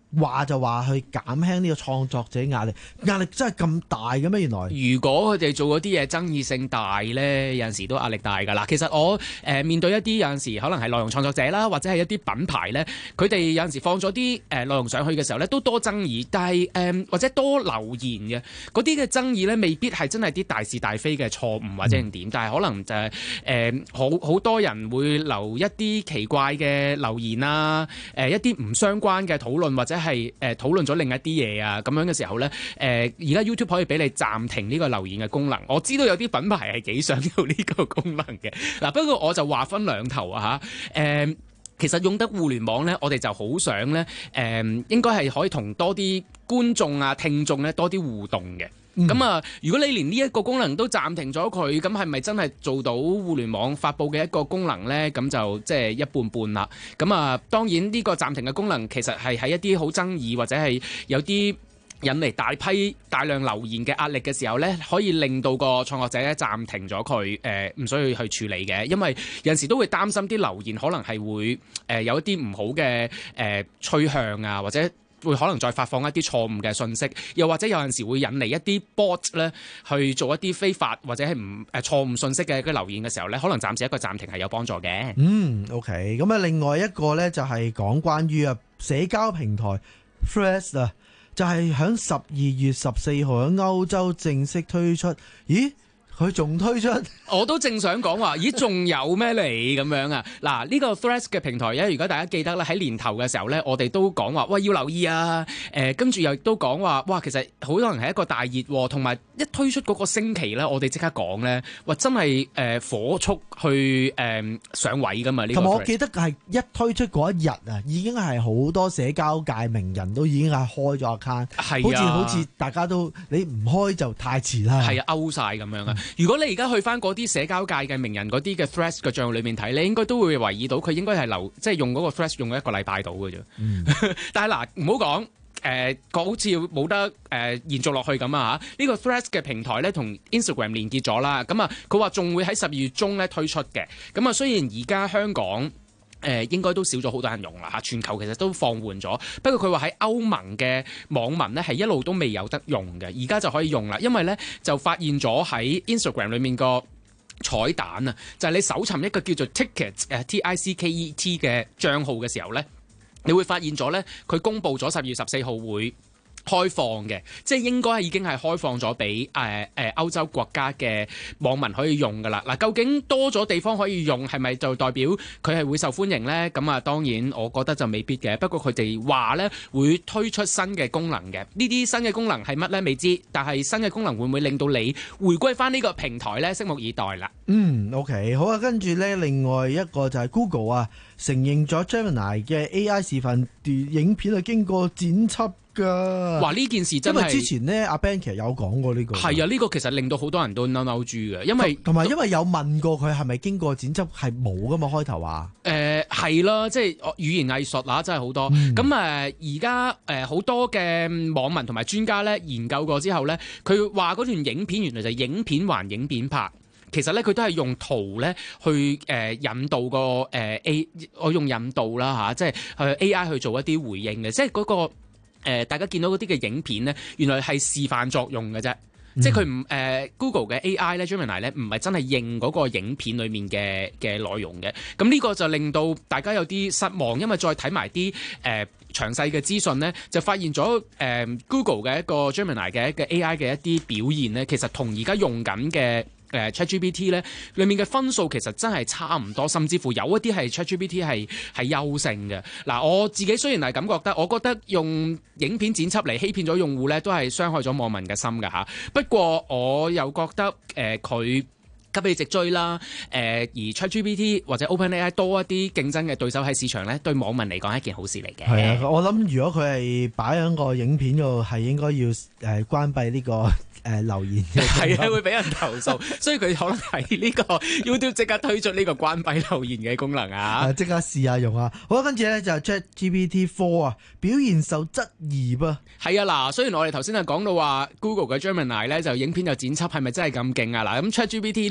話就話去減輕呢個創作者壓力，壓力真係咁大嘅咩？原來如果佢哋做嗰啲嘢爭議性大咧，有陣時都壓力大㗎啦。其實我誒、呃、面對一啲有陣時可能係內容創作者啦，或者係一啲品牌咧，佢哋有陣時放咗啲誒內容上去嘅時候咧，都多爭議。但係誒、呃、或者多留言嘅嗰啲嘅爭議咧，未必係真係啲大是大非嘅錯誤或者係點，嗯、但係可能就係誒好好多人會留一啲奇怪嘅留言啊，誒、呃、一啲唔相關嘅討論或者係誒討論咗另一啲嘢啊，咁樣嘅時候咧，誒而家 YouTube 可以俾你暫停呢個留言嘅功能。我知道有啲品牌係幾想要呢個功能嘅，嗱不過我就話分兩頭啊嚇，誒、呃、其實用得互聯網咧，我哋就好想咧，誒、呃、應該係可以同多啲觀眾啊、聽眾咧多啲互動嘅。咁、嗯、啊，如果你連呢一個功能都暫停咗佢，咁係咪真係做到互聯網發佈嘅一個功能呢？咁就即係一半半啦。咁啊，當然呢個暫停嘅功能其實係喺一啲好爭議或者係有啲引嚟大批大量留言嘅壓力嘅時候呢，可以令到個創作者咧暫停咗佢，誒唔需要去處理嘅。因為有陣時都會擔心啲留言可能係會誒、呃、有一啲唔好嘅誒、呃、趨向啊，或者會可能再發放一啲錯誤嘅信息，又或者有陣時會引嚟一啲 bot 咧去做一啲非法或者係唔誒錯誤信息嘅嘅留言嘅時候咧，可能暫時一個暫停係有幫助嘅。 嗯 ，OK， 咁啊，另外一個咧就係講關於啊社交平台 Threads 啊，就係響十二月十四號喺歐洲正式推出。咦？佢仲推出， 我都正想講話，咦，仲有咩嚟咁樣啊？嗱，呢個 Threads 嘅平台咧，如果大家記得咧，喺年頭嘅時候咧，我哋都講話，喂，要留意啊！誒，跟住又都講話，哇，其實好可能係一個大熱，同埋一推出嗰個星期咧，我哋即刻講咧，哇，真係誒火速去誒上位噶嘛！呢個，同埋我記得係一推出嗰一日啊，已經係好多社交界名人都已經係開咗 account，係好似好似大家都你唔開就太遲啦， 係啊，勾晒咁樣啊！如果你而家去翻嗰啲社交界嘅名人嗰啲嘅 Threads 嘅帳號裏面睇，你應該都會留意到佢應該係留即係用嗰個 Threads 用咗一個禮拜到嘅啫。嗯、但係嗱，唔好講誒，個好似冇得誒、呃、延續落去咁啊嚇！呢、這個 Threads 嘅平台咧同 Instagram 連結咗啦，咁啊佢話仲會喺十二月中咧推出嘅。咁啊雖然而家香港，誒、呃、應該都少咗好多人用啦嚇，全球其實都放緩咗。不過佢話喺歐盟嘅網民咧係一路都未有得用嘅，而家就可以用啦。因為咧就發現咗喺 Instagram 裏面個彩蛋啊，就係、是、你搜尋一個叫做 Ticket 誒 T I C K E T 嘅帳號嘅時候咧，你會發現咗咧佢公布咗十月十四號會開放嘅，即係應該已經係開放咗俾誒誒歐洲國家嘅網民可以用噶啦。嗱，究竟多咗地方可以用，係咪就代表佢係會受歡迎呢？咁啊，當然我覺得就未必嘅。不過佢哋話呢會推出新嘅功能嘅，呢啲新嘅功能係乜呢？未知。但係新嘅功能會唔會令到你回歸翻呢個平台呢？拭目以待啦。 嗯 ，OK， 好啊。跟住呢，另外一個就係 Google 啊，承認咗 Gemini 嘅 A I 視頻影片係經過剪輯。 哇！呢件事真係， 因為之前咧阿 Ben 其實有講過呢個， 係啊，呢個其實令到好多人都嬲嬲豬嘅，因為同埋因為有問過佢係咪經過剪輯，係冇噶嘛開頭話。 誒係啦，即係語言藝術啊，真係好多。咁誒而家誒好多嘅網民同埋專家咧研究過之後咧，佢話嗰段影片原來就係影片還影片拍。其實咧，佢都係用圖咧去誒、呃、引導個誒 A， 我用引導啦嚇、啊，即係去 A I 去做一啲回應嘅，即係嗰、嗰個。誒、呃，大家見到嗰啲嘅影片咧，原來係示範作用嘅啫，嗯、即係佢唔誒 Google 嘅 A I 咧 Gemini 咧，唔係真係認嗰個影片裡面嘅嘅內容嘅。咁呢個就令到大家有啲失望，因為再睇埋啲誒詳細嘅資訊咧，就發現咗誒、呃、Google 嘅一個 Gemini 嘅一個 A I 嘅一啲表現咧，其實同而家用緊嘅。誒 ChatGPT 咧，裡面嘅分數其實真係差唔多，甚至乎有一啲係 ChatGPT 係係優勝嘅。嗱，我自己雖然係咁覺得，我覺得用影片剪輯嚟欺騙咗用戶咧，都係傷害咗網民嘅心㗎嚇。不過我又覺得誒佢。呃急起直追啦！誒、呃，而 ChatGPT 或者 OpenAI 多一啲競爭嘅對手喺市場咧，對網民嚟講係一件好事嚟嘅。 係啊，我諗如果佢係擺喺個影片度，係應該要誒、呃、關閉呢、這個誒、呃、留言嘅。 係啊，會俾人投訴，所以佢可能喺呢個 YouTube 即刻推出呢個關閉留言嘅功能啊！ 即刻試下用啊！好，跟住咧就係 ChatGPT 四啊，表現受質疑噃。 係啊，嗱，雖然我哋頭先係講到話 Google 嘅 Gemini 咧就影片就剪輯係咪真係咁勁啊？嗱，咁 ChatGPT 呢？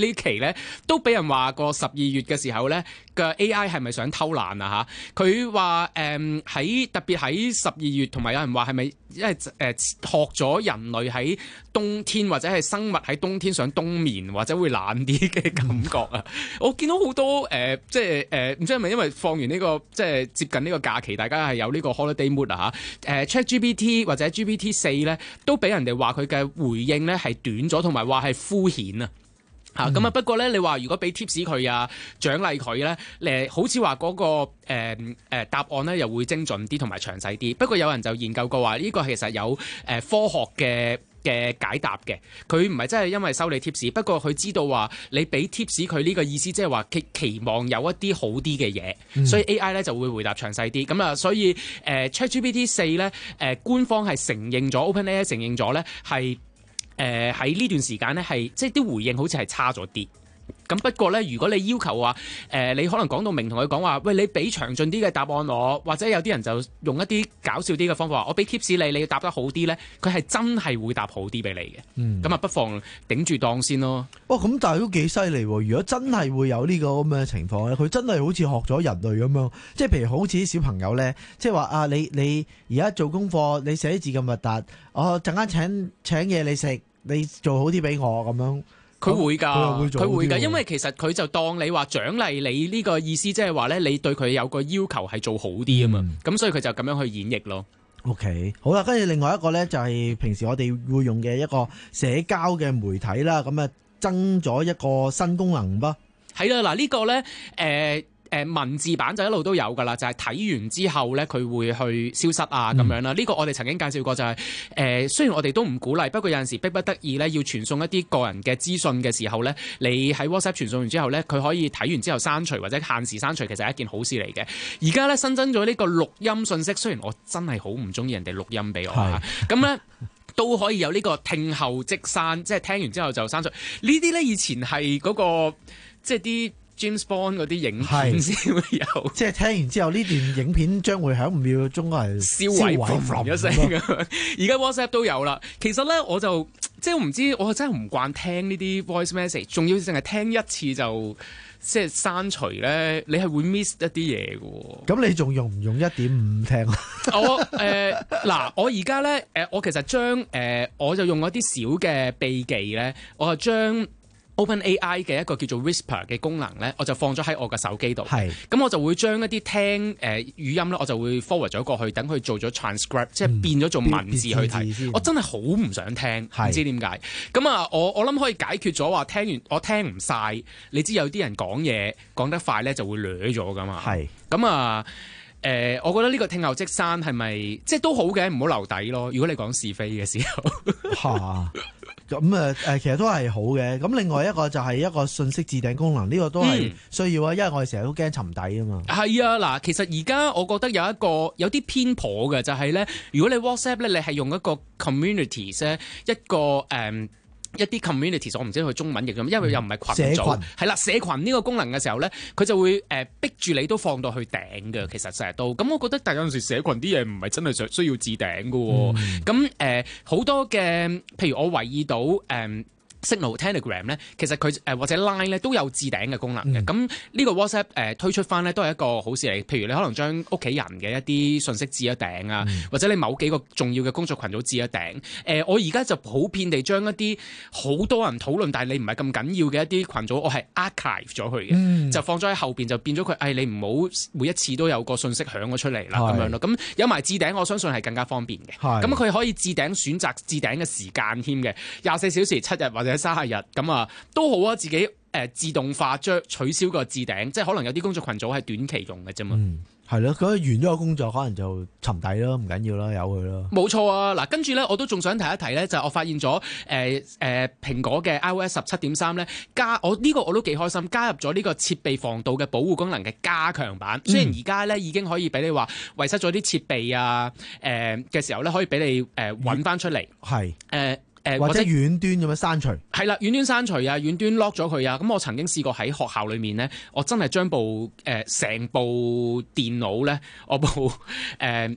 呢期咧都俾人話過十二月嘅時候咧嘅 A I 係咪想偷懶啊嚇？佢話誒喺特別喺十二月，同埋有人話係咪因為誒、呃、學咗人類喺冬天或者係生物喺冬天想冬眠或者會懶啲嘅感覺啊！我見到好多誒、呃、即係誒唔知係咪因為放完呢、呢個即係接近呢個假期，大家係有呢個 holiday mood 啊嚇？誒 ChatGPT 或者 G P T 四咧都俾人哋話佢嘅回應咧係短咗，同埋話係敷衍啊！嚇咁啊！不過咧，你話如果俾 tips 佢啊，獎勵佢咧，誒好似話嗰個誒、呃呃、答案咧又會精準啲同埋詳細啲。不過有人就研究過話，呢、呢個其實有誒、呃、科學嘅嘅解答嘅。佢唔係真係因為收你 tips，不過佢知道話你俾 tips 佢呢個意思，即係話期期望有一啲好啲嘅嘢，嗯、所以 A I 咧就會回答詳細啲。咁啊，所以誒、呃、ChatGPT 四咧誒官方係承認咗 OpenAI 承認咗咧係。誒喺呢段時間咧，係即係啲回應好似係差咗啲。咁不過咧，如果你要求話誒、呃，你可能講到明同佢講話，喂，你俾詳盡啲嘅答案我，或者有啲人就用一啲搞笑啲嘅方法話，我俾 tips 你，你要答得好啲咧，佢係真係會答好啲俾你嘅。嗯，咁啊，不妨頂住檔先咯。 哦，咁但係都幾犀利喎！如果真係會有呢個咁嘅情況咧，佢真係好似學咗人類咁樣，即係譬如好似啲小朋友咧，即係話啊，你你而家做功課，你寫字咁核突，我陣間請請嘢你食，你做好啲俾我咁樣。 佢會㗎，佢會㗎， 會因為其實佢就當你話獎勵你呢個意思，即係話咧，你對佢有個要求係做好啲啊嘛，咁、嗯、所以佢就咁樣去演繹咯。 OK， 好啦，跟住另外一個咧就係平時我哋會用嘅一個社交嘅媒體啦，咁啊增咗一個新功能噃。 係啦，嗱、這個、呢個咧誒。呃誒文字版就一路都有㗎啦，就係、是、睇完之後咧，佢會去消失啊咁樣啦。呢、嗯、個我哋曾經介紹過、就是，就係誒雖然我哋都唔鼓勵，不過有陣時逼不得已咧，要傳送一啲個人嘅資訊嘅時候咧，你喺 WhatsApp 傳送完之後咧，佢可以睇完之後刪除或者限時刪除，其實係一件好事嚟嘅。而家咧新增咗呢個錄音信息，雖然我真係好唔中意人哋錄音俾我嚇，咁咧都可以有呢個聽後即刪，即係聽完之後就刪除。呢啲咧以前係嗰、那個即係啲James Bond 嗰啲影片先會有， 即係聽完之後呢段影片將會喺五秒鐘係燒毀一聲咁。而家 WhatsApp 都有啦。其實咧我就即係唔知，我真係唔慣聽呢啲 voice message，仲要淨係聽一次就即係刪除咧，你係會 miss 一啲嘢嘅。 咁你仲用唔用一點五聽啊？ 我誒嗱、呃，我而家咧誒，我其實將誒、呃、我就用一啲小嘅秘技咧，我就將OpenAI 嘅一個叫做 Whisper 嘅功能咧，我就放咗喺我嘅手機度。係，咁我就會將一啲聽誒、呃、語音咧，我就會 forward 咗過去，等佢做咗 transcribe，、嗯、即係變咗做文字去睇。我真係好唔想聽，唔知點解。咁啊，我我諗可以解決咗話聽完我聽唔晒。你知有啲人講嘢講得快咧，就會攣咗噶嘛。係，咁啊誒、呃，我覺得呢個聽後即刪係咪即係都好嘅，唔好留底咯。如果你講是非嘅時候。嚇咁啊誒， 其實都係好嘅。咁另外一個就係一個信息置頂功能，呢、這個都係需要啊，因為我哋成日都驚沉底啊嘛。 係啊，嗱，其實而家我覺得有一個有啲偏頗嘅，就係、是、咧，如果你 WhatsApp 咧，你係用一個 communities 咧，一個誒。嗯一啲 communities 我唔知佢中文譯咁，因為又唔係群組，係啦，社群呢個功能嘅時候咧，佢就會誒、呃、逼住你都放到去頂嘅。其實成日都咁，我覺得但有陣時社群啲嘢唔係真係需需要置頂嘅喎。咁誒好多嘅，譬如我留意到誒。呃Signal Telegram 咧，其實佢誒、呃、或者 Line 咧都有置頂嘅功能嘅。咁、嗯、呢個 WhatsApp 誒、呃、推出翻咧都係一個好事嚟。譬如你可能將屋企人嘅一啲信息置一頂啊，嗯、或者你某幾個重要嘅工作群組置一頂。誒、呃，我而家就普遍地將一啲好多人討論，但係你唔係咁緊要嘅一啲群組，我係 archive 咗佢嘅，嗯、就放咗喺後邊，就變咗佢。誒、哎，你唔好每一次都有個信息響咗出嚟啦，咁樣咯。咁有埋置頂，我相信係更加方便嘅。咁佢可以置頂選擇置頂嘅時間添嘅，廿四小時、七日或者三十日咁啊，都好啊！自己誒、呃、自動化將取消個置頂，即係可能有啲工作群組係短期用嘅啫嘛。嗯，係咯，咁完咗個工作可能就沉底咯，唔緊要啦，由佢咯。冇錯啊！嗱，跟住咧，我都仲想提一提咧，就係、我發現咗誒誒蘋果嘅 iOS 十七點三咧加我呢、呢個我都幾開心，加入咗呢個設備防盜嘅保護功能嘅加強版。雖然而家咧已經可以俾你話遺失咗啲設備啊誒嘅、呃、時候咧，可以俾你誒揾翻出嚟。係誒。誒或者遠端咁樣刪除， 係啦，遠端刪除啊，遠端 lock 咗佢啊。咁我曾經試過喺學校裏面咧，我真係將部誒成、呃、部電腦咧，我部誒。呃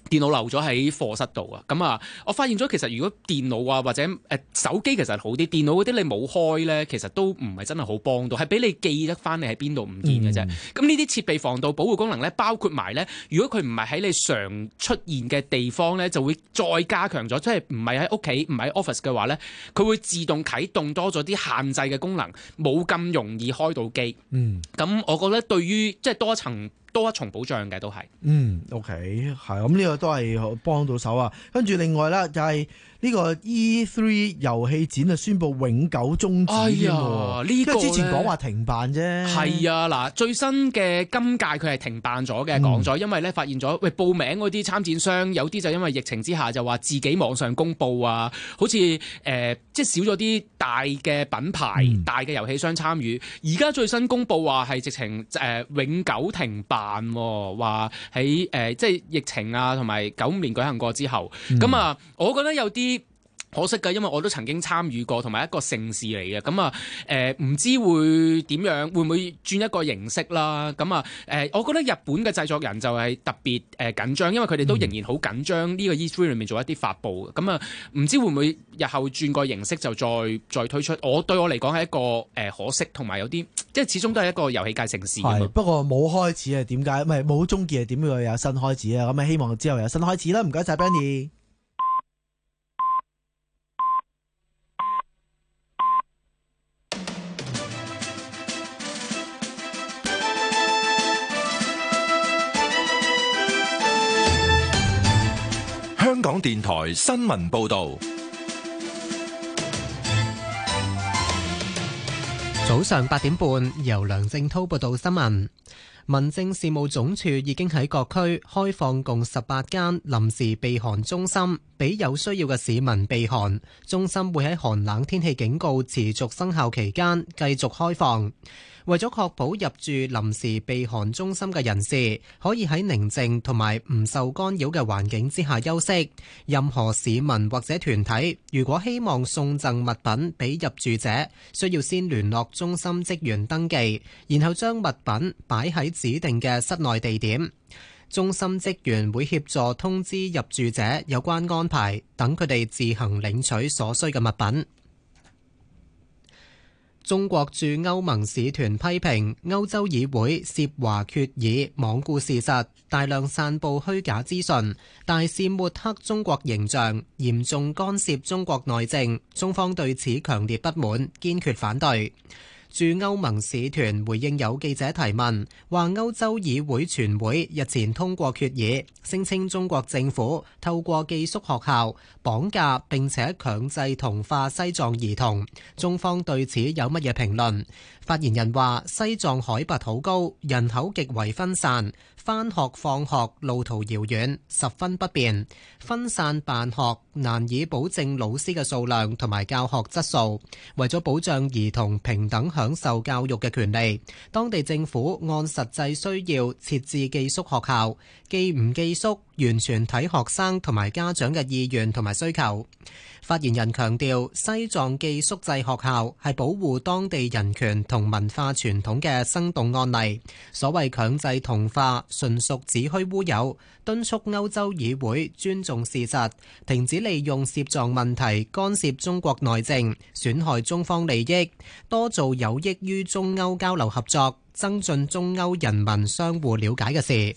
電腦留咗喺課室度啊，咁啊，我發現咗其實如果電腦啊或者誒、呃、手機其實好啲，電腦嗰啲你冇開咧，其實都唔係真係好幫到，係俾你記得翻你喺邊度唔見嘅啫。咁呢啲設備防盜保護功能咧，包括埋咧，如果佢唔係喺你常出現嘅地方咧，就會再加強咗，即係唔係喺屋企唔係 office 嘅話咧，佢會自動啟動多咗啲限制嘅功能，冇咁容易開到機。嗯，咁我覺得對於即係多一層。多一重保障嘅都係， 嗯 ，OK， 係咁呢個都係幫到手啊。跟住另外啦，就係、是、呢個 E 三 遊戲展啊，宣布永久終止添喎。呢個之前講話停辦啫。 係啊，嗱，最新嘅今屆佢係停辦咗嘅，講咗、嗯，因為咧發現咗，喂，報名嗰啲參展商有啲就因為疫情之下就話自己網上公佈啊，好似誒、呃、即係少咗啲大嘅品牌、嗯、大嘅遊戲商參與。而家最新公佈話係直情誒、呃、永久停辦。話喺誒即係疫情啊，同埋九五年舉行過之後，咁、嗯、啊，我覺得有啲可惜㗎，因為我都曾經參與過，同埋一個盛事嚟嘅，咁啊誒唔知會點樣，會唔會轉一個形式啦？咁啊誒，我覺得日本嘅製作人就係特別誒緊張，因為佢哋都仍然好緊張呢個 E 三 裏面做一啲發布，咁啊唔知會唔會日後轉個形式就再再推出？我對我嚟講係一個誒、呃、可惜，同埋有啲即係始終都係一個遊戲界盛事。 係不過冇開始係點解？唔係冇終結係點會有新開始啊？咁啊希望之後有新開始啦！唔該晒 Benny。 香港電台新聞報道， 早上八點半，由梁正滔報道新聞。民政事務總署已經喺各區開放共十八間臨時避寒中心，俾有需要嘅市民避寒。中心會喺寒冷天氣警告持續生效期間繼續開放。為咗確保入住臨時避寒中心嘅人士可以喺寧靜同埋唔受干擾嘅環境之下休息，任何市民或者團體如果希望送贈物品俾入住者，需要先聯絡中心職員登記，然後將物品擺喺指定嘅室內地點。中心職員會協助通知入住者有關安排，等佢哋自行領取所需嘅物品。中國駐歐盟使團批評歐洲議會涉華決議罔顧事實，大量散佈虛假資訊，大肆抹黑中國形象，嚴重干涉中國內政。中方對此強烈不滿，堅決反對。駐歐盟使團回應有記者提問，話歐洲議會全會日前通過決議，聲稱中國政府透過寄宿學校綁架並且強制同化西藏兒童。中方對此有乜嘢評論？發言人話：西藏海拔好高，人口極為分散，返學放學路途遙遠，十分不便。分散辦學難以保證老師嘅數量同埋教學質素。為咗保障兒童平等享受教育嘅權利，當地政府按實際需要設置寄宿學校，寄唔寄宿完全睇學生同埋家長嘅意願同埋需求。發言人強調，西藏寄宿制學校係保護當地人權同文化傳統嘅生動案例，所謂強制同化純屬子虛烏有，敦促歐洲議會尊重事實，停止利用涉藏問題干涉中國內政，損害中方利益，多做有益於中歐交流合作，增進中歐人民相互了解嘅事。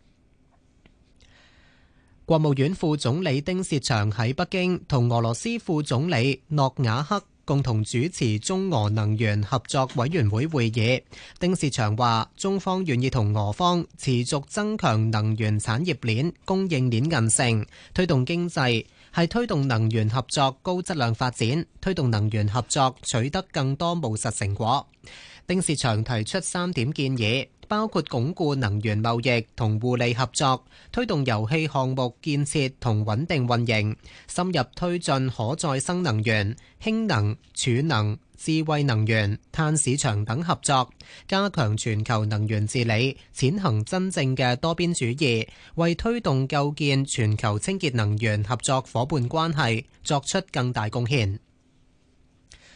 國務院副總理丁薛祥喺北京同俄羅斯副總理諾瓦克共同主持中俄能源合作委員會會議。丁薛祥話：中方願意同俄方持續增強能源產業鏈供應鏈韌性，推動經濟，係推動能源合作高質量發展，推動能源合作取得更多務實成果。丁薛祥提出三點建議，包括鞏固能源貿易同互利合作，推動油氣項目建設同穩定運營，深入推進可再生能源、氫能、儲能、智慧能源、碳市場等合作，加強全球能源治理，踐行真正嘅多邊主義，為推動構建全球清潔能源合作夥伴關係作出更大貢獻。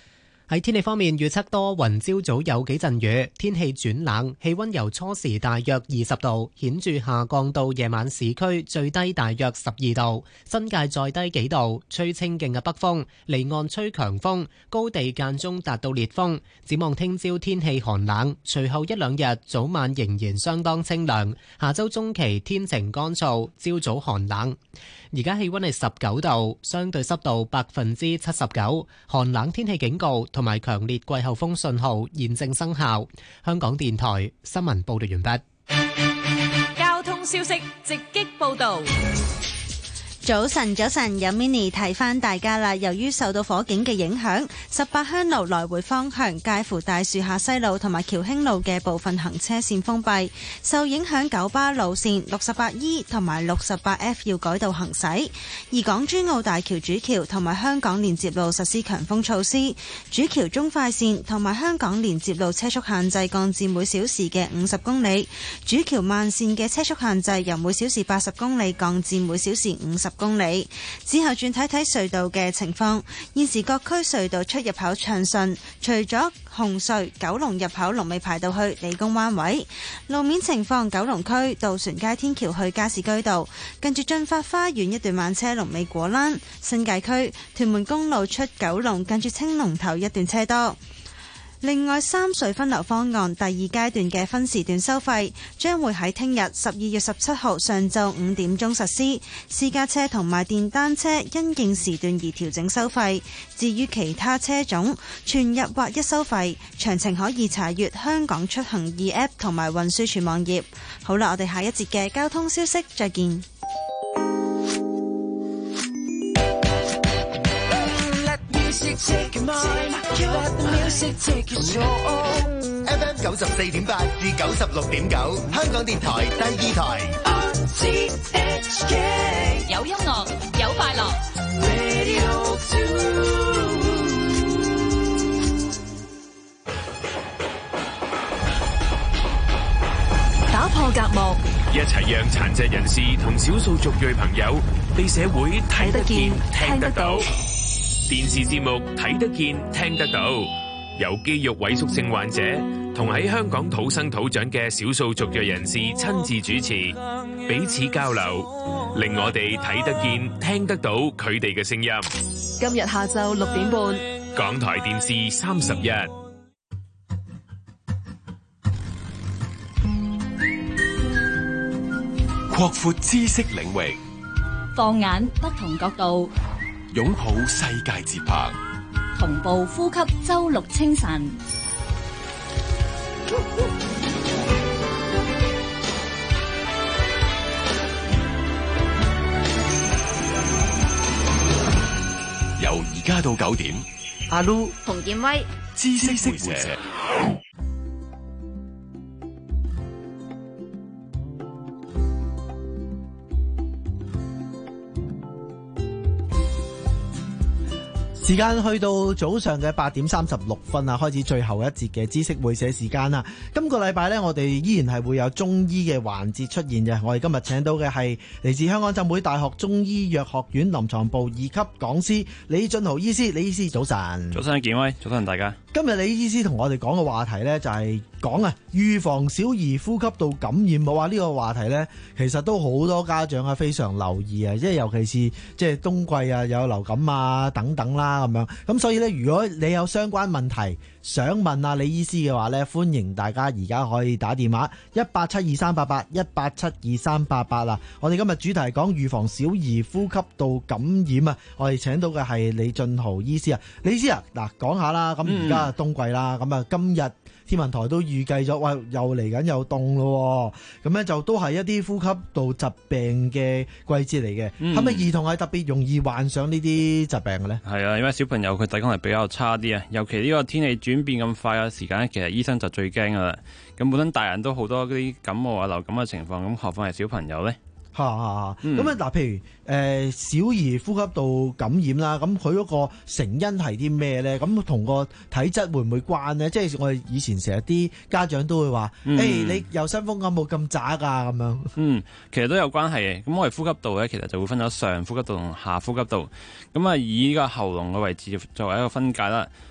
喺天氣方面，預測多雲，朝早有幾陣雨，天氣轉冷，氣溫由初時大約二十度，顯著下降到夜晚市區最低大約十二度，新界再低幾度，吹清勁嘅北風，離岸吹強風，高地間中達到烈風。展望聽朝天氣寒冷，隨後一兩日早晚仍然相當清涼，下周中期天晴乾燥，朝早寒冷。而家氣溫係十九度，相對濕度百分之七十九，寒冷天氣警告同埋強烈季候風信號現正生效。香港電台新聞報道完畢。 交通消息直擊報道。 早晨，早晨，有 mini 提翻大家啦。由於受到火警嘅影響，十八鄉路來回方向介乎大樹下西路同埋僑興路嘅部分行車線封閉，受影響九巴路線六十八 E 同埋六十八 F 要改道行駛。而港珠澳大橋主橋同埋香港連接路實施強風措施，主橋中快線同埋香港連接路車速限制降至每小時嘅五十公里，主橋慢線嘅車速限制由每小時八十公里降至每小時五十公里。之後轉睇睇隧道嘅情況，現時各區隧道出入口暢順，除咗紅隧九龍入口龍尾排到去理工灣位。路面情況，九龍區渡船街天橋去加士居道近住駿發花園一段慢車龍尾果欄，新界區屯門公路出九龍近住青龍頭一段車多。另外，三隧分流方案第二階段嘅分時段收費將會喺聽日十二月十七號上晝五點鐘實施，私家車同埋電單車因應時段而調整收費。至於其他車種，全日劃一收費。詳情可以查閱香港出行易 App 同埋運輸署網頁。好啦，我哋下一節嘅交通消息再見。 Take your mind, let the music take your soul. F M 九十四點八至九十六點九，香港電台第二台。R T H K 有音樂，有快樂。 Radio two。 打破隔膜， 一齊讓殘疾人士同少數族裔朋友被社會睇得見、聽得到。電視節目睇得見聽得到，由肌肉萎縮症患者同喺香港土生土長嘅少數族裔人士親自主持，彼此交流，令我哋睇得見聽得到佢哋嘅聲音。 今日下晝六點半， 港台電視三十一， 擴闊知識領域， 放眼不同角度， 擁抱世界節拍， 同步呼吸周六清晨。 由而家到九點， 阿 Lu、馮建威、 知識識會社。 時間去到早上嘅八點三十六分啊，開始最後一節嘅知識會社時間啦。今個禮拜呢，我哋依然係會有中醫嘅環節出現嘅。我哋今日請到嘅係嚟自香港浸會大學中醫藥學院臨床部二級講師李俊豪醫師。李醫師早晨。 早晨，健威，早晨大家。 今日李醫師同我哋講嘅話題呢，就係講啊預防小兒呼吸道感染。我話呢個話題呢，其實都好多家長啊非常留意啊，即係尤其是即係冬季啊有流感啊等等啦咁樣。咁所以呢，如果你有相關問題想問啊李醫師嘅話呢，歡迎大家而家可以打電話一八七二三八八一八七二三八八啦。我哋今日主題係講預防小兒呼吸道感染啊。我哋請到嘅係李俊豪醫師啊。李醫師啊，嗱講下啦，咁而家冬季啦，咁啊今日天文台都預計咗，喂又嚟緊又凍咯，咁咧就都係一啲呼吸道疾病嘅季節嚟嘅。係咪、嗯、兒童係特別容易患上呢啲疾病嘅咧？ 係啊，因為小朋友佢抵抗力比較差啲啊，尤其呢個天氣轉變咁快嘅時間，其實醫生就最驚噶啦。咁本身大人都好多嗰啲感冒啊、流感嘅情況，咁何況係小朋友咧？ 嚇嚇嚇！咁啊嗱，譬如誒、呃、小兒呼吸道感染啦，咁佢嗰個成因係啲咩咧？咁同個體質會唔會關咧？即係我哋以前成日啲家長都會話，誒、嗯欸、你又傷風感冒咁渣㗎咁樣。嗯， 其實都有關係嘅。咁我哋呼吸道咧，其實就會分咗上呼吸道同下呼吸道。咁啊，以呢個喉嚨嘅位置作為一個分界啦。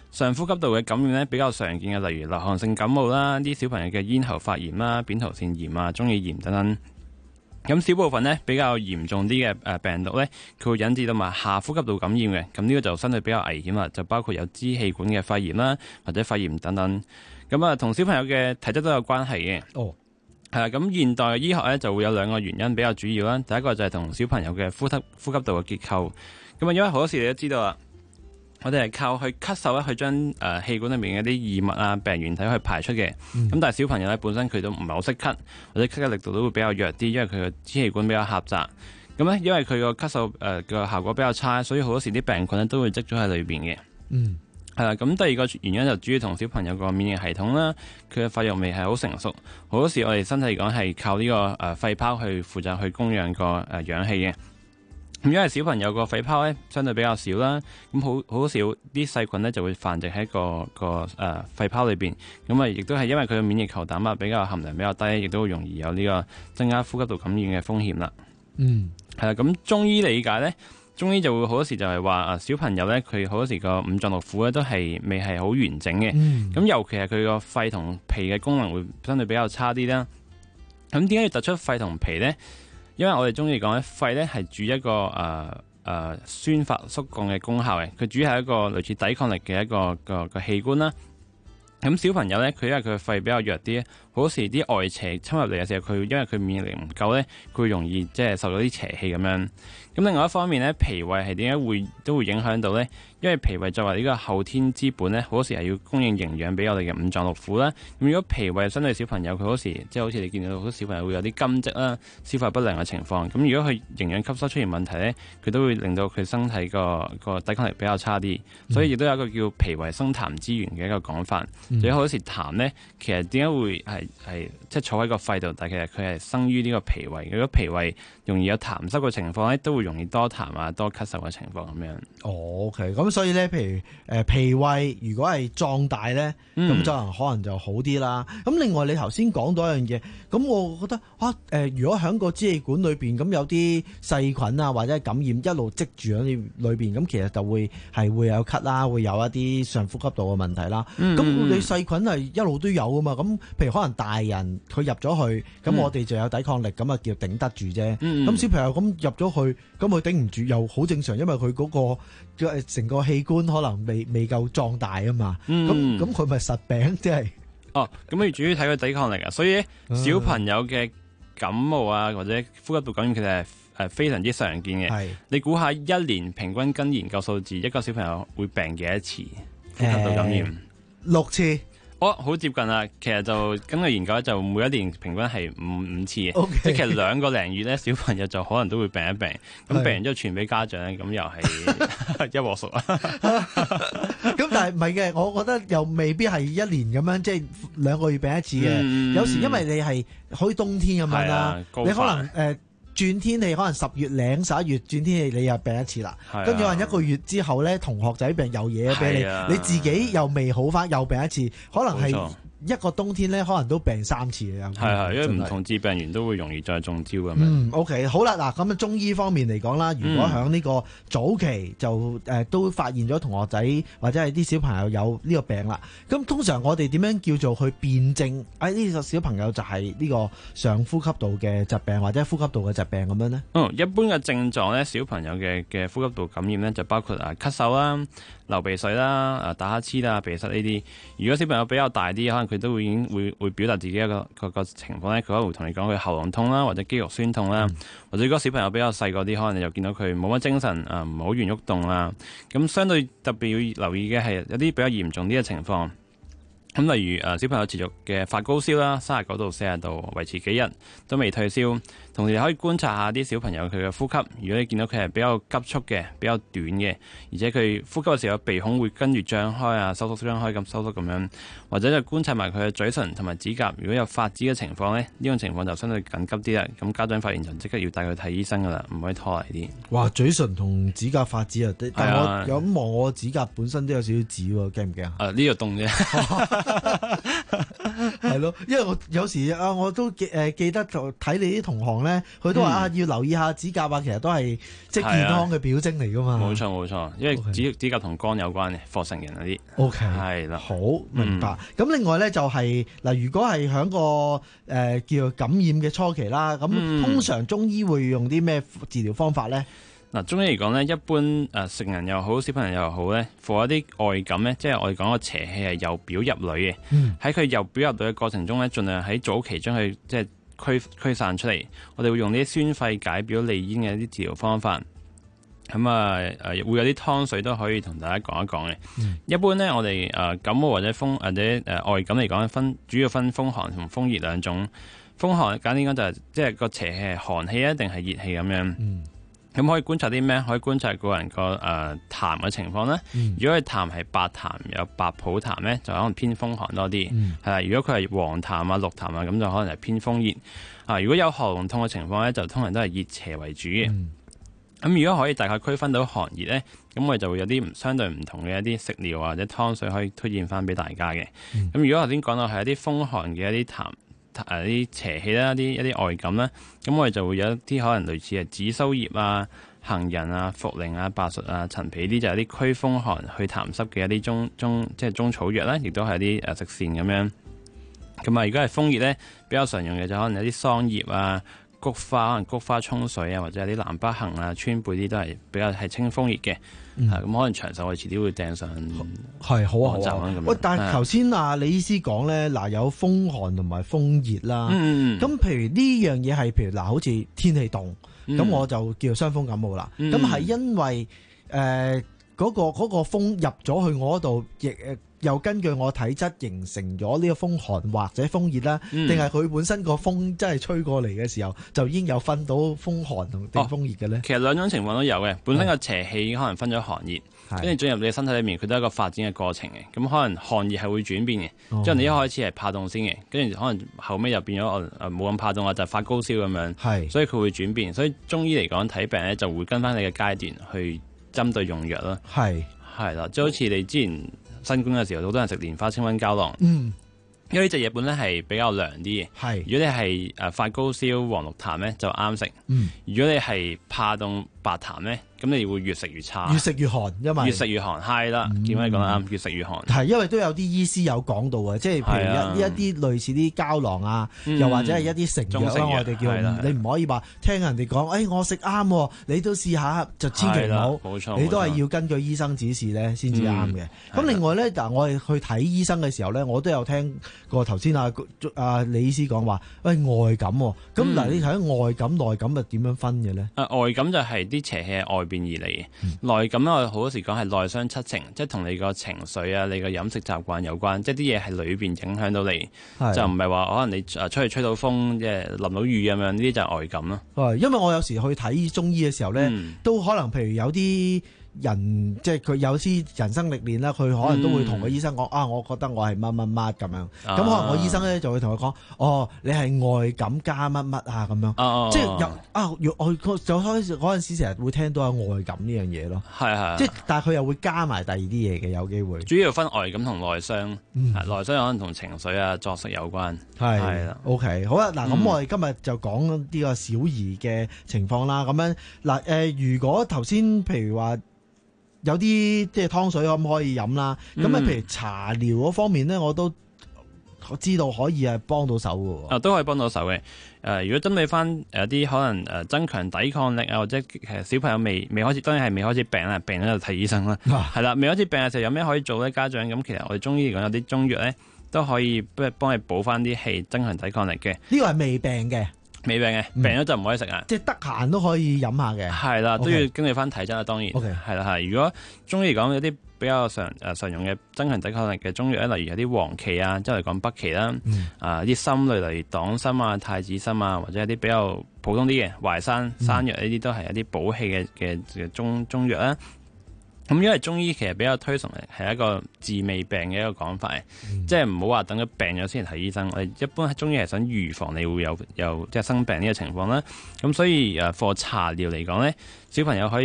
上呼吸道嘅感染咧比較常見嘅，例如流行性感冒啦，啲小朋友嘅咽喉發炎啦、扁桃腺炎啊、中耳炎等等。咁小部分咧比較嚴重啲嘅誒病毒咧，佢會引致到埋下呼吸道感染嘅。咁呢個就相對比較危險啦，就包括有支氣管嘅肺炎啦，或者肺炎等等。咁啊，同小朋友嘅體質都有關係嘅。 哦， 係啊。咁現代嘅醫學咧就會有兩個原因比較主要啦。第一個就係同小朋友嘅呼吸呼吸道嘅結構。咁啊，因為好多時你都知道啦。我哋係靠去咳嗽咧，去將誒氣管裏面嘅啲異物啊、病原體去排出嘅。咁、嗯、但係小朋友咧本身佢都唔係好識咳，或者咳嘅力度都會比較弱啲，因為佢嘅支氣管比較狹窄。咁咧，因為佢個咳嗽誒嘅效果比較差，所以好多時啲病菌咧都會積咗喺裏邊嘅。嗯，係啦。咁第二個原因就主要同小朋友個免疫系統啦，佢嘅肺肉未係好成熟。好多時我哋身體嚟講係靠呢個誒肺泡去負責去供養個誒氧氣嘅。咁因為小朋友個肺泡咧相對比較少啦，咁好好少啲細菌咧就會繁殖喺個個誒、呃、肺泡裏邊，咁啊亦都係因為佢嘅免疫球蛋白比較含量比較低，亦都會容易有呢個增加呼吸道感染嘅風險啦。嗯，係啦，咁中醫理解咧，中醫就會好多時就係話啊小朋友咧佢好多時個五臟六腑咧都係未係好完整嘅，咁、嗯、尤其係佢個肺同脾嘅功能會相對比較差啲啦。咁點解要突出肺同脾咧？因為我哋中意講咧，肺咧係主一個誒誒、呃呃、宣發縮降嘅功效嘅，佢主要係一個類似抵抗力嘅一個一個一個，一個器官啦。咁小朋友咧，佢因為佢嘅肺比較弱啲，好多時啲外邪侵入嚟嘅時候，佢因為佢免疫力唔夠咧，佢會容易即係受到啲邪氣咁樣。咁另外一方面咧，脾胃係點解會都會影響到咧？因為脾胃作為呢個後天之本咧，好多時係要供應營養俾我哋嘅五臟六腑啦。咁如果脾胃相對小朋友，佢好時即係好似你見到好多小朋友會有啲金積啦、消化不良嘅情況。咁如果佢營養吸收出現問題咧，佢都會令到佢身體個個抵抗力比較差啲。所以亦都有一個叫脾胃生痰之源嘅一個講法。所以好多時痰咧，其實點解會係係即係坐喺個肺度，但其實佢係生於呢個脾胃。如果脾胃容易有痰濕嘅情況咧，都會容易多痰啊、多咳嗽嘅情況咁樣。 哦 OK，咁所以咧，譬如誒、呃、脾胃如果係壯大咧，咁、嗯、就可能就好啲啦。咁另外你頭先講到一樣嘢，咁我覺得啊誒、呃，如果喺個支氣管裏邊咁有啲細菌啊或者係感染一路積住喺裏邊，咁其實就會係會有咳啦，會有一啲上呼吸道嘅問題啦。咁、嗯、你細菌係一路都有噶嘛？咁譬如可能大人佢入咗去，咁我哋就有抵抗力，咁啊叫頂得住啫。咁、嗯、小朋友咁入咗去，咁佢頂唔住又好正常，因為佢嗰、嗰個成個器官可能未未夠壯大啊嘛。咁咁佢咪實病，即係哦。咁你主要睇佢抵抗力啊。所以小朋友嘅感冒啊或者呼吸道感染其實係誒非常之常見嘅。你估下一年平均跟研究數字，一個小朋友會病幾多次呼吸道感染？呃、六次。哦，好接近啦。其實就根據研究咧，就每一年平均係五五次嘅。Okay. 即係其實兩個零月咧，小朋友就可能都會病一病。咁病完之後傳俾家長咧，咁又係一鑊熟啊。 咁但係唔係嘅，我覺得又未必係一年咁樣，即係兩個月病一次嘅。嗯、有時因為你係好似冬天咁樣啦，你可能誒。呃轉天氣可能十月零十一月轉天氣你又病一次啦，跟住、啊、可能一個月之後咧同學仔病又嘢俾你、啊，你自己又未好翻又病一次，可能係一個冬天咧可能都病三次嘅。係係，因為唔同致病源都會容易再中招咁樣。 嗯 ，OK， 好啦，嗱咁啊中醫方面嚟講啦，如果喺呢個早期就誒、呃、都發現咗同學仔或者係啲小朋友有呢個病啦，咁通常我哋點樣叫做去辨證？誒呢個小朋友就係呢個上呼吸道嘅疾病或者呼吸道嘅疾病咁樣呢？ 嗯，一般嘅症狀咧，小朋友嘅嘅呼吸道感染咧就包括啊咳嗽啦、流鼻水啦、啊打乞嗤啦、鼻塞呢啲。如果小朋友比較大啲，可能佢都會已經會會表達自己一個個個情況咧，佢可能會同你講佢喉嚨痛啦，或者肌肉酸痛啦，嗯、或者如果小朋友比較細個啲，可能你就見到佢冇乜精神啊，唔好願喐動啦。咁相對特別要留意嘅係有啲比較嚴重啲嘅情況。咁例如誒小朋友持續嘅發高燒啦，三十九度四十度維持幾日都未退燒，同時可以觀察下啲小朋友佢嘅呼吸。如果你見到佢係比較急促嘅、比較短嘅，而且佢呼吸嘅時候鼻孔會跟住張開啊、收縮張開咁收縮咁樣，或者就觀察埋佢嘅嘴唇同埋指甲，如果有發紫嘅情況咧，呢種情況就相對緊急啲啦。咁家長發現就即刻要帶佢睇醫生噶啦，唔可以拖嚟啲。 哇！嘴唇同指甲發紫啊，但我有咁望我指甲本身都有少少紫喎，驚唔驚啊？ 誒呢度凍啫。 係咯，因為我有時啊，我都記誒記得就睇你啲同行咧，佢都話、嗯、啊要留意下指甲啊，其實都係即係健康嘅表徵嚟噶嘛。 冇錯冇錯，因為指 Okay. 指甲同肝有關嘅，課成人嗰啲。O K， 係啦， 好明白。咁、嗯、另外咧就係、是、嗱，如果係喺個誒、呃、叫做感染嘅初期啦，咁、嗯、通常中醫會用啲咩治療方法咧？ 嗱，中醫嚟講咧，一般誒成人又好，小朋友又好咧，for一啲外感咧，即係我哋講個邪氣係由表入裏嘅。喺佢、嗯、由表入裏嘅過程中咧，盡量喺早期將佢即係驅驅散出嚟。我哋會用啲宣肺解表利咽嘅一啲治療方法。咁啊誒會有啲湯水都可以同大家講一講嘅。嗯、一般咧，我哋誒感冒或者風或者誒外感嚟講，分主要分風寒同風熱兩種。風寒簡單講就係即係個邪氣係寒氣啊，定係熱氣咁樣。嗯咁可以觀察啲咩？可以觀察個人個誒痰嘅情況啦。嗯、如果佢痰係白痰有白泡痰咧，就可能偏風寒多啲。係啦、嗯，如果佢係黃痰啊、綠痰啊，咁就可能係偏風熱。啊，如果有喉嚨痛嘅情況咧，就通常都係熱邪為主嘅。咁、嗯、如果可以大概區分到寒熱咧，咁我哋就會有啲相對唔同嘅一啲食療或者湯水可以推薦翻俾大家嘅。咁、嗯、如果頭先講到係一啲風寒嘅一啲痰。誒啲邪氣啦，啲一啲外感啦，咁我哋就會有一啲可能類似係紫蘇葉啊、杏仁啊、茯苓啊、白術啊、陳皮啲就係啲驅風寒、去痰濕嘅一啲中中即係中草藥啦，亦都係啲誒食膳咁樣。咁啊，如果係風熱咧，比較常用嘅就可能有啲桑葉啊、菊花，可能菊花沖水啊，或者係啲南北杏啊、川貝啲都係比較係清風熱嘅。咁、嗯、可能詳細我哋遲啲會掟上係好啊好啊。喂，但係頭先啊李醫師講咧，嗱有風寒同埋風熱啦。咁、嗯、譬如呢樣嘢係譬如嗱，好似天氣凍，咁、嗯、我就叫傷風感冒啦。咁係、嗯、因為誒嗰、呃嗰個嗰、嗰個風入咗去我嗰度，亦誒又根據我體質形成咗呢個風寒或者風熱啦，定係佢本身個風真係吹過嚟嘅時候，就已經有分到風寒同定風熱嘅咧？ 其實兩種情況都有嘅，本身個邪氣可能分咗寒熱，跟住進入你嘅身體裏面，佢都係一個發展嘅過程嘅。咁可能寒熱係會轉變嘅，即係、哦、你一開始係怕凍先嘅，跟住可能後尾又變咗誒冇咁怕凍啊，就係、發高燒咁樣。係，所以佢會轉變。所以中醫嚟講睇病咧，就會跟翻你嘅階段去針對用藥咯。係係啦，即係好似你之前新冠嘅時候，好多人食蓮花清瘟膠囊。嗯，因為呢隻嘢本咧係比較涼啲嘅。係，如果你係誒發高燒黃綠痰咧，就啱食。嗯，如果你係怕凍白痰咧，咁你會越食越差， 越食越寒，因為越食越寒，係啦，見你講得啱，越食越寒。 係因為都有啲醫師有講到啊，即係譬如一呢一啲類似啲膠囊啊，又或者係一啲成藥啦，我哋叫你唔可以話聽人哋講，誒我食啱，你都試下就千祈唔好，冇錯，你都係要根據醫生指示咧先至啱嘅。咁另外咧，嗱我哋去睇醫生嘅時候咧，我都有聽過頭先啊啊李醫師講話，喂外感，咁嗱你睇外感內感係點樣分嘅咧？ 啊外感就係啲邪氣外邊而嚟嘅，內感咧我好多時講係內傷七情，即係同你個情緒啊、你個飲食習慣有關，即係啲嘢係裏邊影響到你，是就唔係話可能你誒出去吹到風，即係淋到雨咁樣，呢啲就係外感咯。 係，因為我有時去睇中醫嘅時候咧，嗯、都可能譬如有啲人即係佢有啲人生歷練啦，佢可能都會同個醫生講、嗯、啊，我覺得我係乜乜乜咁樣，咁、啊、可能我醫生咧就會同佢講，哦，你係外感加乜乜啊咁樣，啊、即係有啊，我就開始嗰陣時成日會聽到有外感呢樣嘢咯，係係，即係但係佢又會加埋第二啲嘢嘅，有機會。 主要分外感同內傷，嗯、內傷可能同情緒啊、作息有關，係係啦。 OK， 好啦，嗱咁、嗯、我哋今日就講呢個小兒嘅情況啦，咁樣嗱誒，如果頭先譬如話。有啲即係湯水可唔可以飲啦？咁啊、嗯，譬如茶療嗰方面咧，我都我知道可以係幫到手嘅。 啊，都可以幫到手嘅。誒、呃，如果針對翻誒啲可能誒增強抵抗力啊，或者其實小朋友未未開始，當然係未開始病啦，病咧就睇醫生啦。係啦、啊，未開始病嘅時候有咩可以做咧？家長咁其實我哋中醫嚟講有啲中藥咧都可以幫幫你補翻啲氣，增強抵抗力嘅。 呢個係未病嘅。 未病嘅，病咗就唔可以食啊！ 即係得閒都可以飲下嘅。 係啦，都要根據翻體質啦，當然。 OK， 係啦係。如果中醫嚟講有啲比較常誒常用嘅增強抵抗力嘅中藥咧，例如有啲黃芪啊，即係嚟講北芪啦，嗯、啊啲參類例如黨參啊、太子參啊，或者一啲比較普通啲嘅淮山山藥呢啲，都係一啲補氣嘅嘅嘅中中藥啦。咁因為中醫其實比較推崇係一個治未病嘅一個講法，嗯、即係唔好話等佢病咗先嚟睇醫生。我哋一般中醫係想預防你會有有即係生病呢個情況啦。咁所以誒，課茶療嚟講咧，小朋友可以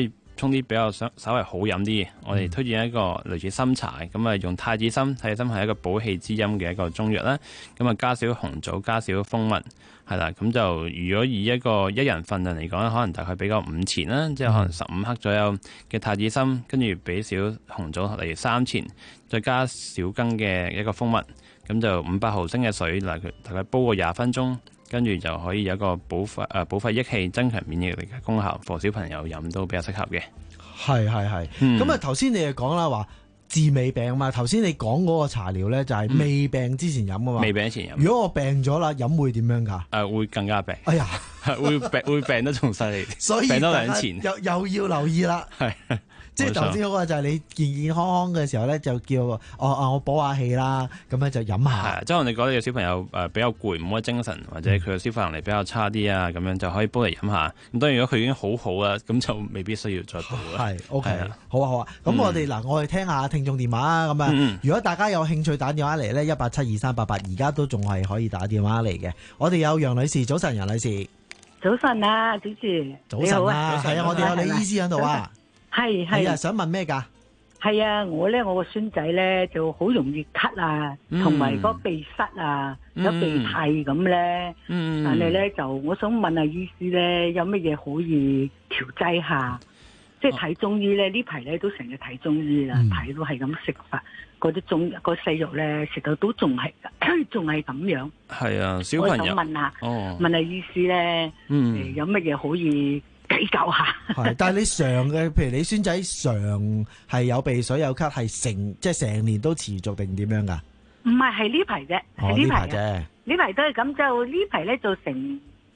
沖啲比較稍稍微好飲啲，我哋推薦一個類似參茶，咁啊用太子參，太子參係一個補氣滋陰嘅一個中藥啦，咁啊加少紅棗，加少蜂蜜，係啦，咁就如果以一個一人份量嚟講咧，可能大概比較五錢啦，即係可能十五克左右嘅太子參，跟住俾少紅棗，例如三錢，再加少羹嘅一個蜂蜜，咁就五百毫升嘅水，嗱佢大概煲個廿分鐘。跟住就可以有一個補肺誒補肺益氣、增強免疫力嘅功效，俾小朋友飲都比較適合嘅。 係係係。咁啊頭先你又講啦話治未病嘛，頭先你講嗰個茶療咧就係未病之前飲啊嘛。 未病之前飲。 如果我病咗啦，飲會點樣㗎？誒、 呃、會更加病。 哎呀， 會病會病得仲犀利。 所以病多兩錢。 又又要留意啦。係。即係頭先嗰個就係你健健康康嘅時候咧，就叫我哦我補下氣啦，咁樣就飲下。 係，即係我哋覺得有小朋友誒比較攰，冇乜精神，或者佢嘅消化能力比較差啲啊，咁樣就可以煲嚟飲下。咁當然如果佢已經好好啦，咁就未必需要再補啦。係 ，OK，好啊好啊。咁我哋嗱，我哋聽下聽眾電話啊。咁啊，如果大家有興趣打電話嚟咧，一八七二三八八，而家都仲係可以打電話嚟嘅。我哋有楊女士，早晨，楊女士。 早晨啊，主持。 早晨啊，係啊，我哋有李醫師喺度啊。 係係啊，想問咩㗎？係啊，我咧我個孫仔咧就好容易咳啊，同埋個鼻塞啊，有鼻涕咁咧。嗯，但係咧就我想問下醫師咧，有乜嘢可以調劑下？即係睇中醫咧，呢排咧都成日睇中醫啦，睇都係咁食法，嗰啲中嗰細藥咧食到都仲係仲係咁樣。係啊，小朋友。我想問下，哦、問下醫師咧，嗯、呃，有乜嘢可以？比較下， 係，但係你常嘅，譬如你孫仔常係有鼻水有咳，係成即係成年都持續定點樣噶？ 唔係，係呢排啫，係呢排啫，呢排都係咁，就呢排咧就成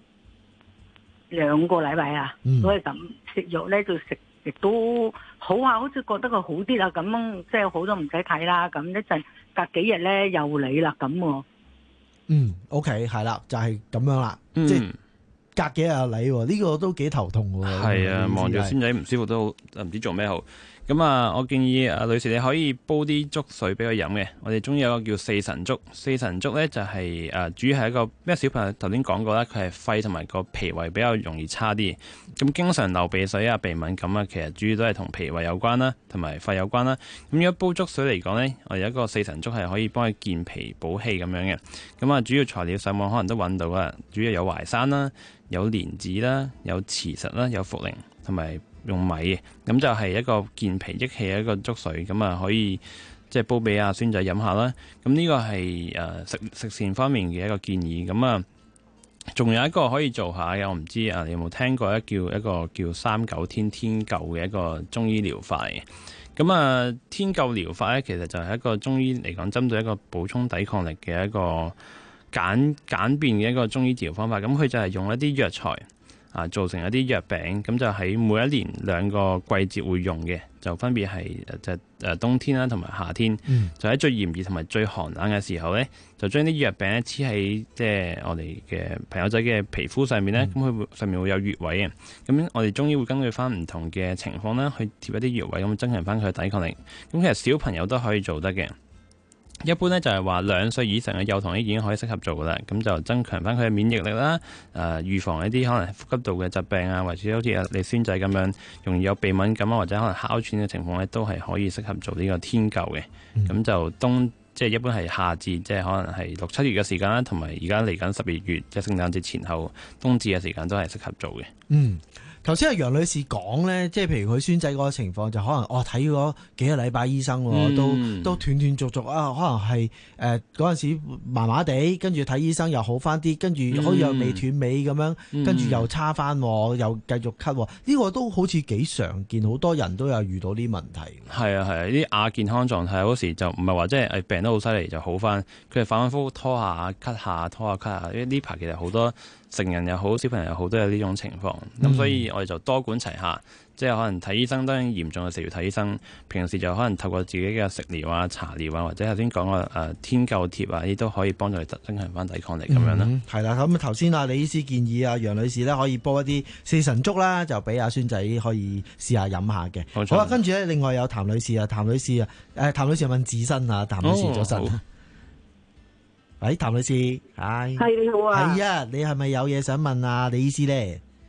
兩個禮拜啊，都係咁食藥咧就食亦都好啊，好似覺得佢好啲啦，咁即係好多唔使睇啦，咁一陣隔幾日咧又嚟啦咁。 嗯 ，OK， 係啦，就係咁樣啦，即係。隔幾日嚟，呢個都幾頭痛喎。 係啊，望住孫仔唔舒服都唔知做咩好。咁啊，我建議啊，女士你可以煲啲粥水俾佢飲嘅。我哋中意有一個叫四神粥，四神粥咧就係、是、誒、呃、主要係一個，因為小朋友頭先講過啦，佢係肺同埋個脾胃比較容易差啲，咁經常流鼻水啊、鼻敏感啊，其實主要都係同脾胃有關啦，同埋肺有關啦。咁如果煲粥水嚟講咧，我哋有一個四神粥係可以幫佢健脾補氣咁樣嘅。咁啊，主要材料上網可能都揾到啦，主要有淮山啦、有蓮子啦、有慈實啦、有茯苓同埋用米嘅，咁就係一個健脾益氣嘅一個粥水，咁啊可以即係煲俾阿孫仔飲下啦。咁呢個係誒食食膳方面嘅一個建議。咁啊，仲有一個可以做下嘅，我唔知啊，你有冇聽過一叫一個叫三九天天灸嘅一個中醫療法嘅。咁啊，天灸療法咧，其實就係一個中醫嚟講，針對一個補充抵抗力嘅一個簡簡便嘅一個中醫治療方法。咁佢就係用一啲藥材啊，做成一啲藥餅，咁就喺每一年兩個季節會用嘅，就分別係就誒冬天啦，同埋夏天。嗯、就喺最炎熱同埋最寒冷嘅時候咧，就將啲藥餅咧黐喺即係我哋嘅朋友仔嘅皮膚上面咧，咁佢、嗯、上面會有穴位嘅。咁我哋中醫會根據翻唔同嘅情況啦，去貼一啲穴位，咁增強翻佢嘅抵抗力。咁其實小朋友都可以做得嘅。一般咧就係話兩歲以上嘅幼童咧已經可以適合做噶啦，咁就增強翻佢嘅免疫力啦，誒、呃、預防一啲可能呼吸道嘅疾病啊，或者好似你孫仔咁樣容易有鼻敏感啊，或者可能哮喘嘅情況咧，都係可以適合做呢個天灸嘅。咁、嗯、就冬即係一般係夏至，即係可能係六七月嘅時間啦，同埋而家嚟緊十二月即係聖誕節前後冬至嘅時間都係適合做嘅。嗯。 頭先阿楊女士講咧，即係譬如佢孫仔嗰個情況，就可能哦睇咗幾個禮拜醫生，嗯、都都斷斷續續啊，可能係誒嗰陣時麻麻地，跟住睇醫生又好翻啲，跟住好似又未斷尾咁樣，嗯、跟住又差翻，又繼續咳，呢、呢個都好似幾常見，好多人都有遇到呢啲問題。係啊係啊，啲亞健康狀態嗰時就唔係話即係誒病得好犀利就好翻，佢係反反覆覆拖下咳下拖下咳下，因為呢排其實好多成人又好，小朋友又好，都有呢種情況。咁、嗯、所以我哋就多管齊下，即係可能睇醫生，當然嚴重嘅時要睇醫生。平時就可能透過自己嘅食療啊、茶療啊，或者頭先講嘅誒天灸貼啊，呢啲都可以幫助你增強翻抵抗力咁樣啦。 係啦、嗯，咁頭先啊李醫師建議啊楊女士咧可以煲一啲四神粥啦，就俾阿孫仔可以試下飲下嘅。冇錯。好啦，跟住咧另外有譚女士啊，譚女士啊，誒譚女士問自身啊，譚女士早晨。喂，譚女士，係， 係你好啊， 係啊，你係咪有嘢想問啊李醫師咧？ 誒、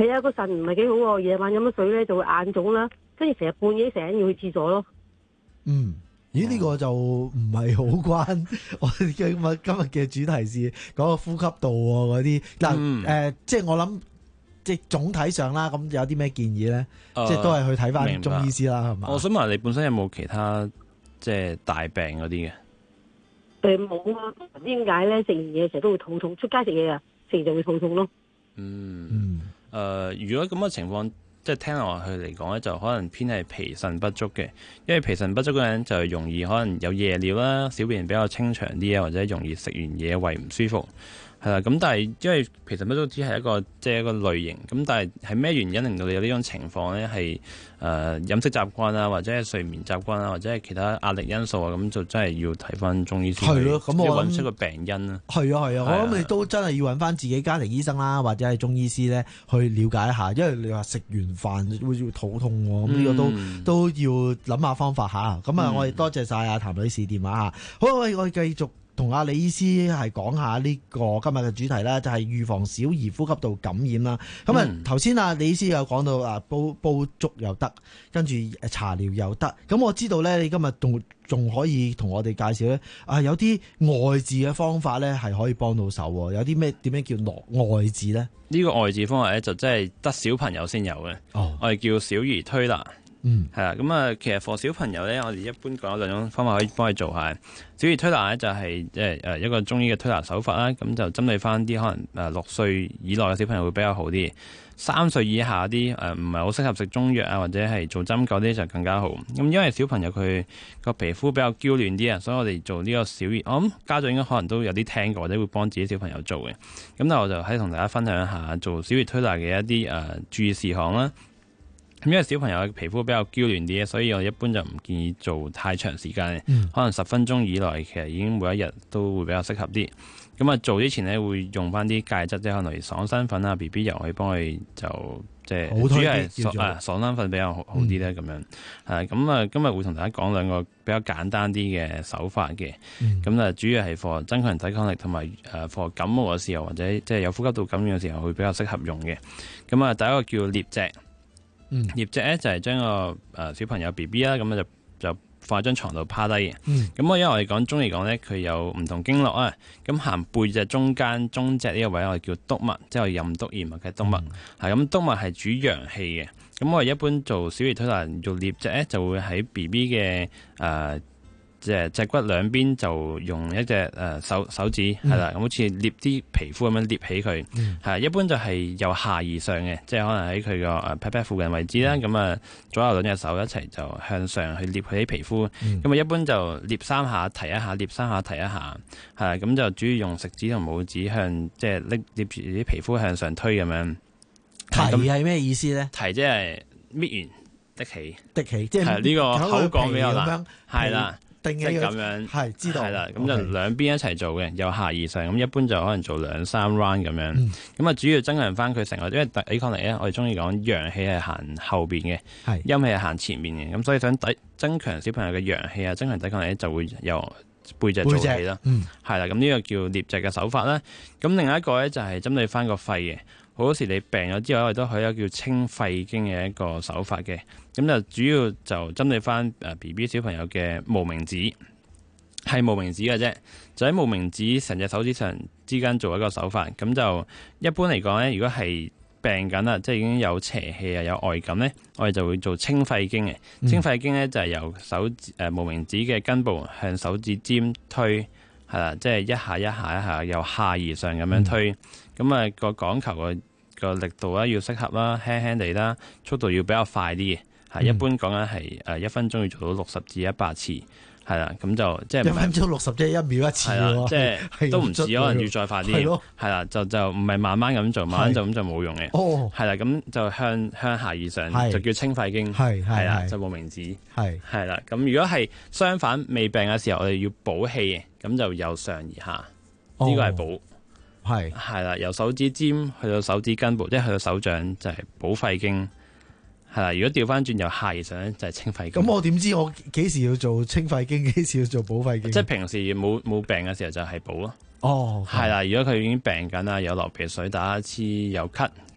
係啊，個腎唔係幾好喎，夜晚飲咗水咧就會眼腫啦，跟住成日半夜成日要去廁所咯。 嗯。咦？呢、這個就唔係好關我哋今日今日嘅主題是講個呼吸道嗰啲嗱誒，即係我諗，即係總體上啦，咁有啲咩建議咧？呃、即係都係去睇翻中醫師啦，係嘛？ 我想問你本身有冇其他即係大病嗰啲嘅？ 誒冇啊，唔知點解咧？食完嘢成日都會肚痛，出街食嘢啊，食完就會肚痛咯。 嗯嗯誒、呃，如果咁嘅情況。即係聽落去嚟講咧，就可能偏係脾腎不足嘅，因為脾腎不足嘅人就容易可能有夜尿啦，小便比較清長啲啊，或者容易食完嘢胃唔舒服，係啦。咁但係因為脾腎不足只係一個即係一個類型，咁但係係咩原因令到你有呢種情況咧？係誒、呃、飲食習慣啊，或者係睡眠習慣啊，或者係其他壓力因素啊，咁就真係要睇翻中醫師係咯，咁我揾出個病因啦。 係啊係啊，我諗你都真係要揾翻自己家庭醫生啦，或者係中醫師咧去了解一下，因為你話食完飯會肚痛喎，咁、嗯、呢個都都要諗下方法嚇。咁啊，我哋多謝晒阿譚女士電話嚇。好，我哋繼續同阿李醫師係講下呢個今日嘅主題啦，就係預防小兒呼吸道感染啦。咁啊頭先啊李醫師有講到啊煲煲粥又得，跟住茶療又得。咁我知道咧，你今日仲仲可以同我哋介紹咧啊，有啲外治嘅方法咧係可以幫到手喎。有啲咩點樣叫落外治咧？ 呢個外治方法咧就真係得小朋友先有嘅。哦，我哋叫小兒推拿。嗯，係啦，咁啊，其實 for 小朋友咧，我哋一般講有兩種方法可以幫佢做下。小兒推拿咧就係即係誒一個中醫嘅推拿手法啦，咁就針對翻啲可能誒六歲以內嘅小朋友會比較好啲，三歲以下啲誒唔係好適合食中藥啊，或者係做針灸啲就更加好。咁因為小朋友佢個皮膚比較嬌嫩啲啊，所以我哋做呢個小兒，我諗家長應該可能都有啲聽過或者會幫自己小朋友做嘅。咁但係我就喺同大家分享一下做小兒推拿嘅一啲誒、呃、注意事項啦。咁因為小朋友嘅皮膚比較嬌嫩啲，所以我一般就唔建議做太長時間嘅，嗯、可能十分鐘以內，其實已經每一日都會比較適合啲。咁啊，做之前咧會用翻啲介質，即係可能爽身粉啊、B B 油去幫佢就即係主要係爽啊爽身粉比較好好啲咧咁樣。係咁啊，今日會同大家講兩個比較簡單啲嘅手法嘅。咁啊、嗯，就主要係 for 增強抵抗力同埋誒 for 感冒嘅時候或者即係有呼吸道感染嘅時候會比較適合用嘅。咁啊，第一個叫捏脊。捏脊咧就係將個誒小朋友 B B 啦，咁就就放喺張床度趴低嘅。咁、嗯、我因為我哋講中醫講咧，佢有唔同經絡啊。咁行背脊中間中脊呢個位，我哋叫督脈，即係任督二脈嘅督脈。係咁，督脈係主陽氣嘅。咁我哋一般做小兒推拿做捏脊咧，就會喺 B B 嘅誒即係脊骨兩邊就用一隻誒手手指係啦，咁、嗯、好似捏啲皮膚咁樣捏起佢，係、嗯、一般就係由下而上嘅，即係可能喺佢個誒 pat pat 附近位置啦，咁啊、嗯、左右兩隻手一齊就向上去捏佢啲皮膚，咁啊、嗯、一般就捏三下提一下，捏三下提一下，係咁就主要用食指同拇指向即係拎捏住啲皮膚向上推咁樣。 提係咩意思咧？ 提即係搣完的起， 的起即係呢、呢個口講比較難，係啦。 定即係咁樣， 係知道， 係啦，咁就兩邊一齊做嘅，由下而上，咁一般就可能做兩三 round 咁樣，咁啊、嗯、主要增強翻佢成個，因為抵抗力咧，我哋中意講陽氣係行後邊嘅，係陰氣係行前面嘅，咁所以想抵增強小朋友嘅陽氣啊，增強抵抗力咧，就會由背脊做起啦，嗯，係啦，咁呢個叫捏脊嘅手法啦，咁另外一個咧就係針對翻個肺嘅。好多時你病咗之後，我哋都可以有叫清肺經嘅一個手法嘅，咁就主要就針對翻誒 B B 小朋友嘅無名指，係無名指嘅啫，就喺無名指成隻手指上之間做一個手法，咁就一般嚟講咧，如果係病緊啦，即係已經有邪氣啊，有外感咧，我哋就會做清肺經嘅。嗯、清肺經咧就係由手指誒無名指嘅根部向手指尖推，係啦，即係一下一下一下由下而上咁樣推。嗯咁啊，個講求個個力度啦，要適合啦，輕輕地啦，速度要比較快啲嘅，係、嗯、一般講緊係誒一分鐘要做到六十至一百次，係啦，咁就即係一分鐘六十即係一秒一次喎， 即係都唔止，可能要再快啲，係啦，就就唔係慢慢咁做，慢慢就咁就冇用嘅，哦，係啦，咁就向向下而上就叫清肺經，係係啦，就無名指，係係啦，咁如果係相反未病嘅時候，我哋要補氣嘅，咁就由上而下，呢、哦、個係補。係係啦，由手指尖去到手指根部，即係去到手掌就係補肺經，係啦。如果調翻轉由下而上咧，就係清肺經。咁我點知我幾時要做清肺經，幾時要做補肺經？ 即係平時冇冇病嘅時候就係補咯。 哦， 係啦。如果佢已經病緊啦，有流鼻水、打乞嗤、有咳，咁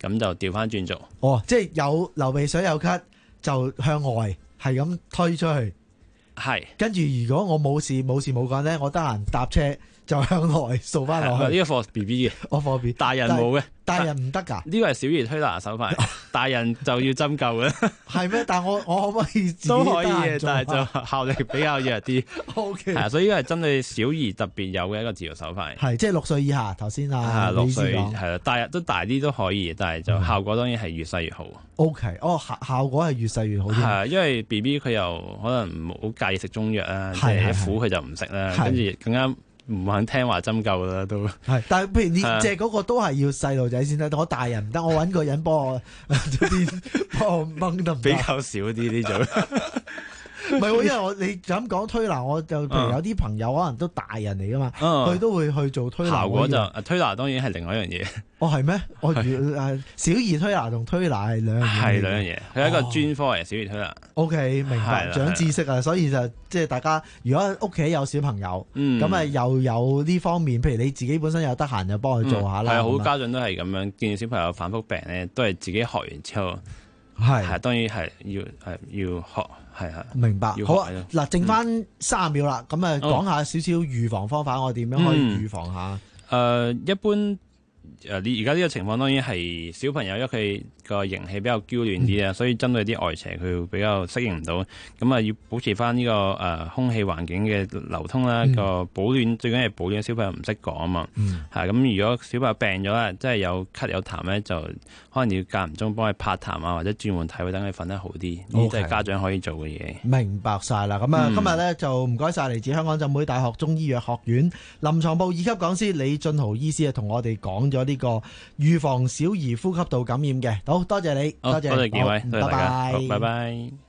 咁就調翻轉做。 哦，即係有流鼻水有咳就向外係咁推出去， 係。 跟住如果我冇事冇事冇幹咧，我得閒搭車就向內掃翻落去。 呢個 for B B 嘅， 我 for B B， 大人冇嘅， 大人唔得㗎。 呢個係小兒推拿手法，大人就要針灸嘅。 係咩？但我我可唔可以自己都可以嘅，但係就效力比較弱啲。 O K， 係啊，所以呢個係針對小兒特別有嘅一個治療手法。 係即係六歲以下，頭先啊， 六歲係啦，大都大啲都可以，但係就效果當然係越細越好。 O K， 哦效效果係越細越好啲。 係啊，因為 B B 佢又可能唔好介意食中藥啦，即係一苦佢就唔食啦，跟住更加唔肯聽話針灸啦都。係， 但係譬如呢隻嗰個都係要細路仔先得，我大人唔得，我揾個人幫我幫我掹得唔得？ 比較少啲呢種。 唔係喎，因為我你就咁講推拿，我就譬如有啲朋友可能都大人嚟噶嘛，佢、嗯、都會去做推拿。 效果就推拿當然係另外一樣嘢。 哦，係咩？我誒小兒推拿同推拿係兩樣嘢。 係兩樣嘢，佢係一個專科嚟，小兒推拿。 O K，明白，長知識啊！所以就即係大家，如果屋企有小朋友，咁啊、嗯、又有呢方面，譬如你自己本身有得閒就幫佢做下啦。係啊、嗯，好家長都係咁樣，見小朋友反覆病咧，都係自己學完之後， 係係當然係要係要學。係係， 明白。好啊，嗱，剩翻三十秒啦，咁啊，講下少少預防方法，我點樣可以預防下？誒、 嗯呃，一般誒，你而家呢個情況當然係小朋友，因為佢個形氣比較嬌嫩啲啊，嗯、所以針對啲外邪，佢會比較適應唔到。咁啊，要保持翻呢、這個誒、呃、空氣環境嘅流通啦，個、嗯、保暖最緊要係保暖。小朋友唔識講啊嘛，係咁、嗯。如果小朋友病咗啦，即係有咳有痰咧，就可能要間唔中幫佢拍痰啊，或者轉換體位，等佢瞓得好啲。呢啲都係家長可以做嘅嘢。 明白晒啦。咁啊，今日咧就唔該晒嚟自香港浸會大學中醫藥學院臨床部二級講師李俊豪醫師啊，同我哋講咗呢個預防小兒呼吸道感染嘅。好多謝你， 多謝，多謝幾位， 拜拜， 拜拜。